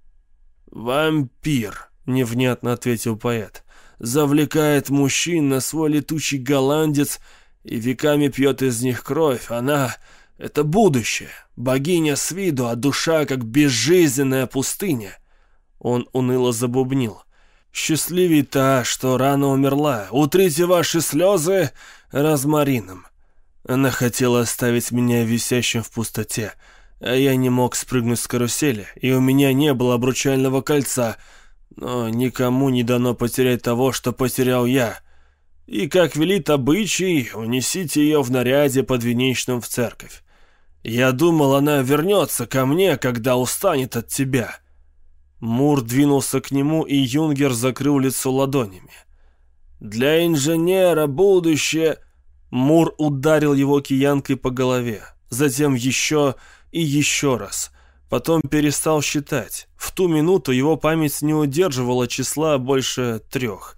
«Вампир!» — невнятно ответил поэт. «Завлекает мужчин на свой летучий голландец и веками пьет из них кровь. Она — это будущее. Богиня с виду, а душа как безжизненная пустыня». Он уныло забубнил. «Счастливей та, что рано умерла. Утрите ваши слезы розмарином. Она хотела оставить меня висящим в пустоте, а я не мог спрыгнуть с карусели, и у меня не было обручального кольца, но никому не дано потерять того, что потерял я. И, как велит обычай, унесите ее в наряде подвенечном в церковь. Я думал, она вернется ко мне, когда устанет от тебя». Мур двинулся к нему, и Юнгер закрыл лицо ладонями. «Для инженера будущее...» Мур ударил его киянкой по голове, затем еще и еще раз. Потом перестал считать. В ту минуту его память не удерживала числа больше трех.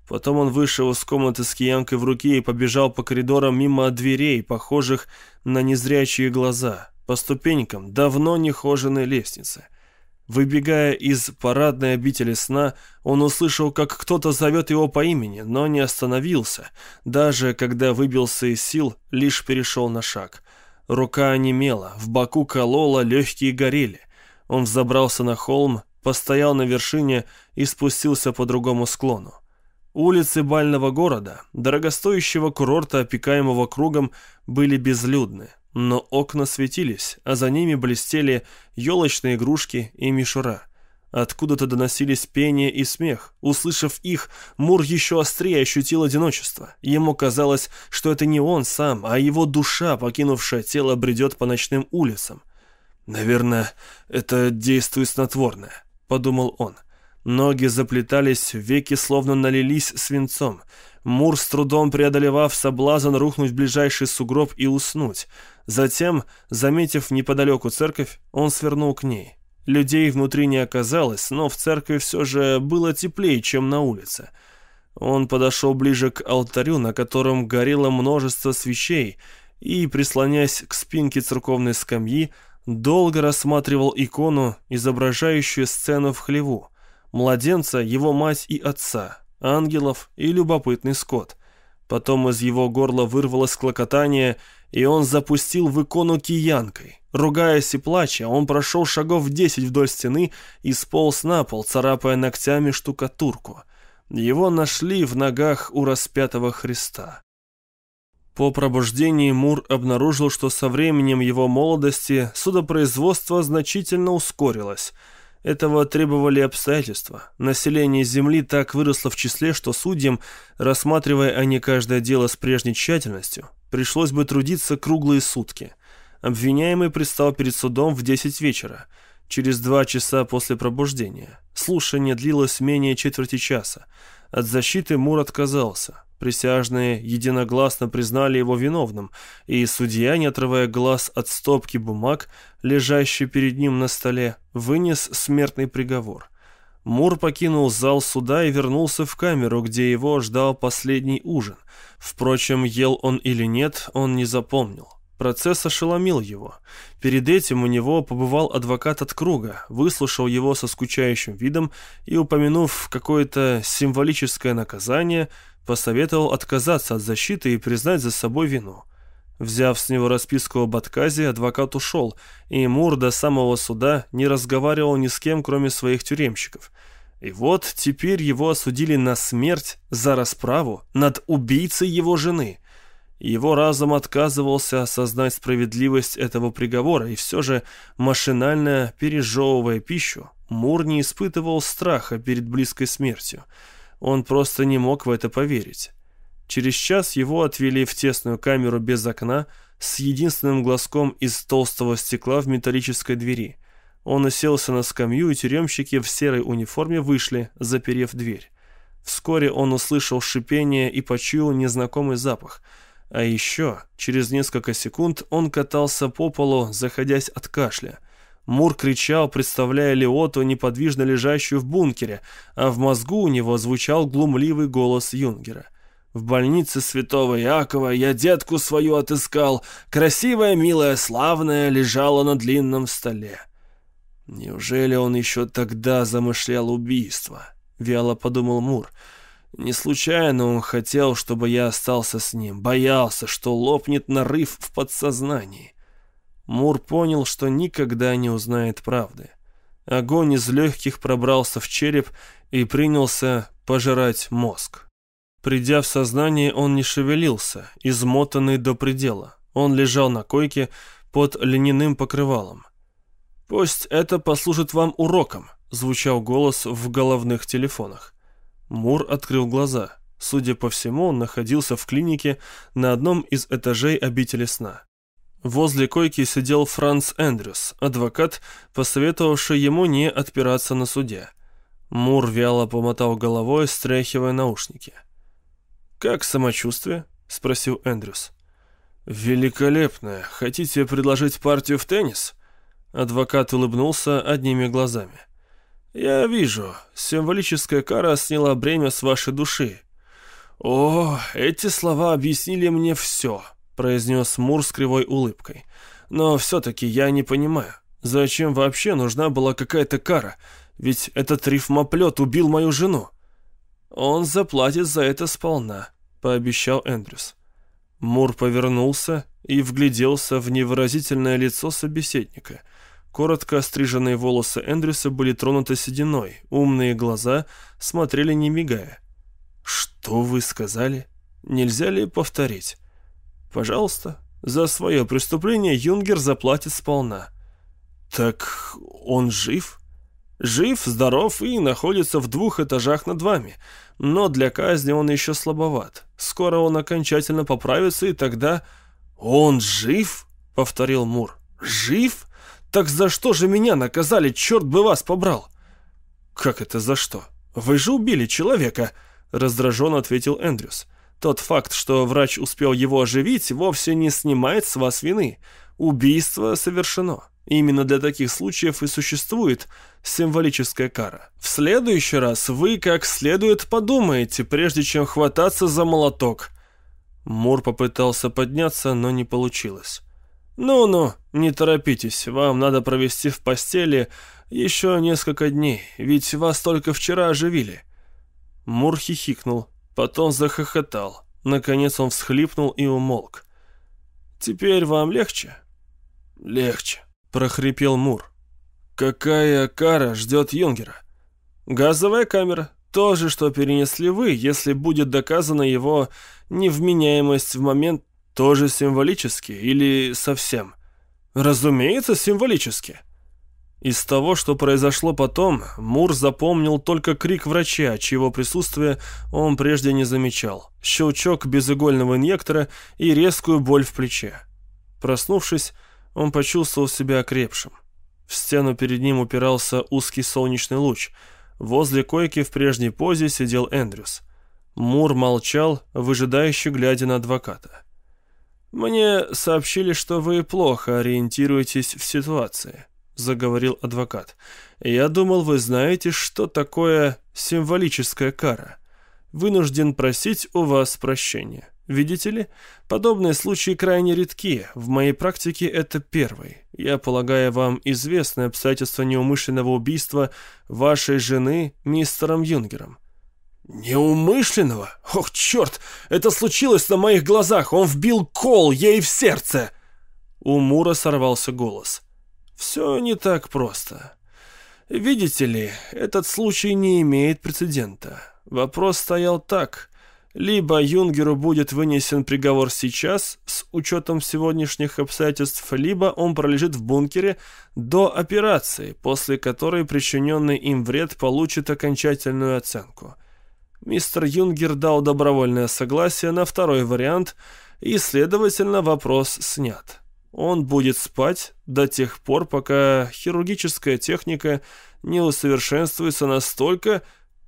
Потом он вышел из комнаты с киянкой в руке и побежал по коридорам мимо дверей, похожих на незрячие глаза, по ступенькам давно нехоженной лестницы. Выбегая из парадной обители сна, он услышал, как кто-то зовет его по имени, но не остановился, даже когда выбился из сил, лишь перешел на шаг. Рука онемела, в боку колола, легкие горели. Он взобрался на холм, постоял на вершине и спустился по другому склону. Улицы бального города, дорогостоящего курорта, опекаемого кругом, были безлюдны, но окна светились, а за ними блестели елочные игрушки и мишура. Откуда-то доносились пение и смех. Услышав их, Мур еще острее ощутил одиночество. Ему казалось, что это не он сам, а его душа, покинувшая тело, бредет по ночным улицам. «Наверное, это действует снотворное», — подумал он. Ноги заплетались, веки словно налились свинцом. Мур, с трудом преодолевав соблазн, рухнуть в ближайший сугроб и уснуть. Затем, заметив неподалеку церковь, он свернул к ней. Людей внутри не оказалось, но в церкви все же было теплее, чем на улице. Он подошел ближе к алтарю, на котором горело множество свечей, и, прислоняясь к спинке церковной скамьи, долго рассматривал икону, изображающую сцену в хлеву. Младенца, его мать и отца, ангелов и любопытный скот. Потом из его горла вырвалось клокотание, и он запустил в икону киянкой. Ругаясь и плача, он прошел шагов десять вдоль стены и сполз на пол, царапая ногтями штукатурку. Его нашли в ногах у распятого Христа. По пробуждении Мур обнаружил, что со временем его молодости судопроизводство значительно ускорилось. Этого требовали обстоятельства. Население Земли так выросло в числе, что судьям, рассматривая они каждое дело с прежней тщательностью, пришлось бы трудиться круглые сутки. Обвиняемый предстал перед судом в десять вечера, через два часа после пробуждения. Слушание длилось менее четверти часа. От защиты Мур отказался. Присяжные единогласно признали его виновным, и судья, не отрывая глаз от стопки бумаг, лежащей перед ним на столе, вынес смертный приговор. Мур покинул зал суда и вернулся в камеру, где его ждал последний ужин. Впрочем, ел он или нет, он не запомнил. Процесс ошеломил его. Перед этим у него побывал адвокат от круга, выслушал его со скучающим видом и, упомянув какое-то символическое наказание, посоветовал отказаться от защиты и признать за собой вину. Взяв с него расписку об отказе, адвокат ушел, и Мур до самого суда не разговаривал ни с кем, кроме своих тюремщиков. И вот теперь его осудили на смерть за расправу над убийцей его жены. Его разум отказывался осознать справедливость этого приговора, и все же, машинально пережевывая пищу, Мур не испытывал страха перед близкой смертью. Он просто не мог в это поверить. Через час его отвели в тесную камеру без окна с единственным глазком из толстого стекла в металлической двери. Он уселся на скамью, и тюремщики в серой униформе вышли, заперев дверь. Вскоре он услышал шипение и почуял незнакомый запах. А еще, через несколько секунд, он катался по полу, заходясь от кашля. Мур кричал, представляя Лиоту, неподвижно лежащую в бункере, а в мозгу у него звучал глумливый голос Юнгера. «В больнице святого Иакова я детку свою отыскал, красивая, милая, славная, лежала на длинном столе». «Неужели он еще тогда замышлял убийство?» — вяло подумал Мур. «Не случайно он хотел, чтобы я остался с ним, боялся, что лопнет нарыв в подсознании». Мур понял, что никогда не узнает правды. Огонь из легких пробрался в череп и принялся пожирать мозг. Придя в сознание, он не шевелился, измотанный до предела. Он лежал на койке под льняным покрывалом. «Пусть это послужит вам уроком», — звучал голос в головных телефонах. Мур открыл глаза. Судя по всему, он находился в клинике на одном из этажей обители сна. Возле койки сидел Франц Эндрюс, адвокат, посоветовавший ему не отпираться на суде. Мур вяло помотал головой, стряхивая наушники. «Как самочувствие?» — спросил Эндрюс. «Великолепно. Хотите предложить партию в теннис?» Адвокат улыбнулся одними глазами. «Я вижу. Символическая кара сняла бремя с вашей души. «О, эти слова объяснили мне все», — произнес Мур с кривой улыбкой. «Но все-таки я не понимаю, зачем вообще нужна была какая-то кара? Ведь этот рифмоплет убил мою жену». «Он заплатит за это сполна», — пообещал Эндрюс. Мур повернулся и вгляделся в невыразительное лицо собеседника. Коротко остриженные волосы Эндрюса были тронуты сединой, умные глаза смотрели не мигая. «Что вы сказали? Нельзя ли повторить?» «Пожалуйста, за свое преступление Юнгер заплатит сполна». «Так он жив?» «Жив, здоров и находится в двух этажах над вами. Но для казни он еще слабоват. Скоро он окончательно поправится, и тогда...» «Он жив?» — повторил Мур. «Жив? Так за что же меня наказали? Черт бы вас побрал!» «Как это за что? Вы же убили человека!» — раздраженно ответил Эндрюс. «Тот факт, что врач успел его оживить, вовсе не снимает с вас вины. Убийство совершено. Именно для таких случаев и существует символическая кара. В следующий раз вы как следует подумаете, прежде чем хвататься за молоток». Мур попытался подняться, но не получилось. «Ну-ну, не торопитесь, вам надо провести в постели еще несколько дней, ведь вас только вчера оживили». Мур хихикнул, потом захохотал. Наконец он всхлипнул и умолк. «Теперь вам легче?» «Легче», — прохрипел Мур. «Какая кара ждет Юнгера?» «Газовая камера. То же, что перенесли вы, если будет доказана его невменяемость в момент, тоже символически или совсем?» «Разумеется, символически». Из того, что произошло потом, Мур запомнил только крик врача, чьего присутствия он прежде не замечал, щелчок безигольного инъектора и резкую боль в плече. Проснувшись, он почувствовал себя окрепшим. В стену перед ним упирался узкий солнечный луч. Возле койки в прежней позе сидел Эндрюс. Мур молчал, выжидающе глядя на адвоката. «Мне сообщили, что вы плохо ориентируетесь в ситуации», — заговорил адвокат. «Я думал, вы знаете, что такое символическая кара. Вынужден просить у вас прощения. Видите ли, подобные случаи крайне редки. В моей практике это первый. Я полагаю, вам известны обстоятельства неумышленного убийства вашей жены мистером Юнгером». «Неумышленного? Ох, черт! Это случилось на моих глазах! Он вбил кол ей в сердце!» У Мура сорвался голос. «Все не так просто. Видите ли, этот случай не имеет прецедента. Вопрос стоял так. Либо Юнгеру будет вынесен приговор сейчас, с учетом сегодняшних обстоятельств, либо он пролежит в бункере до операции, после которой причиненный им вред получит окончательную оценку. Мистер Юнгер дал добровольное согласие на второй вариант, и, следовательно, вопрос снят. Он будет спать до тех пор, пока хирургическая техника не усовершенствуется настолько...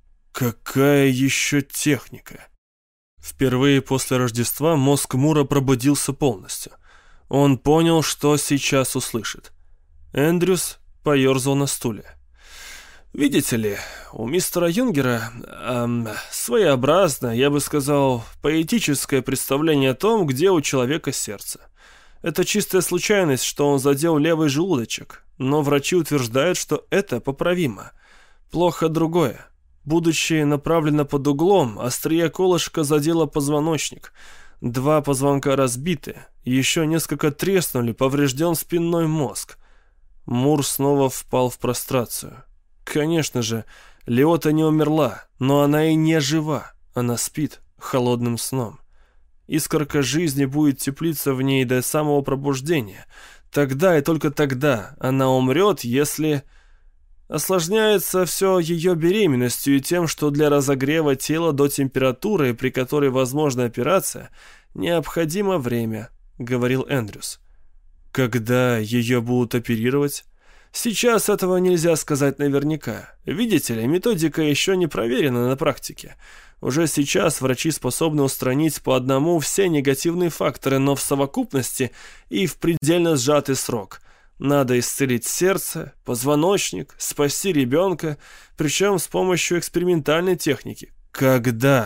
Какая еще техника? Впервые после Рождества мозг Мура пробудился полностью. Он понял, что сейчас услышит. Эндрюс поерзал на стуле. «Видите ли, у мистера Юнгера эм, своеобразное, я бы сказал, поэтическое представление о том, где у человека сердце. Это чистая случайность, что он задел левый желудочек, но врачи утверждают, что это поправимо. Плохо другое. Будучи направлено под углом, острие колышка задело позвоночник. Два позвонка разбиты, еще несколько треснули, поврежден спинной мозг». Мур снова впал в прострацию. Конечно же, Леота не умерла, но она и не жива. Она спит холодным сном. Искорка жизни будет теплиться в ней до самого пробуждения. Тогда и только тогда она умрет, если... Осложняется все ее беременностью и тем, что для разогрева тела до температуры, при которой возможна операция, необходимо время, говорил Эндрюс. Когда ее будут оперировать? Сейчас этого нельзя сказать наверняка. Видите ли, методика еще не проверена на практике. Уже сейчас врачи способны устранить по одному все негативные факторы, но в совокупности и в предельно сжатый срок. Надо исцелить сердце, позвоночник, спасти ребенка, причем с помощью экспериментальной техники. Когда?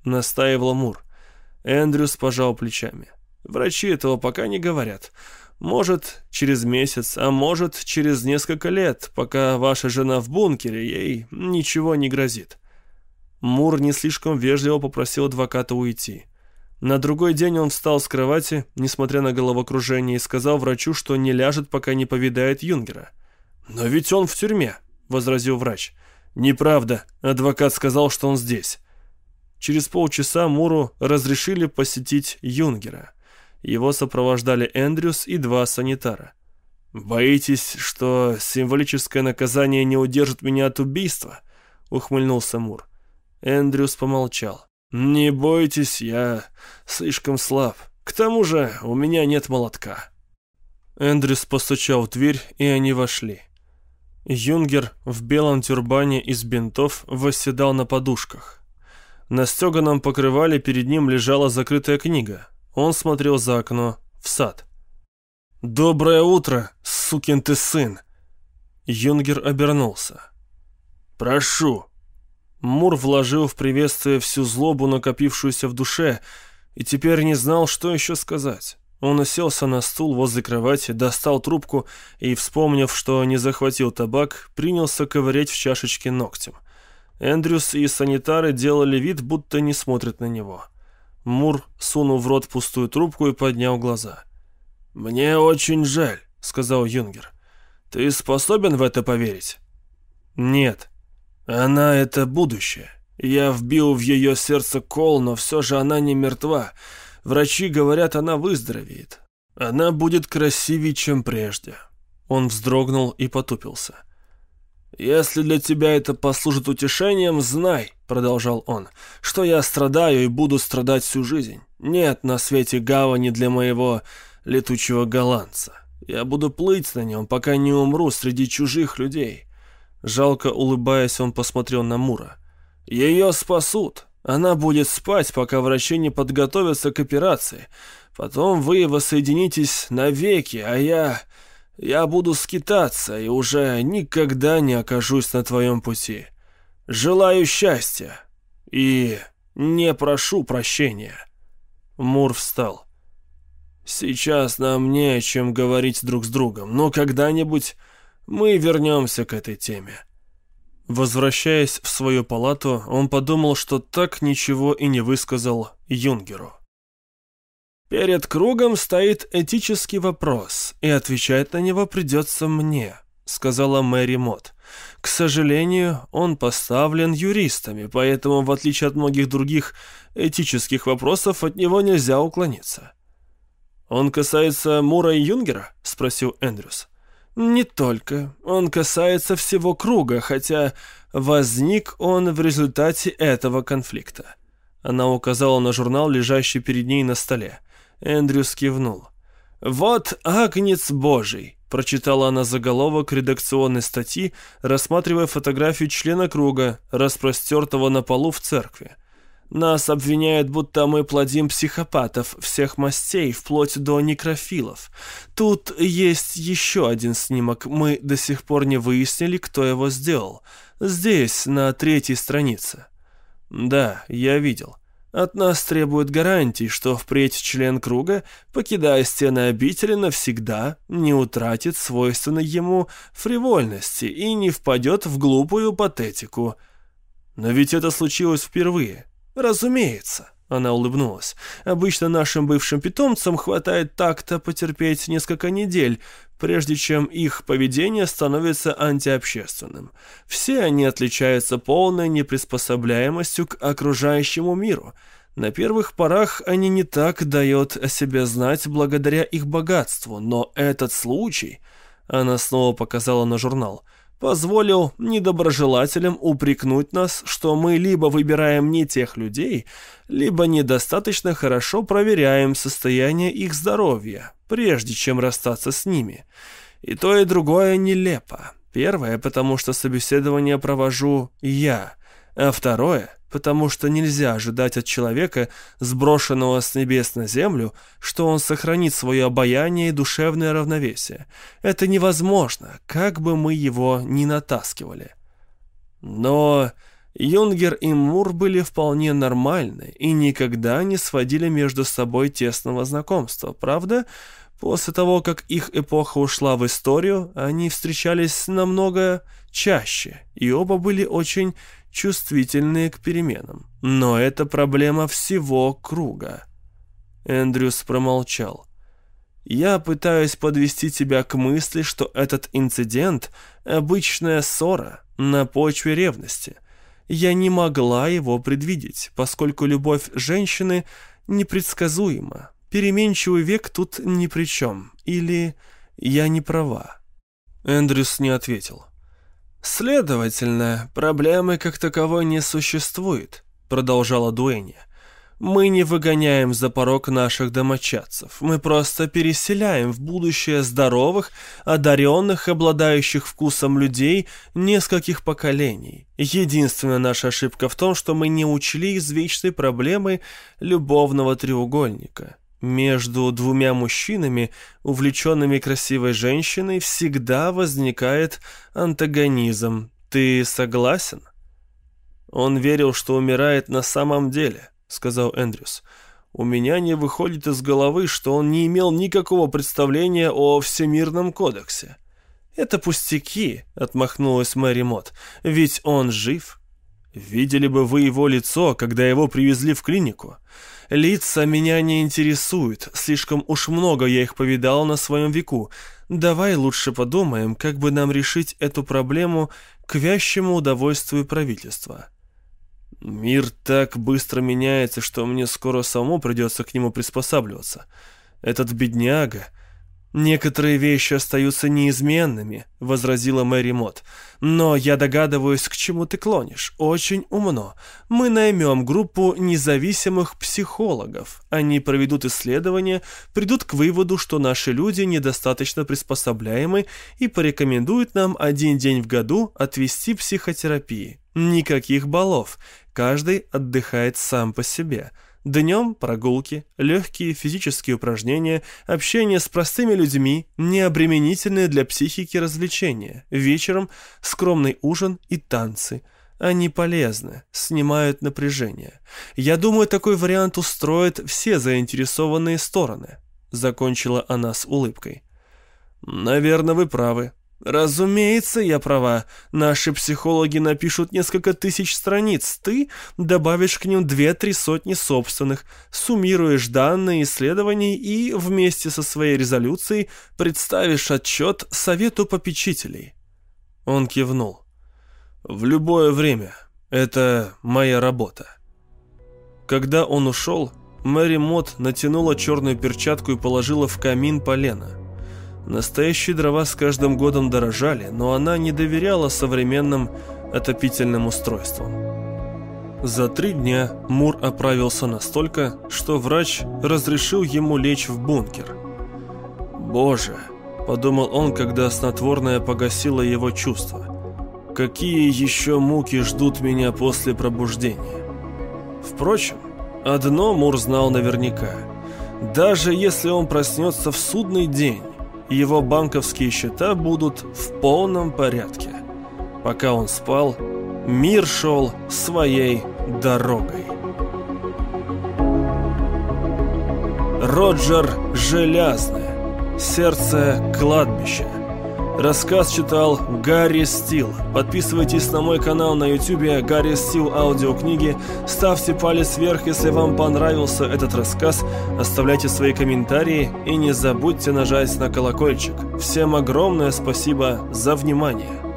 настаивал Мур. Эндрюс пожал плечами. Врачи этого пока не говорят. Может, через месяц, а может, через несколько лет, пока ваша жена в бункере, ей ничего не грозит. Мур не слишком вежливо попросил адвоката уйти. На другой день он встал с кровати, несмотря на головокружение, и сказал врачу, что не ляжет, пока не повидает Юнгера. «Но ведь он в тюрьме», — возразил врач. «Неправда. Адвокат сказал, что он здесь». Через полчаса Муру разрешили посетить Юнгера. Его сопровождали Эндрюс и два санитара. «Боитесь, что символическое наказание не удержит меня от убийства?» — ухмыльнулся Мур. Эндрюс помолчал. «Не бойтесь, я слишком слаб. К тому же у меня нет молотка». Эндрюс постучал в дверь, и они вошли. Юнгер в белом тюрбане из бинтов восседал на подушках. На стеганом покрывале перед ним лежала закрытая книга. Он смотрел за окно в сад. «Доброе утро, сукин ты сын!» Юнгер обернулся. «Прошу!» Мур вложил в приветствие всю злобу, накопившуюся в душе, и теперь не знал, что еще сказать. Он уселся на стул возле кровати, достал трубку и, вспомнив, что не захватил табак, принялся ковырять в чашечке ногтем. Эндрюс и санитары делали вид, будто не смотрят на него. Мур сунул в рот пустую трубку и поднял глаза. «Мне очень жаль», — сказал Юнгер. «Ты способен в это поверить?» «Нет». «Она — это будущее. Я вбил в ее сердце кол, но все же она не мертва. Врачи говорят, она выздоровеет. Она будет красивее, чем прежде». Он вздрогнул и потупился. «Если для тебя это послужит утешением, знай, — продолжал он, — что я страдаю и буду страдать всю жизнь. Нет на свете гавани для моего летучего голландца. Я буду плыть на нем, пока не умру среди чужих людей». Жалко улыбаясь, он посмотрел на Мура. «Ее спасут. Она будет спать, пока врачи не подготовятся к операции. Потом вы воссоединитесь навеки, а я... я буду скитаться и уже никогда не окажусь на твоем пути. Желаю счастья и не прошу прощения». Мур встал. «Сейчас нам не о чем говорить друг с другом, но когда-нибудь мы вернемся к этой теме». Возвращаясь в свою палату, он подумал, что так ничего и не высказал Юнгеру. «Перед кругом стоит этический вопрос, и отвечать на него придется мне», — сказала Мэри Мот. «К сожалению, он поставлен юристами, поэтому, в отличие от многих других этических вопросов, от него нельзя уклониться». «Он касается Мура и Юнгера?» — спросил Эндрюс. «Не только. Он касается всего круга, хотя возник он в результате этого конфликта». Она указала на журнал, лежащий перед ней на столе. Эндрюс кивнул. «Вот агнец Божий», — прочитала она заголовок редакционной статьи, рассматривая фотографию члена круга, распростертого на полу в церкви. «Нас обвиняют, будто мы плодим психопатов всех мастей, вплоть до некрофилов. Тут есть еще один снимок. Мы до сих пор не выяснили, кто его сделал. Здесь, на третьей странице». «Да, я видел. От нас требуют гарантий, что впредь член круга, покидая стены обители, навсегда не утратит свойственной ему фривольности и не впадет в глупую патетику». «Но ведь это случилось впервые». «Разумеется», — она улыбнулась. «Обычно нашим бывшим питомцам хватает так-то потерпеть несколько недель, прежде чем их поведение становится антиобщественным. Все они отличаются полной неприспособляемостью к окружающему миру. На первых порах они не так дают о себе знать благодаря их богатству, но этот случай...» Она снова показала на журнал. «Позволил недоброжелателям упрекнуть нас, что мы либо выбираем не тех людей, либо недостаточно хорошо проверяем состояние их здоровья, прежде чем расстаться с ними. И то, и другое нелепо. Первое, потому что собеседование провожу я, а второе, потому что нельзя ожидать от человека, сброшенного с небес на землю, что он сохранит свое обаяние и душевное равновесие. Это невозможно, как бы мы его ни натаскивали». «Но Юнгер и Мур были вполне нормальны и никогда не сводили между собой тесного знакомства, правда? После того, как их эпоха ушла в историю, они встречались намного чаще, и оба были очень чувствительны к переменам. Но это проблема всего круга. Эндрюс промолчал. «Я пытаюсь подвести тебя к мысли, что этот инцидент – обычная ссора на почве ревности. Я не могла его предвидеть, поскольку любовь женщины непредсказуема. Переменчивый век тут ни при чем. Или я не права?» Эндрюс не ответил. «Следовательно, проблемы как таковой не существует», — продолжала Дуэнни. «Мы не выгоняем за порог наших домочадцев. Мы просто переселяем в будущее здоровых, одаренных, обладающих вкусом людей нескольких поколений. Единственная наша ошибка в том, что мы не учли извечной проблемы любовного треугольника. Между двумя мужчинами, увлеченными красивой женщиной, всегда возникает антагонизм. Ты согласен?» «Он верил, что умирает на самом деле», — сказал Эндрюс. «У меня не выходит из головы, что он не имел никакого представления о Всемирном кодексе». «Это пустяки», — отмахнулась Мэри Мот, — «ведь он жив». «Видели бы вы его лицо, когда его привезли в клинику?» «Лица меня не интересуют, слишком уж много я их повидал на своем веку. Давай лучше подумаем, как бы нам решить эту проблему к вящему удовольствию правительства». «Мир так быстро меняется, что мне скоро самому придется к нему приспосабливаться. Этот бедняга...» «Некоторые вещи остаются неизменными», — возразила Мэри Мот. «Но я догадываюсь, к чему ты клонишь. Очень умно. Мы наймем группу независимых психологов. Они проведут исследования, придут к выводу, что наши люди недостаточно приспособляемы и порекомендуют нам один день в году отвести психотерапии. Никаких балов. Каждый отдыхает сам по себе». Днем прогулки, легкие физические упражнения, общение с простыми людьми, необременительные для психики развлечения. Вечером скромный ужин и танцы. Они полезны, снимают напряжение. Я думаю, такой вариант устроит все заинтересованные стороны. Закончила она с улыбкой. «Наверное, вы правы. Разумеется, я права. Наши психологи напишут несколько тысяч страниц. Ты добавишь к ним две-три сотни собственных, суммируешь данные исследований и вместе со своей резолюцией представишь отчет Совету попечителей». Он кивнул. «В любое время. Это моя работа». Когда он ушел, Мэри Мот натянула черную перчатку и положила в камин полено. Настоящие дрова с каждым годом дорожали, но она не доверяла современным отопительным устройствам. За три дня Мур оправился настолько, что врач разрешил ему лечь в бункер. «Боже», — подумал он, когда снотворное погасило его чувства, «какие еще муки ждут меня после пробуждения?» Впрочем, одно Мур знал наверняка. Даже если он проснется в судный день, его банковские счета будут в полном порядке. Пока он спал, мир шел своей дорогой. Роджер Железный. Сердце кладбища. Рассказ читал Гарри Стил. Подписывайтесь на мой канал на ютубе Гарри Стил аудиокниги. Ставьте палец вверх, если вам понравился этот рассказ. Оставляйте свои комментарии и не забудьте нажать на колокольчик. Всем огромное спасибо за внимание.